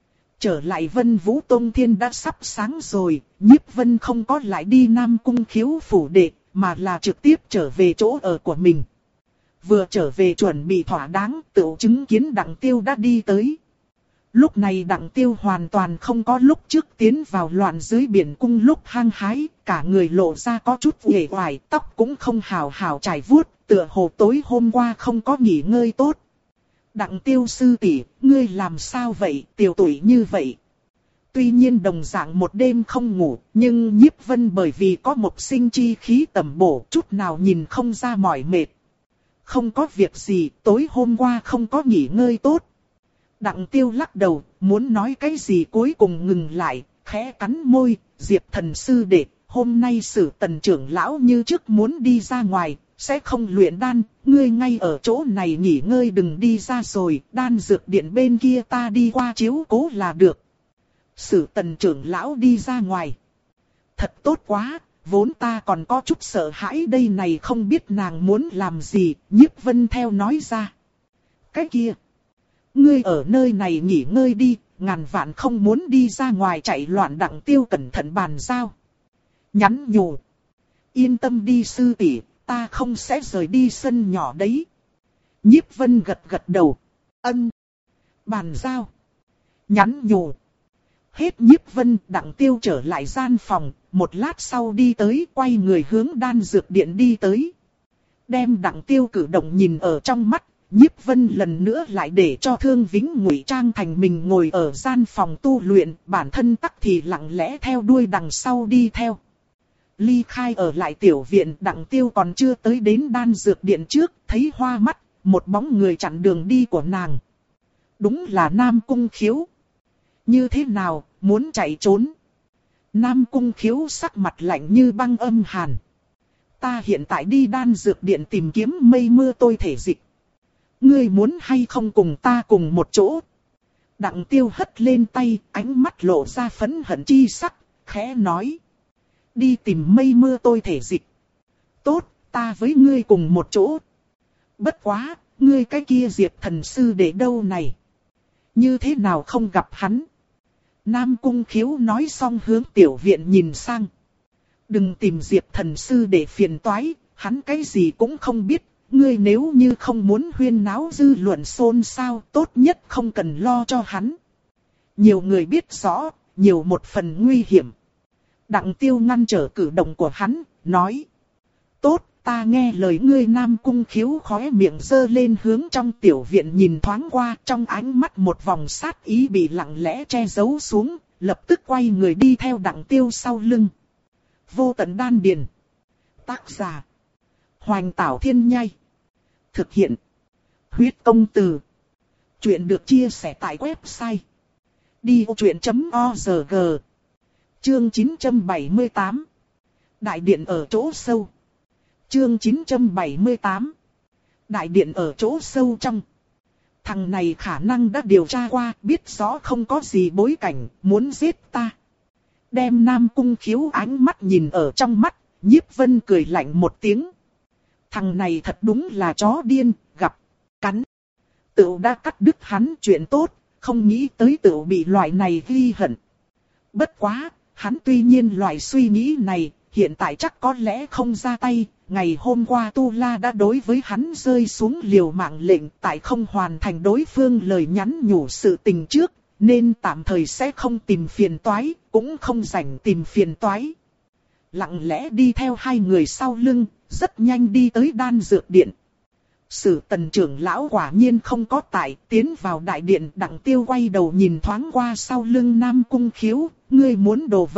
Trở lại Vân Vũ Tông thiên đã sắp sáng rồi, Nhiếp Vân không có lại đi Nam Cung Khiếu phủ đệ, mà là trực tiếp trở về chỗ ở của mình. Vừa trở về chuẩn bị thỏa đáng, tự chứng kiến Đặng Tiêu đã đi tới. Lúc này Đặng Tiêu hoàn toàn không có lúc trước tiến vào loạn dưới biển cung lúc hăng hái, cả người lộ ra có chút uể oải, tóc cũng không hào hào chải vuốt, tựa hồ tối hôm qua không có nghỉ ngơi tốt. Đặng Tiêu sư tỷ, ngươi làm sao vậy, tiểu tuổi như vậy? Tuy nhiên đồng dạng một đêm không ngủ, nhưng Nhiếp Vân bởi vì có một sinh chi khí tầm bổ, chút nào nhìn không ra mỏi mệt. Không có việc gì, tối hôm qua không có nghỉ ngơi tốt. Đặng Tiêu lắc đầu, muốn nói cái gì cuối cùng ngừng lại, khẽ cắn môi. Diệp thần sư đệ, hôm nay Sử Tần trưởng lão như trước muốn đi ra ngoài, sẽ không luyện đan, ngươi ngay ở chỗ này nghỉ ngơi đừng đi ra rồi, đan dược điện bên kia ta đi qua chiếu cố là được. Sử Tần trưởng lão đi ra ngoài. Thật tốt quá, vốn ta còn có chút sợ hãi đây này, không biết nàng muốn làm gì, Nhiếp Vân theo nói ra. Cái kia, ngươi ở nơi này nghỉ ngơi đi, ngàn vạn không muốn đi ra ngoài chạy loạn. Đặng Tiêu cẩn thận bàn giao. Nhắn nhủ. Yên tâm đi sư tỷ, ta không sẽ rời đi sân nhỏ đấy. Nhiếp Vân gật gật đầu. Ân. Bàn giao. Nhắn nhủ. Hết Nhiếp Vân, Đặng Tiêu trở lại gian phòng, một lát sau đi tới, quay người hướng đan dược điện đi tới. Đem Đặng Tiêu cử động nhìn ở trong mắt, Nhiếp Vân lần nữa lại để cho Thương Vĩnh ngụy trang thành mình ngồi ở gian phòng tu luyện, bản thân tắc thì lặng lẽ theo đuôi đằng sau đi theo. Ly khai ở lại tiểu viện, Đặng Tiêu còn chưa tới đến đan dược điện trước, thấy hoa mắt, một bóng người chặn đường đi của nàng. Đúng là Nam Cung Khiếu. Như thế nào, muốn chạy trốn? Nam Cung Khiếu sắc mặt lạnh như băng âm hàn. Ta hiện tại đi đan dược điện tìm kiếm mây mưa tôi thể dịch. Ngươi muốn hay không cùng ta cùng một chỗ? Đặng Tiêu hất lên tay, ánh mắt lộ ra phẫn hận chi sắc, khẽ nói. Đi tìm mây mưa tôi thể dịch. Tốt, ta với ngươi cùng một chỗ. Bất quá, ngươi cái kia Diệp thần sư để đâu này? Như thế nào không gặp hắn? Nam Cung Khiếu nói xong hướng tiểu viện nhìn sang. Đừng tìm Diệp thần sư để phiền toái, hắn cái gì cũng không biết. Ngươi nếu như không muốn huyên náo dư luận xôn xao, tốt nhất không cần lo cho hắn. Nhiều người biết rõ, nhiều một phần nguy hiểm. Đặng Tiêu ngăn trở cử động của hắn, nói. Tốt, ta nghe lời ngươi. Nam Cung Khiếu khóe miệng giơ lên hướng trong tiểu viện nhìn thoáng qua, trong ánh mắt một vòng sát ý bị lặng lẽ che giấu xuống, lập tức quay người đi theo Đặng Tiêu sau lưng. Vô tận đan điền. Tác giả. Hoành Tảo Thiên Nhai. Thực hiện. Huyết Công Từ. Chuyện được chia sẻ tại website. đi ô chuyện chấm org. Chương chín trăm bảy mươi tám. Đại điện ở chỗ sâu. Chương chín trăm bảy mươi tám. Đại điện ở chỗ sâu trong. Thằng này khả năng đã điều tra qua, biết rõ không có gì bối cảnh, muốn giết ta. Đem Nam Cung Khiếu ánh mắt nhìn ở trong mắt, Nhiếp Vân cười lạnh một tiếng. Thằng này thật đúng là chó điên, gặp, cắn. Tựu đã cắt đứt hắn chuyện tốt, không nghĩ tới tựu bị loại này ghi hận. Bất quá, hắn tuy nhiên loại suy nghĩ này, hiện tại chắc có lẽ không ra tay. Ngày hôm qua Tu La đã đối với hắn rơi xuống liều mạng lệnh, tại không hoàn thành đối phương lời nhắn nhủ sự tình trước, nên tạm thời sẽ không tìm phiền toái, cũng không rảnh tìm phiền toái. Lặng lẽ đi theo hai người sau lưng, rất nhanh đi tới đan dược điện. Sử Tần trưởng lão quả nhiên không có tại, tiến vào đại điện. Đặng Tiêu quay đầu nhìn thoáng qua sau lưng Nam Cung Khiếu, ngươi muốn đồ vật,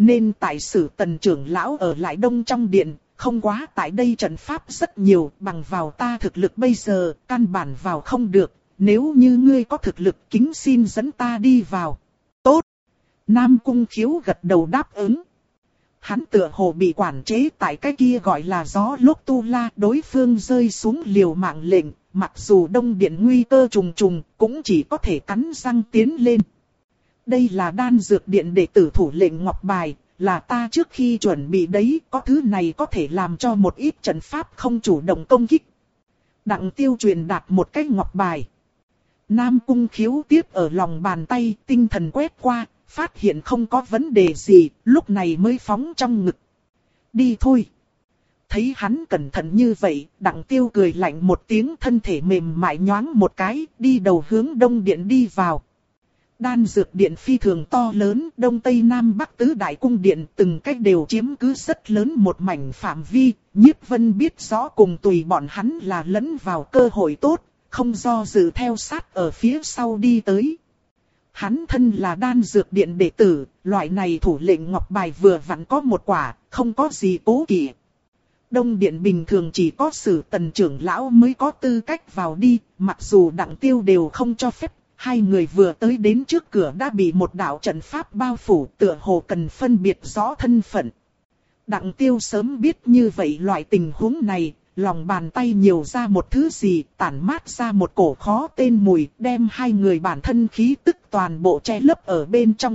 nên tại Sử Tần trưởng lão ở lại đông trong điện, không quá tại đây trận pháp rất nhiều, bằng vào ta thực lực bây giờ, căn bản vào không được, nếu như ngươi có thực lực kính xin dẫn ta đi vào. Tốt! Nam Cung Khiếu gật đầu đáp ứng. Hắn tựa hồ bị quản chế tại cái kia gọi là gió lốc tu la, đối phương rơi xuống liều mạng lệnh, mặc dù đông điện nguy cơ trùng trùng, cũng chỉ có thể cắn răng tiến lên. Đây là đan dược điện đệ tử thủ lệnh ngọc bài, là ta trước khi chuẩn bị đấy, có thứ này có thể làm cho một ít trận pháp không chủ động công kích. Đặng Tiêu truyền đạt một cái ngọc bài. Nam Cung Khiếu tiếp ở lòng bàn tay, tinh thần quét qua, phát hiện không có vấn đề gì, lúc này mới phóng trong ngực. Đi thôi. Thấy hắn cẩn thận như vậy, Đặng Tiêu cười lạnh một tiếng, thân thể mềm mại nhoáng một cái, đi đầu hướng đông điện đi vào. Đan dược điện phi thường to lớn, đông tây nam bắc tứ đại cung điện từng cách đều chiếm cứ rất lớn một mảnh phạm vi, Nhiếp Vân biết rõ cùng tùy bọn hắn là lẫn vào cơ hội tốt, không do dự theo sát ở phía sau đi tới. Hắn thân là đan dược điện đệ tử, loại này thủ lệnh ngọc bài vừa vặn có một quả, không có gì cố kỵ. Đông điện bình thường chỉ có Sử Tần trưởng lão mới có tư cách vào đi, mặc dù Đặng Tiêu đều không cho phép. Hai người vừa tới đến trước cửa đã bị một đạo trận pháp bao phủ, tựa hồ cần phân biệt rõ thân phận. Đặng Tiêu sớm biết như vậy loại tình huống này, lòng bàn tay nhiều ra một thứ gì, tản mát ra một cổ khó tên mùi, đem hai người bản thân khí tức toàn bộ che lấp ở bên trong.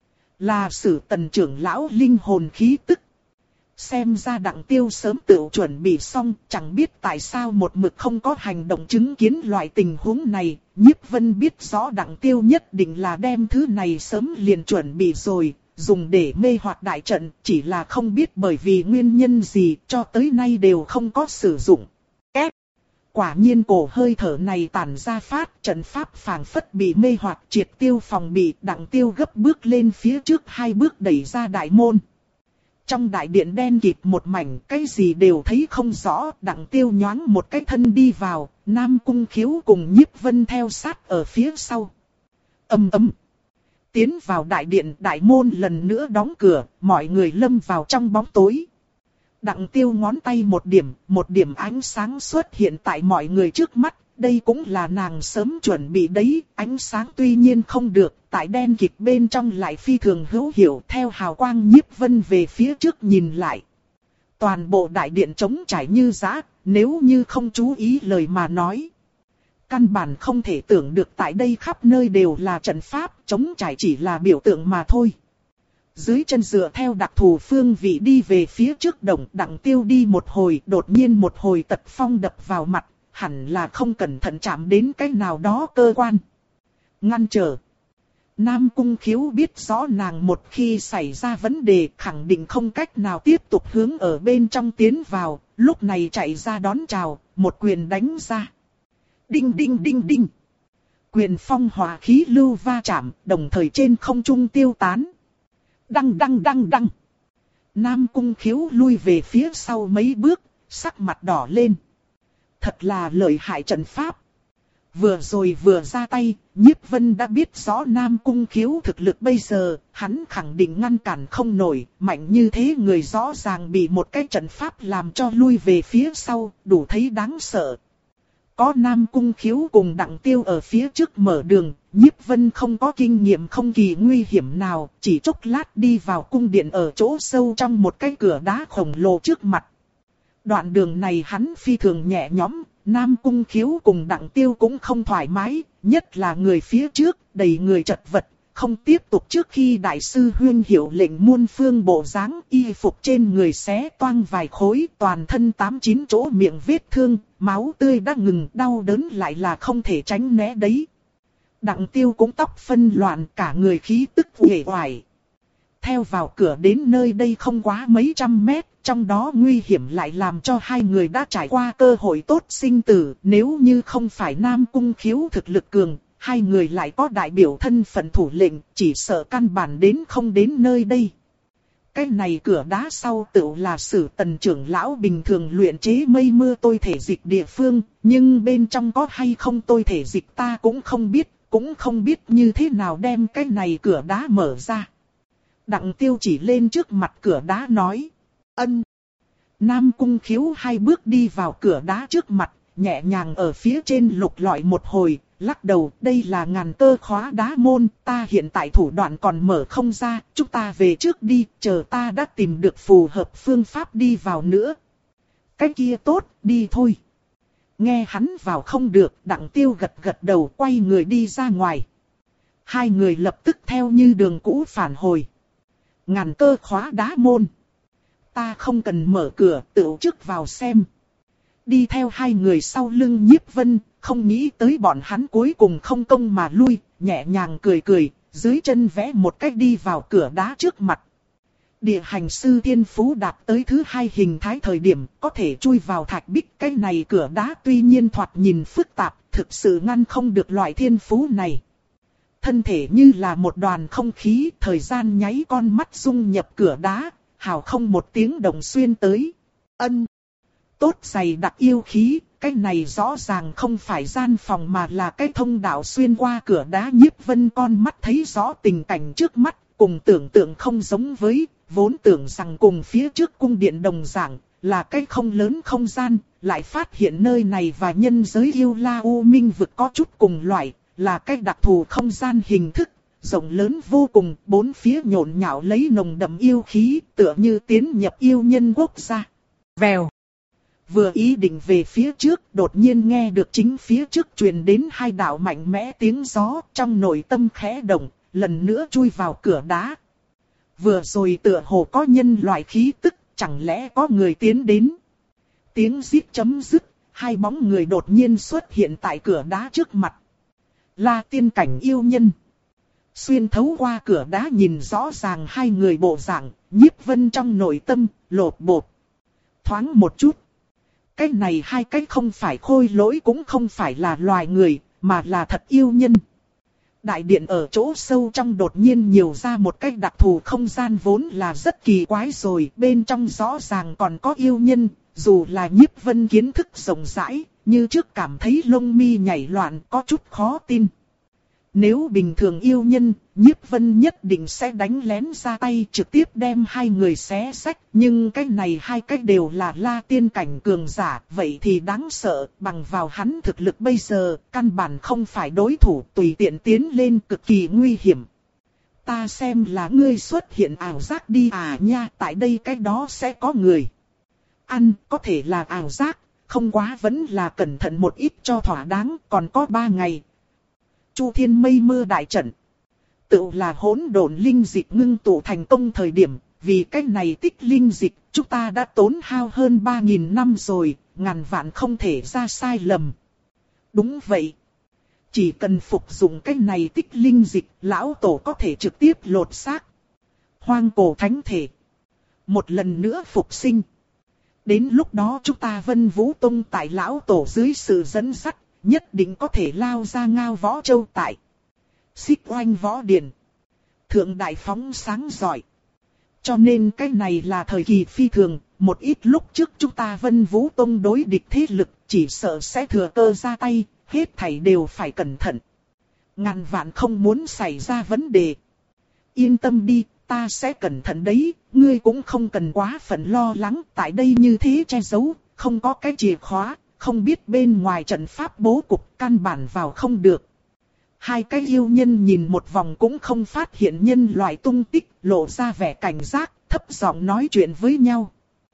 Là Sử Tần trưởng lão linh hồn khí tức. Xem ra Đặng Tiêu sớm tự chuẩn bị xong, chẳng biết tại sao một mực không có hành động chứng kiến loại tình huống này. Nhiếp Vân biết rõ Đặng Tiêu nhất định là đem thứ này sớm liền chuẩn bị rồi, dùng để mê hoặc đại trận, chỉ là không biết bởi vì nguyên nhân gì cho tới nay đều không có sử dụng. Két! Quả nhiên cổ hơi thở này tản ra phát, trận pháp phảng phất bị mê hoặc, triệt tiêu phòng bị. Đặng Tiêu gấp bước lên phía trước hai bước đẩy ra đại môn. Trong đại điện đen kịt một mảnh, cái gì đều thấy không rõ, Đặng Tiêu nhoáng một cái thân đi vào, Nam Cung Khiếu cùng Nhiếp Vân theo sát ở phía sau. Ầm ầm. Tiến vào đại điện, đại môn lần nữa đóng cửa, mọi người lâm vào trong bóng tối. Đặng Tiêu ngón tay một điểm, một điểm ánh sáng xuất hiện tại mọi người trước mắt. Đây cũng là nàng sớm chuẩn bị đấy, ánh sáng tuy nhiên không được, tại đen kịt bên trong lại phi thường hữu hiệu. Theo hào quang Nhiếp Vân về phía trước nhìn lại. Toàn bộ đại điện trống trải như giã, nếu như không chú ý lời mà nói. Căn bản không thể tưởng được tại đây khắp nơi đều là trận pháp, trống trải chỉ là biểu tượng mà thôi. Dưới chân dựa theo đặc thù phương vị đi về phía trước động, Đặng Tiêu đi một hồi, đột nhiên một hồi tật phong đập vào mặt. Hẳn là không cẩn thận chạm đến cái nào đó cơ quan. Ngăn trở. Nam Cung Khiếu biết rõ nàng một khi xảy ra vấn đề khẳng định không cách nào tiếp tục hướng ở bên trong tiến vào. Lúc này chạy ra đón chào, một quyền đánh ra. Đinh đinh đinh đinh. Quyền phong hỏa khí lưu va chạm, đồng thời trên không trung tiêu tán. Đăng đăng đăng đăng. Nam Cung Khiếu lui về phía sau mấy bước, sắc mặt đỏ lên. Thật là lợi hại trận pháp. Vừa rồi vừa ra tay, Nhiếp Vân đã biết rõ Nam Cung Khiếu thực lực bây giờ, hắn khẳng định ngăn cản không nổi, mạnh như thế người rõ ràng bị một cái trận pháp làm cho lui về phía sau, đủ thấy đáng sợ. Có Nam Cung Khiếu cùng Đặng Tiêu ở phía trước mở đường, Nhiếp Vân không có kinh nghiệm không kỳ nguy hiểm nào, chỉ chốc lát đi vào cung điện ở chỗ sâu trong một cái cửa đá khổng lồ trước mặt. Đoạn đường này hắn phi thường nhẹ nhõm, Nam Cung Khiếu cùng Đặng Tiêu cũng không thoải mái, nhất là người phía trước, đầy người chật vật, không tiếp tục trước khi đại sư Huyên hiệu lệnh muôn phương bộ dáng, y phục trên người xé toang vài khối, toàn thân tám chín chỗ miệng vết thương, máu tươi đã ngừng, đau đớn lại là không thể tránh né đấy. Đặng Tiêu cũng tóc phân loạn, cả người khí tức uể oải. Theo vào cửa đến nơi đây không quá mấy trăm mét, trong đó nguy hiểm lại làm cho hai người đã trải qua cơ hội tốt sinh tử. Nếu như không phải Nam Cung Khiếu thực lực cường, hai người lại có đại biểu thân phận thủ lệnh, chỉ sợ căn bản đến không đến nơi đây. Cái này cửa đá sau tựu là Sử Tần trưởng lão bình thường luyện chế mây mưa tôi thể dịch địa phương, nhưng bên trong có hay không tôi thể dịch ta cũng không biết, cũng không biết như thế nào đem cái này cửa đá mở ra. Đặng Tiêu chỉ lên trước mặt cửa đá nói. Ân. Nam Cung Khiếu hai bước đi vào cửa đá trước mặt, nhẹ nhàng ở phía trên lục lọi một hồi, lắc đầu, đây là ngàn cơ khóa đá môn, ta hiện tại thủ đoạn còn mở không ra, chúng ta về trước đi, chờ ta đã tìm được phù hợp phương pháp đi vào nữa. Cái kia tốt, đi thôi. Nghe hắn vào không được, Đặng Tiêu gật gật đầu quay người đi ra ngoài. Hai người lập tức theo như đường cũ phản hồi. Ngàn cơ khóa đá môn. Ta không cần mở cửa, tự trước vào xem. Đi theo hai người sau lưng Nhiếp Vân, không nghĩ tới bọn hắn cuối cùng không công mà lui, nhẹ nhàng cười cười, dưới chân vẽ một cách đi vào cửa đá trước mặt. Địa hành sư thiên phú đạt tới thứ hai hình thái thời điểm, có thể chui vào thạch bích. Cái này cửa đá tuy nhiên thoạt nhìn phức tạp, thực sự ngăn không được loại thiên phú này. Thân thể như là một đoàn không khí, thời gian nháy con mắt dung nhập cửa đá, hào không một tiếng động xuyên tới. Ân. Tốt dày đặc yêu khí, cái này rõ ràng không phải gian phòng mà là cái thông đạo xuyên qua cửa đá. Nhiếp Vân con mắt thấy rõ tình cảnh trước mắt, cùng tưởng tượng không giống với, vốn tưởng rằng cùng phía trước cung điện đồng dạng, là cái không lớn không gian, lại phát hiện nơi này và nhân giới yêu la u minh vực có chút cùng loại, là cái đặc thù không gian hình thức, rộng lớn vô cùng, bốn phía nhộn nhạo lấy nồng đậm yêu khí, tựa như tiến nhập yêu nhân quốc gia. Vèo. Vừa ý định về phía trước, đột nhiên nghe được chính phía trước truyền đến hai đạo mạnh mẽ tiếng gió, trong nội tâm khẽ động, lần nữa chui vào cửa đá. Vừa rồi tựa hồ có nhân loại khí tức, chẳng lẽ có người tiến đến. Tiếng rít chấm dứt, hai bóng người đột nhiên xuất hiện tại cửa đá trước mặt. Là tiên cảnh yêu nhân. Xuyên thấu qua cửa đá nhìn rõ ràng hai người bộ dạng, Nhiếp Vân trong nội tâm, lột bột. Thoáng một chút. Cái này hai cái không phải khôi lỗi cũng không phải là loài người, mà là thật yêu nhân. Đại điện ở chỗ sâu trong đột nhiên nhiều ra một cái đặc thù không gian vốn là rất kỳ quái rồi. Bên trong rõ ràng còn có yêu nhân, dù là Nhiếp Vân kiến thức rộng rãi, như trước cảm thấy lông mi nhảy loạn có chút khó tin. Nếu bình thường yêu nhân, Nhiếp Vân nhất định sẽ đánh lén ra tay trực tiếp đem hai người xé xách. Nhưng cái này hai cái đều là la tiên cảnh cường giả, vậy thì đáng sợ, bằng vào hắn thực lực bây giờ, căn bản không phải đối thủ, tùy tiện tiến lên cực kỳ nguy hiểm. Ta xem là ngươi xuất hiện ảo giác đi à nha, tại đây cái đó sẽ có người. Ăn, có thể là ảo giác, không quá vẫn là cẩn thận một ít cho thỏa đáng, còn có ba ngày. Chu thiên mây mưa đại trận. Tự là hỗn độn linh dịch ngưng tụ thành công thời điểm, vì cách này tích linh dịch, chúng ta đã tốn hao hơn ba nghìn năm rồi, ngàn vạn không thể ra sai lầm. Đúng vậy. Chỉ cần phục dụng cách này tích linh dịch, lão tổ có thể trực tiếp lột xác. Hoang cổ thánh thể. Một lần nữa phục sinh. Đến lúc đó chúng ta Vân Vũ Tông tại lão tổ dưới sự dẫn dắt, nhất định có thể lao ra ngao võ châu tại Xích Oanh võ điển. Thượng đại phóng sáng giỏi. Cho nên cái này là thời kỳ phi thường, một ít lúc trước chúng ta Vân Vũ Tông đối địch thế lực, chỉ sợ sẽ thừa cơ ra tay, hết thảy đều phải cẩn thận. Ngàn vạn không muốn xảy ra vấn đề. Yên tâm đi, ta sẽ cẩn thận đấy, ngươi cũng không cần quá phận lo lắng, tại đây như thế che giấu, không có cái chìa khóa, không biết bên ngoài trận pháp bố cục căn bản vào không được. Hai cái yêu nhân nhìn một vòng cũng không phát hiện nhân loại tung tích, lộ ra vẻ cảnh giác, thấp giọng nói chuyện với nhau.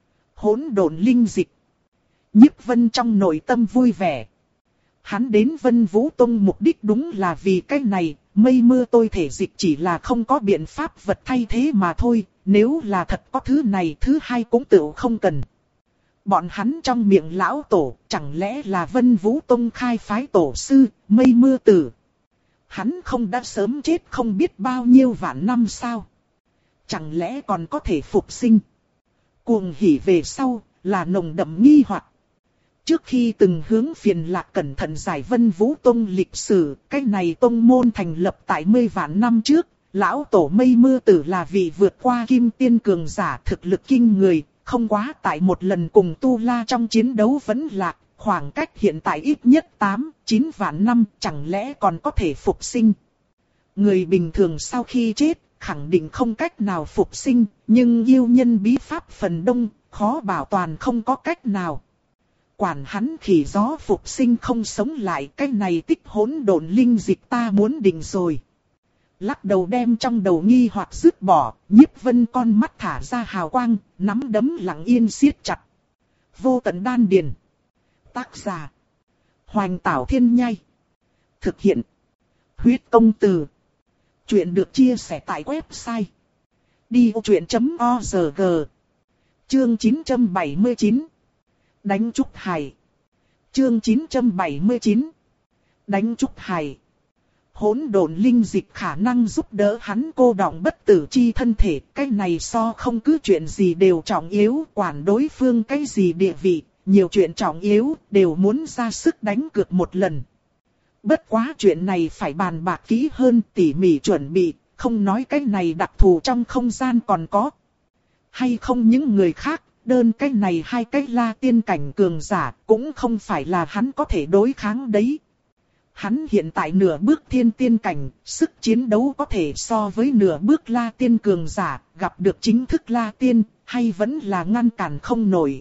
Hỗn độn linh dịch. Nhiếp Vân trong nội tâm vui vẻ. Hắn đến Vân Vũ Tông mục đích đúng là vì cái này, mây mưa tôi thể dịch chỉ là không có biện pháp vật thay thế mà thôi, nếu là thật có thứ này thứ hai cũng tự không cần. Bọn hắn trong miệng lão tổ, chẳng lẽ là Vân Vũ Tông khai phái tổ sư, mây mưa tử. Hắn không đã sớm chết không biết bao nhiêu vạn năm sao? Chẳng lẽ còn có thể phục sinh? Cuồng hỉ về sau, là nồng đậm nghi hoặc. Trước khi từng hướng phiền lạc cẩn thận giải Vân Vũ Tông lịch sử, cái này tông môn thành lập tại mươi vạn năm trước, lão tổ mây mưa tử là vị vượt qua kim tiên cường giả thực lực kinh người, không quá tại một lần cùng Tu La trong chiến đấu vẫn lạc, khoảng cách hiện tại ít nhất tám, chín vạn năm, chẳng lẽ còn có thể phục sinh. Người bình thường sau khi chết, khẳng định không cách nào phục sinh, nhưng yêu nhân bí pháp phần đông, khó bảo toàn không có cách nào. Quản hắn khỉ gió phục sinh không sống lại, cái này tích hỗn độn linh dịch ta muốn định rồi. Lắc đầu đem trong đầu nghi hoặc dứt bỏ, Nhiếp Vân con mắt thả ra hào quang, nắm đấm lặng yên siết chặt. Vô tận đan điền. Tác giả: Hoành Tảo Thiên Nhai. Thực hiện: Huyết Công Từ. Chuyện được chia sẻ tại website đi vô chuyện chấm org. Chương chín trăm bảy mươi chín. Đánh Trúc Hải. Chương chín trăm bảy mươi chín. Đánh Trúc Hải. Hỗn độn linh dịch khả năng giúp đỡ hắn cô đọng bất tử chi thân thể, cái này so không cứ chuyện gì đều trọng yếu, quản đối phương cái gì địa vị, nhiều chuyện trọng yếu, đều muốn ra sức đánh cược một lần. Bất quá chuyện này phải bàn bạc kỹ hơn, tỉ mỉ chuẩn bị, không nói cái này đặc thù trong không gian còn có. Hay không những người khác, đơn cái này hai cái la tiên cảnh cường giả, cũng không phải là hắn có thể đối kháng đấy. Hắn hiện tại nửa bước thiên tiên cảnh, sức chiến đấu có thể so với nửa bước la tiên cường giả, gặp được chính thức la tiên, hay vẫn là ngăn cản không nổi.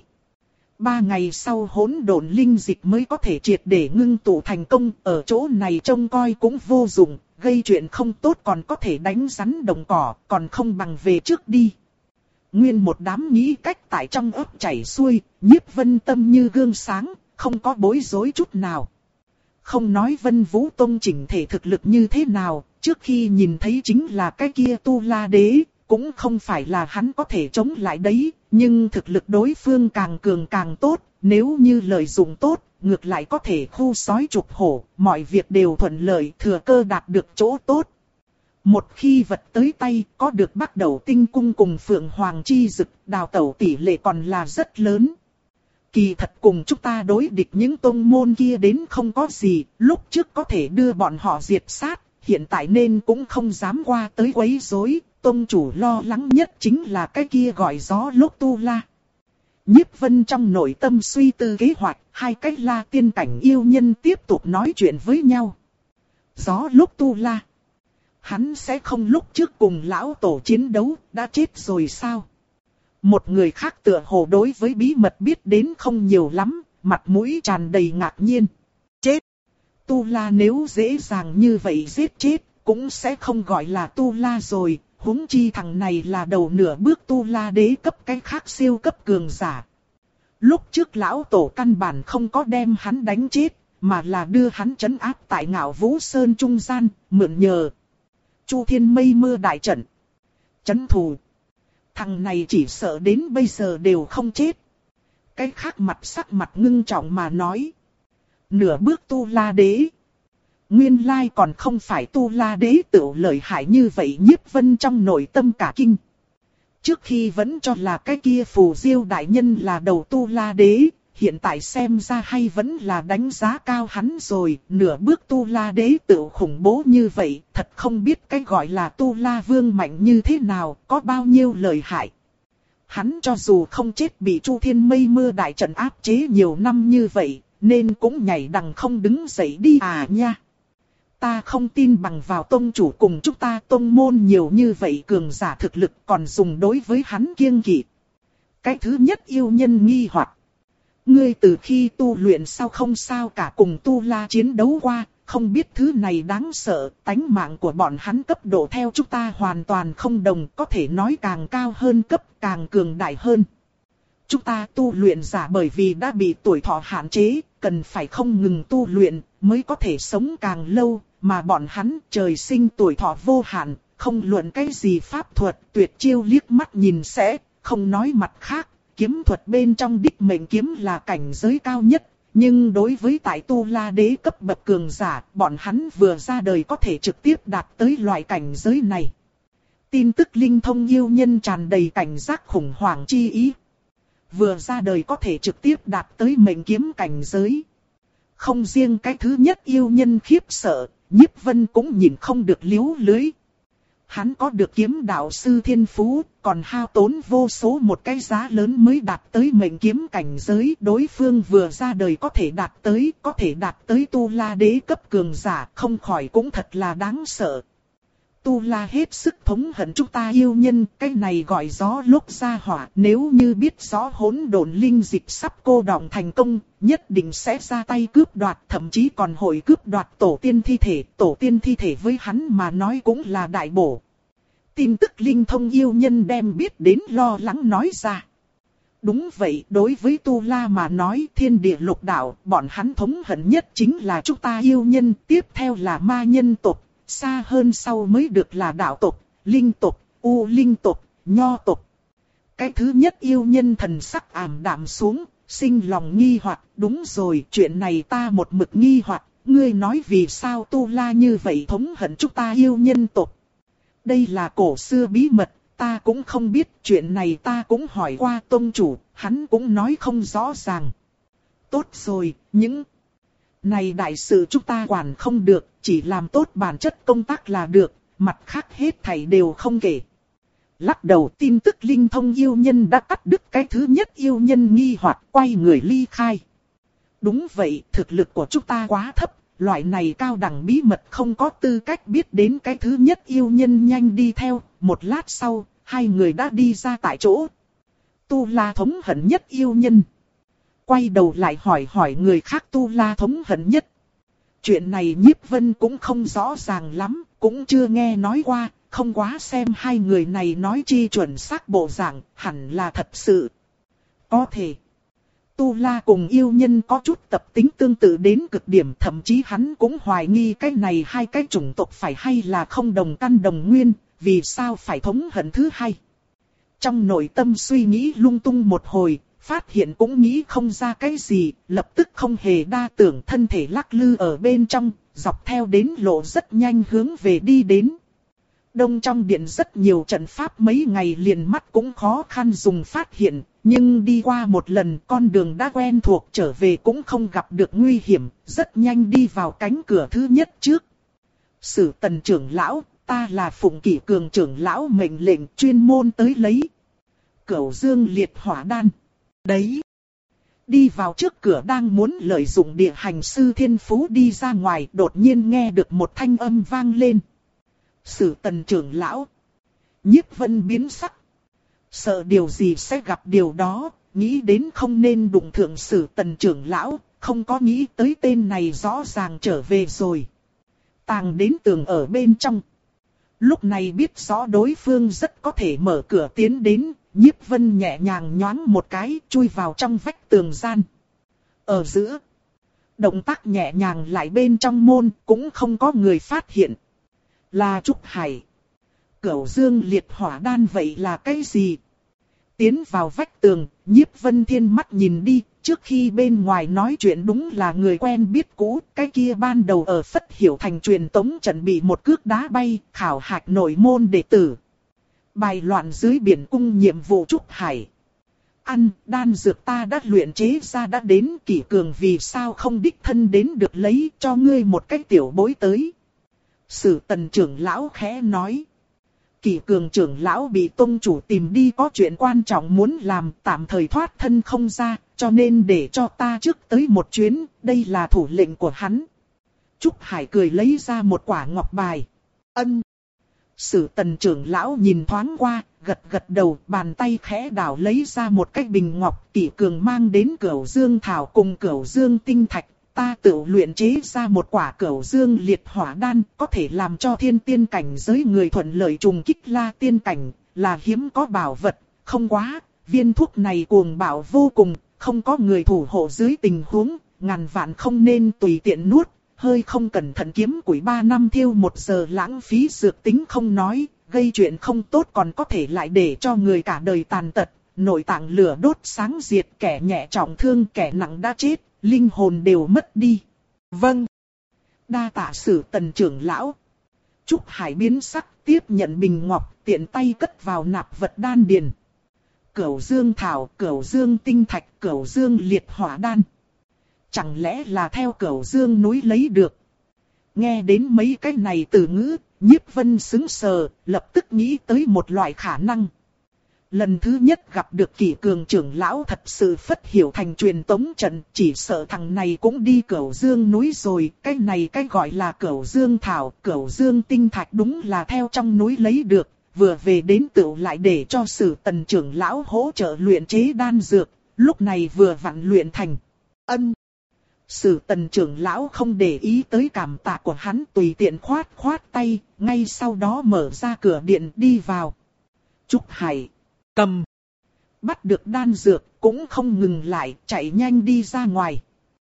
Ba ngày sau hỗn độn linh dịch mới có thể triệt để ngưng tụ thành công, ở chỗ này trông coi cũng vô dụng, gây chuyện không tốt còn có thể đánh rắn đồng cỏ, còn không bằng về trước đi. Nguyên một đám nghĩ cách tại trong ấp chảy xuôi, Nhiếp Vân tâm như gương sáng, không có bối rối chút nào. Không nói Vân Vũ Tông chỉnh thể thực lực như thế nào, trước khi nhìn thấy chính là cái kia Tu La Đế, cũng không phải là hắn có thể chống lại đấy, nhưng thực lực đối phương càng cường càng tốt, nếu như lợi dụng tốt, ngược lại có thể khu sói trục hổ, mọi việc đều thuận lợi, thừa cơ đạt được chỗ tốt. Một khi vật tới tay, có được bắt đầu tinh cung cùng Phượng Hoàng chi dực, đào tẩu tỷ lệ còn là rất lớn. Kỳ thật cùng chúng ta đối địch những tông môn kia đến không có gì, lúc trước có thể đưa bọn họ diệt sát, hiện tại nên cũng không dám qua tới quấy rối. Tông chủ lo lắng nhất chính là cái kia gọi gió lốc Tu La. Nhiếp Vân trong nội tâm suy tư kế hoạch, hai cái la tiên cảnh yêu nhân tiếp tục nói chuyện với nhau. Gió lốc Tu La. Hắn sẽ không lúc trước cùng lão tổ chiến đấu, đã chết rồi sao? Một người khác tựa hồ đối với bí mật biết đến không nhiều lắm, mặt mũi tràn đầy ngạc nhiên. Chết! Tu La nếu dễ dàng như vậy giết chết, cũng sẽ không gọi là Tu La rồi, huống chi thằng này là đầu nửa bước Tu La Đế cấp cái khác siêu cấp cường giả. Lúc trước lão tổ căn bản không có đem hắn đánh chết, mà là đưa hắn trấn áp tại Ngạo Vũ Sơn trung gian, mượn nhờ Chu Thiên mây mưa đại trận trấn thủ. Thằng này chỉ sợ đến bây giờ đều không chết. Cái khác mặt sắc mặt ngưng trọng mà nói. Nửa bước Tu La Đế. Nguyên lai còn không phải Tu La Đế tự lợi hại như vậy, Nhiếp Vân trong nội tâm cả kinh. Trước khi vẫn cho là cái kia Phù Diêu đại nhân là đầu Tu La Đế, hiện tại xem ra hay vẫn là đánh giá cao hắn rồi. Nửa bước Tu La Đế tự khủng bố như vậy, thật không biết cái gọi là Tu La Vương mạnh như thế nào, có bao nhiêu lợi hại. Hắn cho dù không chết bị Chu Thiên mây mưa đại trận áp chế nhiều năm như vậy, nên cũng nhảy đằng không đứng dậy đi à nha. Ta không tin bằng vào tông chủ cùng chúng ta tông môn nhiều như vậy cường giả thực lực còn dùng đối với hắn kiêng kỵ. Cái thứ nhất yêu nhân nghi hoặc. Ngươi từ khi tu luyện sao không sao cả cùng Tu La chiến đấu qua, không biết thứ này đáng sợ, tánh mạng của bọn hắn cấp độ theo chúng ta hoàn toàn không đồng, có thể nói càng cao hơn cấp, càng cường đại hơn. Chúng ta tu luyện giả bởi vì đã bị tuổi thọ hạn chế, cần phải không ngừng tu luyện, mới có thể sống càng lâu, mà bọn hắn trời sinh tuổi thọ vô hạn, không luận cái gì pháp thuật, tuyệt chiêu liếc mắt nhìn sẽ, không nói mặt khác, kiếm thuật bên trong đích mệnh kiếm là cảnh giới cao nhất, nhưng đối với tại Tu La Đế cấp bậc cường giả, bọn hắn vừa ra đời có thể trực tiếp đạt tới loại cảnh giới này. Tin tức linh thông yêu nhân tràn đầy cảnh giác khủng hoảng chi ý. Vừa ra đời có thể trực tiếp đạt tới mệnh kiếm cảnh giới. Không riêng cái thứ nhất yêu nhân khiếp sợ, Nhiếp Vân cũng nhìn không được liếu lưới. Hắn có được kiếm đạo sư thiên phú, còn hao tốn vô số một cái giá lớn mới đạt tới mệnh kiếm cảnh giới. Đối phương vừa ra đời có thể đạt tới, có thể đạt tới Tu La Đế cấp cường giả, không khỏi cũng thật là đáng sợ. Tu La hết sức thống hận chúng ta yêu nhân, cái này gọi gió lúc ra hỏa. Nếu như biết rõ hỗn độn linh dịch sắp cô đọng thành công, nhất định sẽ ra tay cướp đoạt, thậm chí còn hội cướp đoạt tổ tiên thi thể. Tổ tiên thi thể với hắn mà nói cũng là đại bổ. Tin tức linh thông yêu nhân đem biết đến lo lắng nói ra. Đúng vậy, đối với Tu La mà nói thiên địa lục đạo, bọn hắn thống hận nhất chính là chúng ta yêu nhân, tiếp theo là ma nhân tộc, xa hơn sau mới được là đạo tộc, linh tộc, u linh tộc, nho tộc. Cái thứ nhất yêu nhân thần sắc ảm đạm xuống, sinh lòng nghi hoặc, đúng rồi, chuyện này ta một mực nghi hoặc, ngươi nói vì sao Tu La như vậy thống hận chúng ta yêu nhân tộc. Đây là cổ xưa bí mật. Ta cũng không biết, chuyện này ta cũng hỏi qua tông chủ, hắn cũng nói không rõ ràng. Tốt rồi, những này đại sự chúng ta quản không được, chỉ làm tốt bản chất công tác là được, mặt khác hết thảy đều không kể. Lắc đầu tin tức linh thông yêu nhân đã cắt đứt cái thứ nhất yêu nhân nghi hoặc, quay người ly khai. Đúng vậy, thực lực của chúng ta quá thấp, loại này cao đẳng bí mật không có tư cách biết đến cái thứ nhất yêu nhân nhanh đi theo. Một lát sau, hai người đã đi ra tại chỗ. Tu La thống hận nhất yêu nhân. Quay đầu lại hỏi hỏi người khác Tu La thống hận nhất. Chuyện này Nhiếp Vân cũng không rõ ràng lắm, cũng chưa nghe nói qua, không quá xem hai người này nói chi chuẩn xác bộ dạng, hẳn là thật sự. Có thể. Tu La cùng yêu nhân có chút tập tính tương tự đến cực điểm, thậm chí hắn cũng hoài nghi cái này hai cái chủng tộc phải hay là không đồng căn đồng nguyên, vì sao phải thống hận thứ hai. Trong nội tâm suy nghĩ lung tung một hồi, phát hiện cũng nghĩ không ra cái gì, lập tức không hề đa tưởng, thân thể lắc lư ở bên trong, dọc theo đến lộ rất nhanh hướng về đi đến. Đông trong điện rất nhiều trận pháp mấy ngày liền mắt cũng khó khăn dùng phát hiện, nhưng đi qua một lần con đường đã quen thuộc, trở về cũng không gặp được nguy hiểm, rất nhanh đi vào cánh cửa thứ nhất trước. Sử Tần trưởng lão, ta là Phụng Kỷ Cường trưởng lão mệnh lệnh chuyên môn tới lấy Cửu Dương liệt hỏa đan. Đấy. Đi vào trước cửa đang muốn lợi dụng địa hành sư thiên phú đi ra ngoài, đột nhiên nghe được một thanh âm vang lên. Sử Tần trưởng lão. Nhiếp Vân biến sắc. Sợ điều gì sẽ gặp điều đó, nghĩ đến không nên đụng thượng Sử Tần trưởng lão, không có nghĩ tới tên này rõ ràng trở về rồi. Tàng đến tường ở bên trong. Lúc này biết rõ đối phương rất có thể mở cửa tiến đến, Nhiếp Vân nhẹ nhàng nhoáng một cái, chui vào trong vách tường gian. Ở giữa, động tác nhẹ nhàng lại bên trong môn, cũng không có người phát hiện. Là Trúc Hải. Cửu Dương liệt hỏa đan vậy là cái gì? Tiến vào vách tường, Nhiếp Vân Thiên mắt nhìn đi, trước khi bên ngoài nói chuyện đúng là người quen biết cũ, cái kia ban đầu ở Phất Hiểu Thành truyền tống trận bị một cước đá bay, khảo hạch nội môn đệ tử. Bài loạn dưới biển cung nhiệm vụ Trúc Hải. Ăn, đan dược ta đã luyện chế ra đã đến, Kỷ Cường vì sao không đích thân đến được lấy cho ngươi một cái tiểu bối tới. Sử Tần trưởng lão khẽ nói. Kỷ Cường trưởng lão bị tông chủ tìm đi có chuyện quan trọng muốn làm, tạm thời thoát thân không ra, cho nên để cho ta trước tới một chuyến, đây là thủ lệnh của hắn. Trúc Hải cười lấy ra một quả ngọc bài. Ân. Sử Tần trưởng lão nhìn thoáng qua, gật gật đầu, bàn tay khẽ đảo lấy ra một cái bình ngọc. Kỷ Cường mang đến Cửu Dương thảo cùng Cửu Dương tinh thạch, ta tự luyện chế ra một quả Cửu Dương liệt hỏa đan, có thể làm cho thiên tiên cảnh giới người thuận lợi trùng kích La tiên cảnh, là hiếm có bảo vật. Không quá, viên thuốc này cuồng bạo vô cùng, không có người thủ hộ dưới tình huống, ngàn vạn không nên tùy tiện nuốt. Hơi không cẩn thận kiếm củi ba năm thiêu một giờ lãng phí dược tính không nói, gây chuyện không tốt còn có thể lại để cho người cả đời tàn tật, nội tạng lửa đốt sáng diệt, kẻ nhẹ trọng thương, kẻ nặng đã chết, linh hồn đều mất đi. Vâng. Đa tạ Sử Tần trưởng lão. Trúc Hải biến sắc, tiếp nhận bình ngọc, tiện tay cất vào nạp vật đan điền. Cửu Dương thảo, Cửu Dương tinh thạch, Cửu Dương liệt hỏa đan. Chẳng lẽ là theo Cửu Dương núi lấy được? Nghe đến mấy cái này từ ngữ, Nhiếp Vân sững sờ, lập tức nghĩ tới một loại khả năng. Lần thứ nhất gặp được Kỷ Cường trưởng lão thật sự phất hiểu thành truyền tống trận, chỉ sợ thằng này cũng đi Cửu Dương núi rồi, cái này cái gọi là Cửu Dương thảo, Cửu Dương tinh thạch đúng là theo trong núi lấy được, vừa về đến tựu lại để cho Sử Tần trưởng lão hỗ trợ luyện chế đan dược, lúc này vừa vặn luyện thành. Ân. Sử Tần trưởng lão không để ý tới cảm tạ của hắn, tùy tiện khoát khoát tay, ngay sau đó mở ra cửa điện đi vào. Trúc Hải cầm, bắt được đan dược, cũng không ngừng lại, chạy nhanh đi ra ngoài.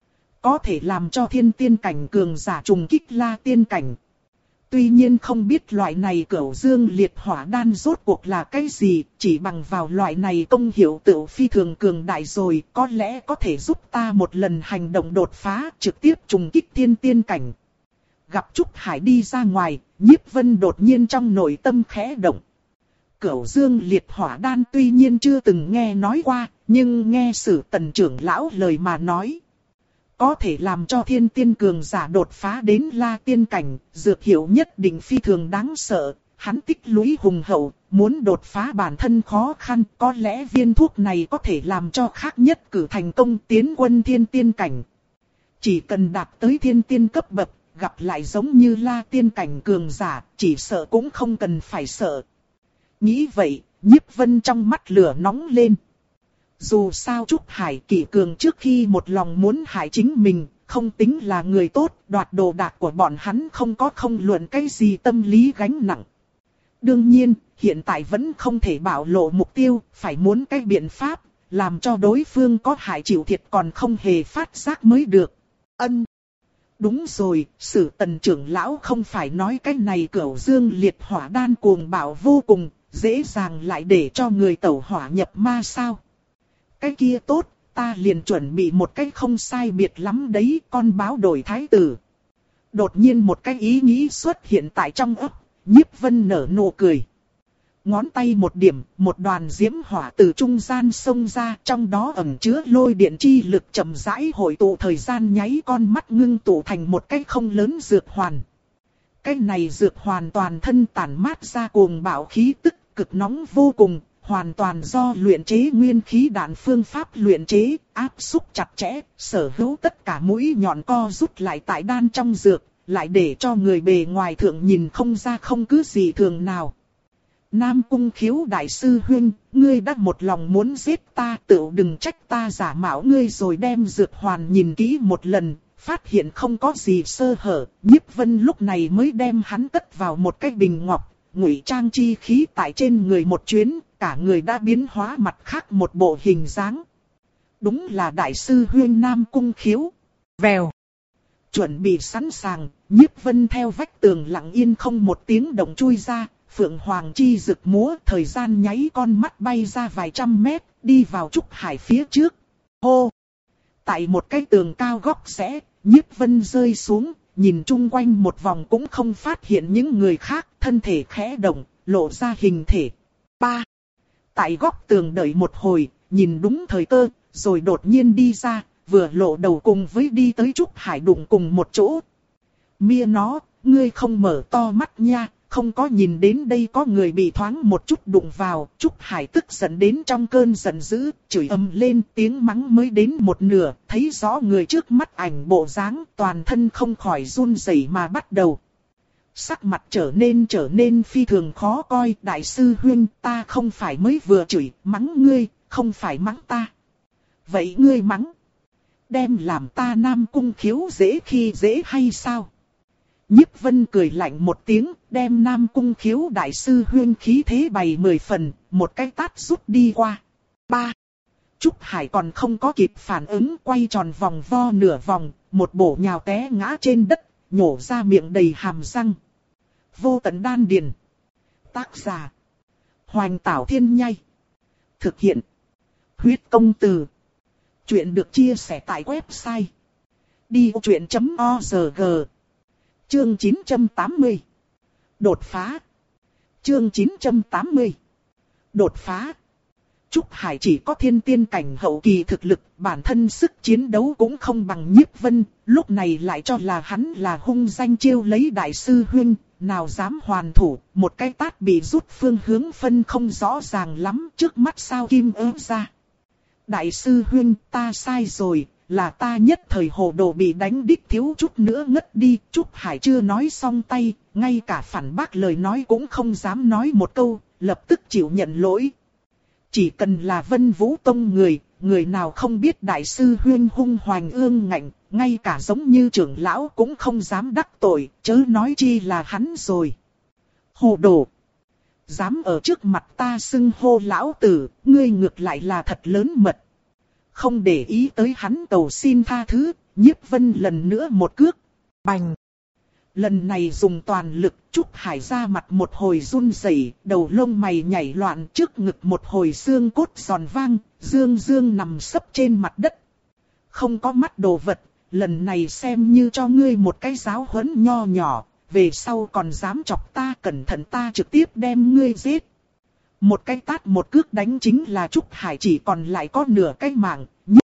Có thể làm cho thiên tiên cảnh cường giả trùng kích la tiên cảnh. Tuy nhiên không biết loại này Cửu Dương liệt hỏa đan rốt cuộc là cái gì, chỉ bằng vào loại này công hiệu tựu phi thường cường đại rồi, có lẽ có thể giúp ta một lần hành động đột phá, trực tiếp trùng kích thiên tiên cảnh. Gặp Trúc Hải đi ra ngoài, Nhiếp Vân đột nhiên trong nội tâm khẽ động. Cửu Dương liệt hỏa đan tuy nhiên chưa từng nghe nói qua, nhưng nghe Sử Tần trưởng lão lời mà nói, có thể làm cho thiên tiên cường giả đột phá đến la tiên cảnh, dược hiệu nhất định phi thường đáng sợ, hắn tích lũy hùng hậu, muốn đột phá bản thân khó khăn, có lẽ viên thuốc này có thể làm cho khác nhất cử thành công tiến quân thiên tiên cảnh. Chỉ cần đạt tới thiên tiên cấp bậc, gặp lại giống như la tiên cảnh cường giả, chỉ sợ cũng không cần phải sợ. Nghĩ vậy, Nhiếp Vân trong mắt lửa nóng lên. Dù sao Trúc Hải Kỷ Cường trước khi một lòng muốn hại chính mình, không tính là người tốt, đoạt đồ đạc của bọn hắn không có không luận cái gì tâm lý gánh nặng. Đương nhiên, hiện tại vẫn không thể bạo lộ mục tiêu, phải muốn cái biện pháp, làm cho đối phương có hại chịu thiệt còn không hề phát giác mới được. Ân. Đúng rồi, Sử Tần trưởng lão không phải nói cái này Cửu Dương liệt hỏa đan cuồng bạo vô cùng, dễ dàng lại để cho người tẩu hỏa nhập ma sao? Cái kia tốt, ta liền chuẩn bị một cái không sai biệt lắm đấy, con báo đổi thái tử. Đột nhiên một cái ý nghĩ xuất hiện tại trong óc, Nhiếp Vân nở nụ cười. Ngón tay một điểm, một đoàn diễm hỏa từ trung gian xông ra, trong đó ẩn chứa lôi điện chi lực chậm rãi hội tụ, thời gian nháy con mắt ngưng tụ thành một cái không lớn dược hoàn. Cái này dược hoàn toàn thân tản mát ra cuồng bạo khí tức, cực nóng vô cùng, hoàn toàn do luyện chế nguyên khí đạn phương pháp luyện chế, áp xúc chặt chẽ, sở hữu tất cả mũi nhọn co rút lại tại đan trong dược, lại để cho người bề ngoài thượng nhìn không ra không cứ gì thường nào. Nam Cung Khiếu đại sư huynh, ngươi đã một lòng muốn giết ta, tự đừng trách ta giả mạo ngươi rồi. Đem dược hoàn nhìn kỹ một lần, phát hiện không có gì sơ hở, Nhiếp Vân lúc này mới đem hắn cất vào một cái bình ngọc, ngụy trang chi khí tại trên người một chuyến, cả người đã biến hóa mặt khác một bộ hình dáng. Đúng là đại sư huynh Nam Cung Khiếu. Vèo. Chuẩn bị sẵn sàng, Nhiếp Vân theo vách tường lặng yên không một tiếng động chui ra, Phượng Hoàng chi rực múa, thời gian nháy con mắt bay ra vài trăm mét, đi vào Trúc Hải phía trước. Hô! Tại một cái tường cao góc rẽ, Nhiếp Vân rơi xuống, nhìn chung quanh một vòng cũng không phát hiện những người khác, thân thể khẽ động, lộ ra hình thể. Ba! Tại góc tường đợi một hồi, nhìn đúng thời cơ, rồi đột nhiên đi ra, vừa lộ đầu cùng với đi tới Trúc Hải đụng cùng một chỗ. Mia nó, ngươi không mở to mắt nha, không có nhìn đến đây có người bị thoáng một chút đụng vào. Trúc Hải tức giận đến trong cơn giận dữ, chửi ầm lên, tiếng mắng mới đến một nửa, thấy rõ người trước mắt ảnh bộ dáng, toàn thân không khỏi run rẩy mà bắt đầu. Sắc mặt trở nên trở nên phi thường khó coi. Đại sư huynh, ta không phải mới vừa chửi, mắng ngươi, không phải mắng ta. Vậy ngươi mắng, đem làm ta Nam Cung Khiếu dễ khi dễ hay sao? Nhiếp Vân cười lạnh một tiếng, đem Nam Cung Khiếu đại sư huyên khí thế bày mười phần, một cái tát rút đi qua. Ba. Trúc Hải còn không có kịp phản ứng, quay tròn vòng vo nửa vòng, một bổ nhào té ngã trên đất, nhổ ra miệng đầy hàm răng. Vô tận đan điền. Tác giả: Hoành Tảo Thiên Nhai. Thực hiện: Huyết Công Từ. Chuyện được chia sẻ tại website đi vô chuyện chấm org. Chương chín trăm tám mươi. Đột phá. Chương chín trăm tám mươi. Đột phá. Trúc Hải chỉ có thiên tiên cảnh hậu kỳ thực lực, bản thân sức chiến đấu cũng không bằng Nhiếp Vân, lúc này lại cho là hắn là hung danh chiêu lấy đại sư huynh, nào dám hoàn thủ, một cái tát bị rút phương hướng phân không rõ ràng lắm, trước mắt sao kim ớm ra. Đại sư huynh, ta sai rồi, là ta nhất thời hồ đồ bị đánh đích thiếu chút nữa ngất đi. Trúc Hải chưa nói xong tay, ngay cả phản bác lời nói cũng không dám nói một câu, lập tức chịu nhận lỗi. Chỉ cần là Vân Vũ Tông người, người nào không biết đại sư huynh hung hoành ương ngạnh, ngay cả giống như trưởng lão cũng không dám đắc tội, chớ nói chi là hắn rồi. Hồ đồ! Dám ở trước mặt ta xưng hô lão tử, ngươi ngược lại là thật lớn mật. Không để ý tới hắn cầu xin tha thứ, Nhiếp Vân lần nữa một cước. Bành! Lần này dùng toàn lực, Trúc Hải ra mặt một hồi run rẩy, đầu lông mày nhảy loạn, trước ngực một hồi xương cốt giòn vang, dương dương nằm sấp trên mặt đất. Không có mắt đồ vật, lần này xem như cho ngươi một cái giáo huấn nho nhỏ, về sau còn dám chọc ta, cẩn thận ta trực tiếp đem ngươi giết. Một cái tát một cước đánh chính là Trúc Hải chỉ còn lại có nửa cái mạng.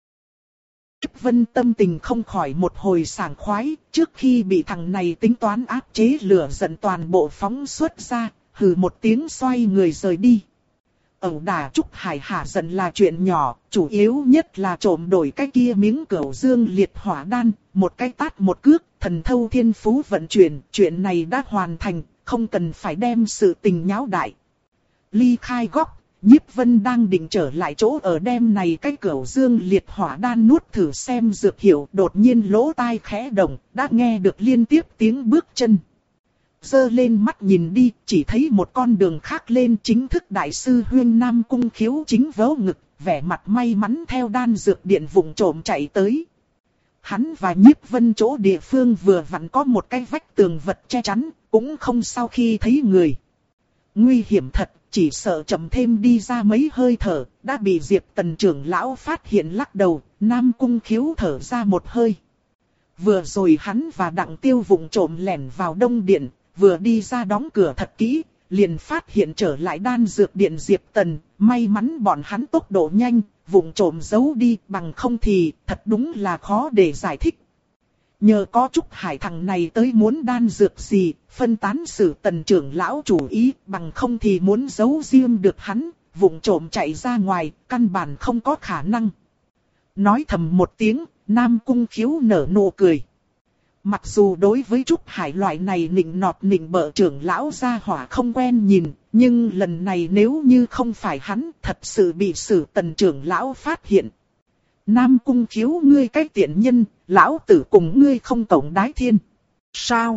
Nhiếp Vân tâm tình không khỏi một hồi sảng khoái, trước khi bị thằng này tính toán áp chế lửa giận toàn bộ phóng xuất ra, hừ một tiếng xoay người rời đi. Ẩu đả Trúc Hải hạ giận là chuyện nhỏ, chủ yếu nhất là trộm đổi cái kia miếng Cửu Dương liệt hỏa đan, một cái tát một cước, thần thâu thiên phú vận chuyển, chuyện này đã hoàn thành, không cần phải đem sự tình nháo đại. Ly khai góc, Nhiếp Vân đang định trở lại chỗ ở đêm này cái Cửu Dương liệt hỏa đan nuốt thử xem dược hiệu, đột nhiên lỗ tai khẽ động, đã nghe được liên tiếp tiếng bước chân. Giơ lên mắt nhìn đi, chỉ thấy một con đường khác lên, chính thức đại sư huyên Nam Cung Khiếu chính vớ ngực, vẻ mặt may mắn theo đan dược điện vụng trộm chạy tới. Hắn và Nhiếp Vân chỗ địa phương vừa vặn có một cái vách tường vật che chắn, cũng không sao khi thấy người. Nguy hiểm thật, chỉ sợ chậm thêm đi ra mấy hơi thở, đã bị Diệp Tần trưởng lão phát hiện lắc đầu, Nam Cung Khiếu thở ra một hơi. Vừa rồi hắn và Đặng Tiêu vụng trộm lẻn vào Đông Điện, vừa đi ra đóng cửa thật kỹ, liền phát hiện trở lại đan dược điện Diệp Tần, may mắn bọn hắn tốc độ nhanh, vụng trộm giấu đi, bằng không thì thật đúng là khó để giải thích. Nhờ có Trúc Hải thằng này tới muốn đan dược gì, phân tán xử Tần trưởng lão chủ ý, bằng không thì muốn giấu riêng được hắn, vụng trộm chạy ra ngoài, căn bản không có khả năng. Nói thầm một tiếng, Nam Cung Khiếu nở nụ cười. Mặc dù đối với Trúc Hải loại này nịnh nọt nịnh bợ trưởng lão gia hỏa không quen nhìn, nhưng lần này nếu như không phải hắn, thật sự bị xử Tần trưởng lão phát hiện. Nam Cung Khiếu ngươi cái tiện nhân, lão tử cùng ngươi không tổng đái thiên. Sao?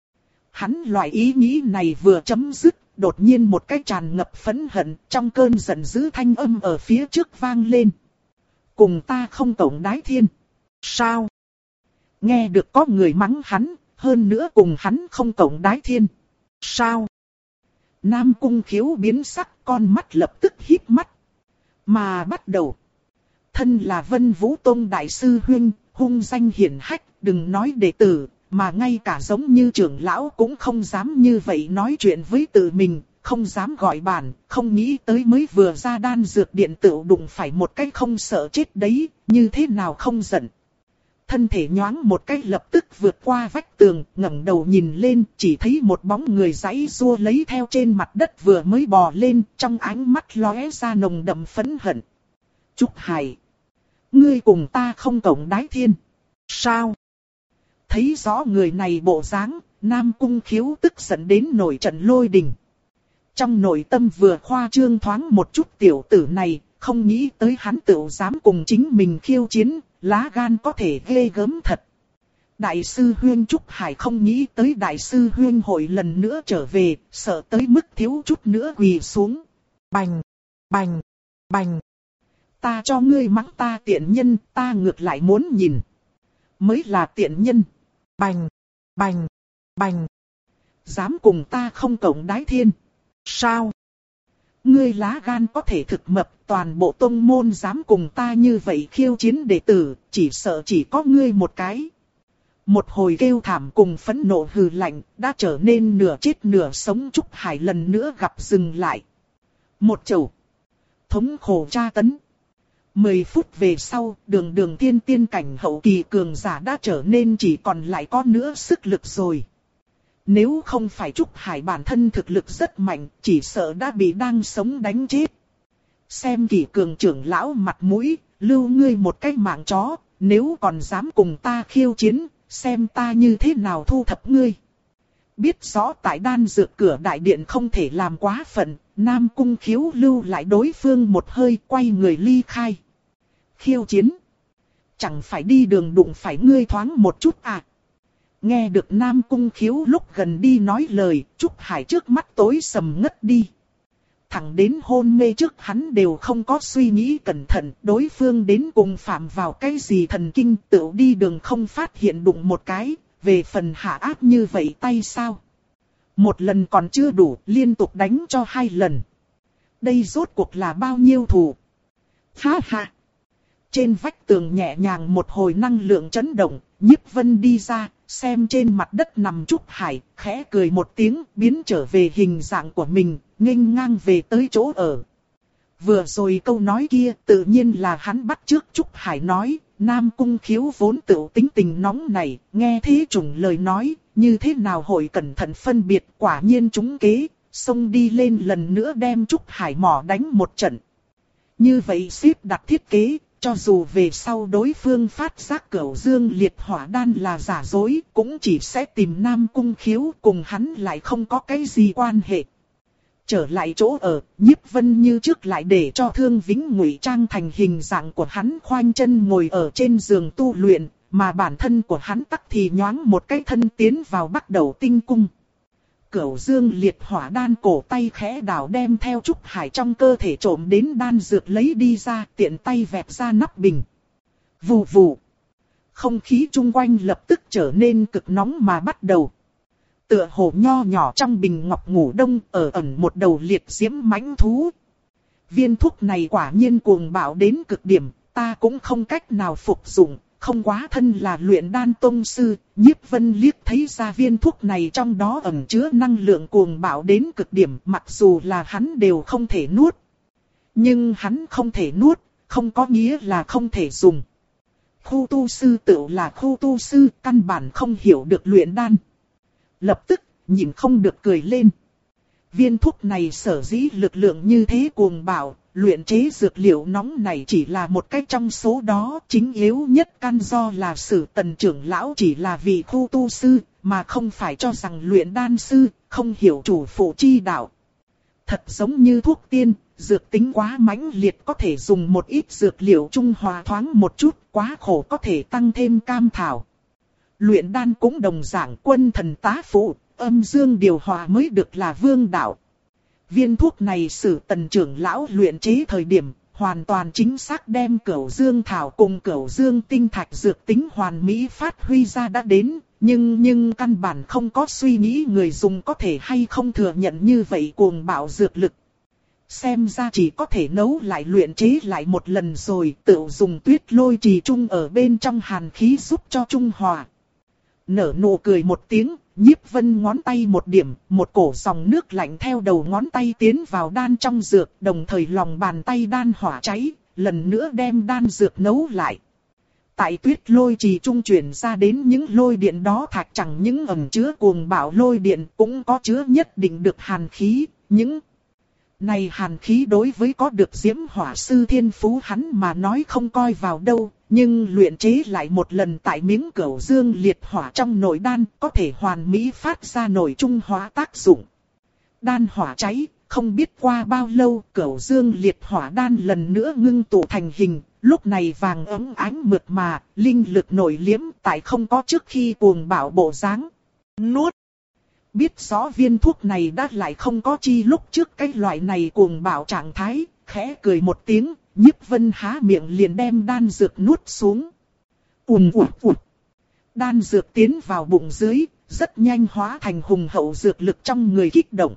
Hắn loại ý nghĩ này vừa chấm dứt, đột nhiên một cái tràn ngập phẫn hận, trong cơn giận dữ thanh âm ở phía trước vang lên. Cùng ta không tổng đái thiên. Sao? Nghe được có người mắng hắn, hơn nữa cùng hắn không tổng đái thiên. Sao? Nam Cung Khiếu biến sắc, con mắt lập tức híp mắt. Mà bắt đầu. Thân là Vân Vũ Tông đại sư huynh, hung danh hiển hách, đừng nói đệ tử, mà ngay cả giống như trưởng lão cũng không dám như vậy nói chuyện với tự mình, không dám gọi bản, không nghĩ tới mới vừa ra đan dược điện tử đụng phải một cái không sợ chết đấy, như thế nào không giận. Thân thể nhoáng một cái lập tức vượt qua vách tường, ngẩng đầu nhìn lên, chỉ thấy một bóng người giãy giụa lấy theo trên mặt đất vừa mới bò lên, trong ánh mắt lóe ra nồng đậm phẫn hận. Trúc Hải, ngươi cùng ta không cộng đái thiên. Sao? Thấy rõ người này bộ dáng, Nam Cung Khiếu tức giận đến nổi trận lôi đình. Trong nội tâm vừa khoa trương thoáng một chút tiểu tử này, không nghĩ tới hắn tự dám cùng chính mình khiêu chiến, lá gan có thể ghê gớm thật. Đại sư Huyên Trúc Hải không nghĩ tới đại sư Huyên hội lần nữa trở về, sợ tới mức thiếu chút nữa quỳ xuống. Bành, bành, bành. Ta cho ngươi mắng ta tiện nhân, ta ngược lại muốn nhìn. Mới là tiện nhân. Bành, bành, bành. Dám cùng ta không cộng đái thiên. Sao? Ngươi lá gan có thể thực mập, toàn bộ tông môn dám cùng ta như vậy khiêu chiến đệ tử, chỉ sợ chỉ có ngươi một cái. Một hồi kêu thảm cùng phẫn nộ hừ lạnh, đã trở nên nửa chết nửa sống. Trúc Hải lần nữa gặp dừng lại. Một chầu. Thống khổ tra tấn. Mười phút về sau, đường đường tiên tiên cảnh hậu kỳ cường giả đã trở nên chỉ còn lại có nữa sức lực rồi. Nếu không phải Trúc Hải bản thân thực lực rất mạnh, chỉ sợ đã bị đang sống đánh chết. Xem Kỷ Cường trưởng lão mặt mũi, lưu ngươi một cái mạng chó, nếu còn dám cùng ta khiêu chiến, xem ta như thế nào thu thập ngươi. Biết rõ tại đan dược cửa đại điện không thể làm quá phận, Nam Cung Khiếu lưu lại đối phương một hơi, quay người ly khai. Khiêu chiến? Chẳng phải đi đường đụng phải ngươi thoáng một chút à? Nghe được Nam Cung Khiếu lúc gần đi nói lời, Trúc Hải trước mắt tối sầm ngất đi. Thẳng đến hôn mê trước hắn đều không có suy nghĩ cẩn thận, đối phương đến cùng phạm vào cái gì thần kinh, tự đi đường không phát hiện đụng một cái, về phần hạ áp như vậy tay sao? Một lần còn chưa đủ, liên tục đánh cho hai lần. Đây rốt cuộc là bao nhiêu thù? Ha ha! Trên vách tường nhẹ nhàng một hồi năng lượng chấn động, Nhiếp Vân đi ra, xem trên mặt đất nằm Trúc Hải, khẽ cười một tiếng, biến trở về hình dạng của mình, nghênh ngang về tới chỗ ở. Vừa rồi câu nói kia tự nhiên là hắn bắt chước Trúc Hải nói, Nam Cung Khiếu vốn tự tính tình nóng này, nghe thế trùng lời nói, như thế nào hội cẩn thận phân biệt, quả nhiên trúng kế, xông đi lên lần nữa đem Trúc Hải mỏ đánh một trận. Như vậy xếp đặt thiết kế, cho dù về sau đối phương phát giác Cửu Dương liệt hỏa đan là giả dối, cũng chỉ sẽ tìm Nam Cung Khiếu, cùng hắn lại không có cái gì quan hệ. Trở lại chỗ ở, Nhiếp Vân như trước lại để cho Thương Vĩnh ngụy trang thành hình dạng của hắn, khoanh chân ngồi ở trên giường tu luyện, mà bản thân của hắn tắc thì nhoáng một cái thân tiến vào bắt đầu tinh cung. Cửu Dương liệt hỏa đan cổ tay khẽ đảo đem theo Trúc Hải trong cơ thể trộm đến đan dược lấy đi ra, tiện tay vẹp ra nắp bình. Vù vù. Không khí chung quanh lập tức trở nên cực nóng mà bắt đầu. Tựa hồ nho nhỏ trong bình ngọc ngủ đông ở ẩn một đầu liệt diễm mãnh thú. Viên thuốc này quả nhiên cuồng bạo đến cực điểm, ta cũng không cách nào phục dụng. Không quá thân là luyện đan tông sư, Nhiếp Vân liếc thấy ra viên thuốc này trong đó ẩn chứa năng lượng cuồng bạo đến cực điểm, mặc dù là hắn đều không thể nuốt. Nhưng hắn không thể nuốt, không có nghĩa là không thể dùng. Khu tu sư tự là khu tu sư, căn bản không hiểu được luyện đan. Lập tức, nhìn không được cười lên. Viên thuốc này sở dĩ lực lượng như thế cuồng bạo, luyện chế dược liệu nóng này chỉ là một cách trong số đó, chính yếu nhất căn do là Sử Tần trưởng lão chỉ là vị khu tu sư, mà không phải cho rằng luyện đan sư, không hiểu chủ phụ chi đạo. Thật giống như thuốc tiên, dược tính quá mãnh liệt có thể dùng một ít dược liệu trung hòa thoáng một chút, quá khổ có thể tăng thêm cam thảo. Luyện đan cũng đồng dạng, quân thần tá phụ, âm dương điều hòa mới được là vương đạo. Viên thuốc này Sử Tần trưởng lão luyện chế thời điểm, hoàn toàn chính xác đem Cửu Dương thảo cùng Cửu Dương tinh thạch dược tính hoàn mỹ phát huy ra đã đến, nhưng nhưng căn bản không có suy nghĩ người dùng có thể hay không thừa nhận như vậy cuồng bạo dược lực. Xem ra chỉ có thể nấu lại luyện chế lại một lần rồi, tự dùng Tuyết Lôi trì trung ở bên trong hàn khí giúp cho trung hòa. Nở nụ cười một tiếng, Nhiếp Vân ngón tay một điểm, một cổ dòng nước lạnh theo đầu ngón tay tiến vào đan trong dược, đồng thời lòng bàn tay đan hỏa cháy, lần nữa đem đan dược nấu lại. Tại Tuyết Lôi trì trung chuyển ra đến những lôi điện đó thạch chẳng những ẩn chứa cuồng bạo lôi điện, cũng có chứa nhất định được hàn khí, những này hàn khí đối với có được diễm hỏa sư thiên phú hắn mà nói không coi vào đâu. Nhưng luyện chế lại một lần tại miếng Cửu Dương liệt hỏa trong nội đan có thể hoàn mỹ phát ra nội trung hóa tác dụng. Đan hỏa cháy, không biết qua bao lâu Cửu Dương liệt hỏa đan lần nữa ngưng tụ thành hình, lúc này vàng ấm ánh mượt mà, linh lực nổi liếm tại không có trước khi cuồng bạo bộ dáng. Nuốt! Biết rõ viên thuốc này đã lại không có chi lúc trước cái loại này cuồng bạo trạng thái, khẽ cười một tiếng. Nhiếp Vân há miệng liền đem đan dược nuốt xuống. Ùm ùm ùm. Đan dược tiến vào bụng dưới, rất nhanh hóa thành hùng hậu dược lực trong người kích động.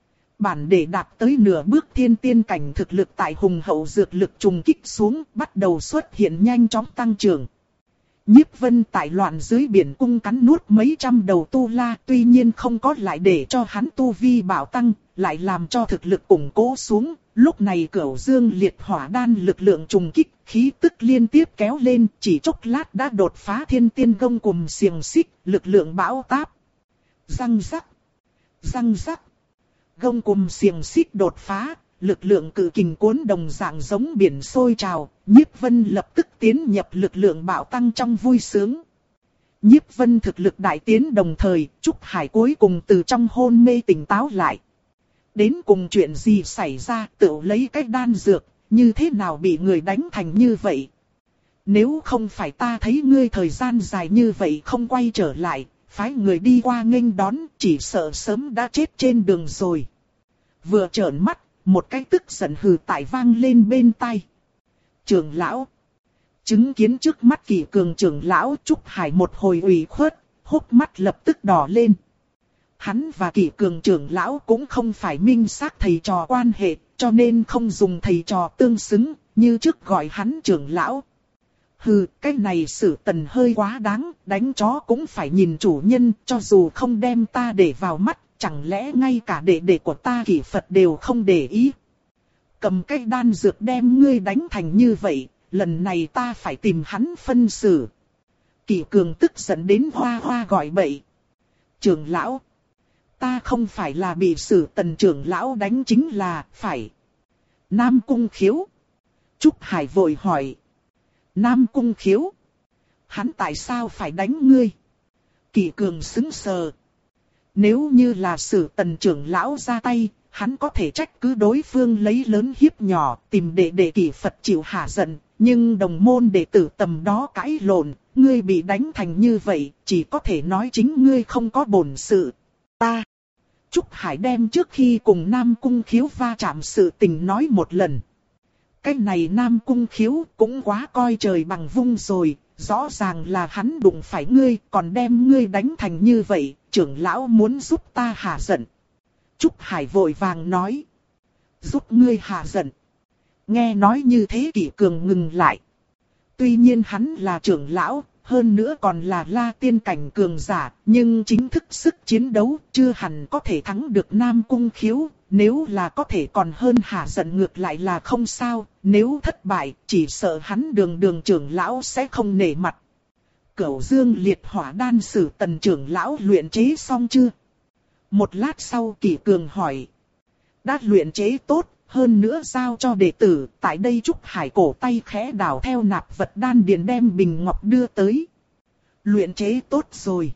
Bản để đạt tới nửa bước thiên tiên cảnh thực lực tại hùng hậu dược lực trùng kích xuống, bắt đầu xuất hiện nhanh chóng tăng trưởng. Nhiếp Vân tại loạn dưới biển cung cắn nuốt mấy trăm đầu tu la, tuy nhiên không có lại để cho hắn tu vi bảo tăng, lại làm cho thực lực củng cố xuống. Lúc này Cửu Dương liệt hỏa đan lực lượng trùng kích, khí tức liên tiếp kéo lên, chỉ chốc lát đã đột phá thiên tiên gông cùm xiềng xích, lực lượng bão táp. Răng rắc, răng rắc. Gông cùm xiềng xích đột phá, lực lượng cự kình cuốn đồng dạng giống biển sôi trào, Nhiếp Vân lập tức tiến nhập lực lượng bạo tăng trong vui sướng. Nhiếp Vân thực lực đại tiến đồng thời, Trúc Hải cuối cùng từ trong hôn mê tỉnh táo lại. Đến cùng chuyện gì xảy ra, tự lấy cái đan dược, như thế nào bị người đánh thành như vậy? Nếu không phải ta thấy ngươi thời gian dài như vậy không quay trở lại, phái người đi qua nghênh đón, chỉ sợ sớm đã chết trên đường rồi. Vừa trợn mắt, một cái tức giận hừ tại vang lên bên tai. Trưởng lão. Chứng kiến trước mắt Kỷ Cường trưởng lão, Trúc Hải một hồi ủy khuất, hốc mắt lập tức đỏ lên. Hắn và Kỷ Cường trưởng lão cũng không phải minh xác thầy trò quan hệ, cho nên không dùng thầy trò tương xứng, như trước gọi hắn trưởng lão. Hừ, cái này Sử Tần hơi quá đáng, đánh chó cũng phải nhìn chủ nhân, cho dù không đem ta để vào mắt, chẳng lẽ ngay cả đệ đệ của ta Kỷ Phật đều không để ý. Cầm cái đan dược đem ngươi đánh thành như vậy, lần này ta phải tìm hắn phân xử. Kỷ Cường tức giận đến hoa hoa gọi bậy. Trưởng lão, ta không phải là bị Sử Tần trưởng lão đánh chính là, phải. Nam Cung Khiếu. Trúc Hải vội hỏi. Nam Cung Khiếu. Hắn tại sao phải đánh ngươi? Kỷ Cường sững sờ. Nếu như là Sử Tần trưởng lão ra tay, hắn có thể trách cứ đối phương lấy lớn hiếp nhỏ, tìm đệ đệ Kỷ Phật chịu hạ giận. Nhưng đồng môn đệ tử tầm đó cãi lộn, ngươi bị đánh thành như vậy, chỉ có thể nói chính ngươi không có bổn sự. Ta. Trúc Hải đem trước khi cùng Nam Cung Khiếu va chạm sự tình nói một lần. Cái này Nam Cung Khiếu cũng quá coi trời bằng vung rồi, rõ ràng là hắn đụng phải ngươi, còn đem ngươi đánh thành như vậy, trưởng lão muốn giúp ta hạ giận. Trúc Hải vội vàng nói. Giúp ngươi hạ giận. Nghe nói như thế Kỷ Cường ngừng lại. Tuy nhiên hắn là trưởng lão, hơn nữa còn là La Tiên cảnh cường giả, nhưng chính thức sức chiến đấu chưa hẳn có thể thắng được Nam Cung Khiếu. Nếu là có thể còn hơn hạ giận ngược lại là không sao, nếu thất bại chỉ sợ hắn đường đường trưởng lão sẽ không nể mặt. Cửu Dương liệt hỏa đan Sử Tần trưởng lão luyện chế xong chưa? Một lát sau Kỷ Cường hỏi. Đã luyện chế tốt. Hơn nữa giao cho đệ tử, tại đây Trúc Hải cổ tay khẽ đảo theo nạp vật đan điền đem bình ngọc đưa tới. Luyện chế tốt rồi.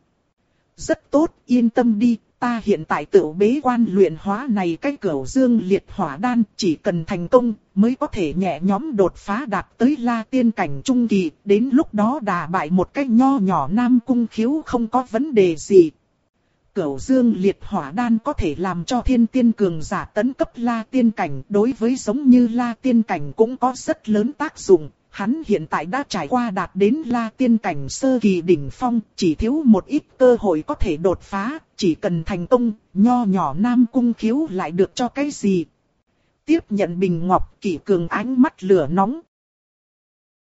Rất tốt, yên tâm đi, ta hiện tại tự bế quan luyện hóa này cái Cửu Dương liệt hỏa đan, chỉ cần thành công mới có thể nhẹ nhõm đột phá đạt tới La Tiên cảnh trung kỳ, đến lúc đó đả bại một cái nho nhỏ Nam Cung Khiếu không có vấn đề gì. Cửu Dương liệt hỏa đan có thể làm cho thiên tiên cường giả tấn cấp La Tiên cảnh, đối với giống như La Tiên cảnh cũng có rất lớn tác dụng. Hắn hiện tại đã trải qua đạt đến La Tiên cảnh sơ kỳ đỉnh phong, chỉ thiếu một ít cơ hội có thể đột phá, chỉ cần thành công, nho nhỏ Nam Cung Khiếu lại được cho cái gì. Tiếp nhận bình ngọc, Kỷ Cường ánh mắt lửa nóng.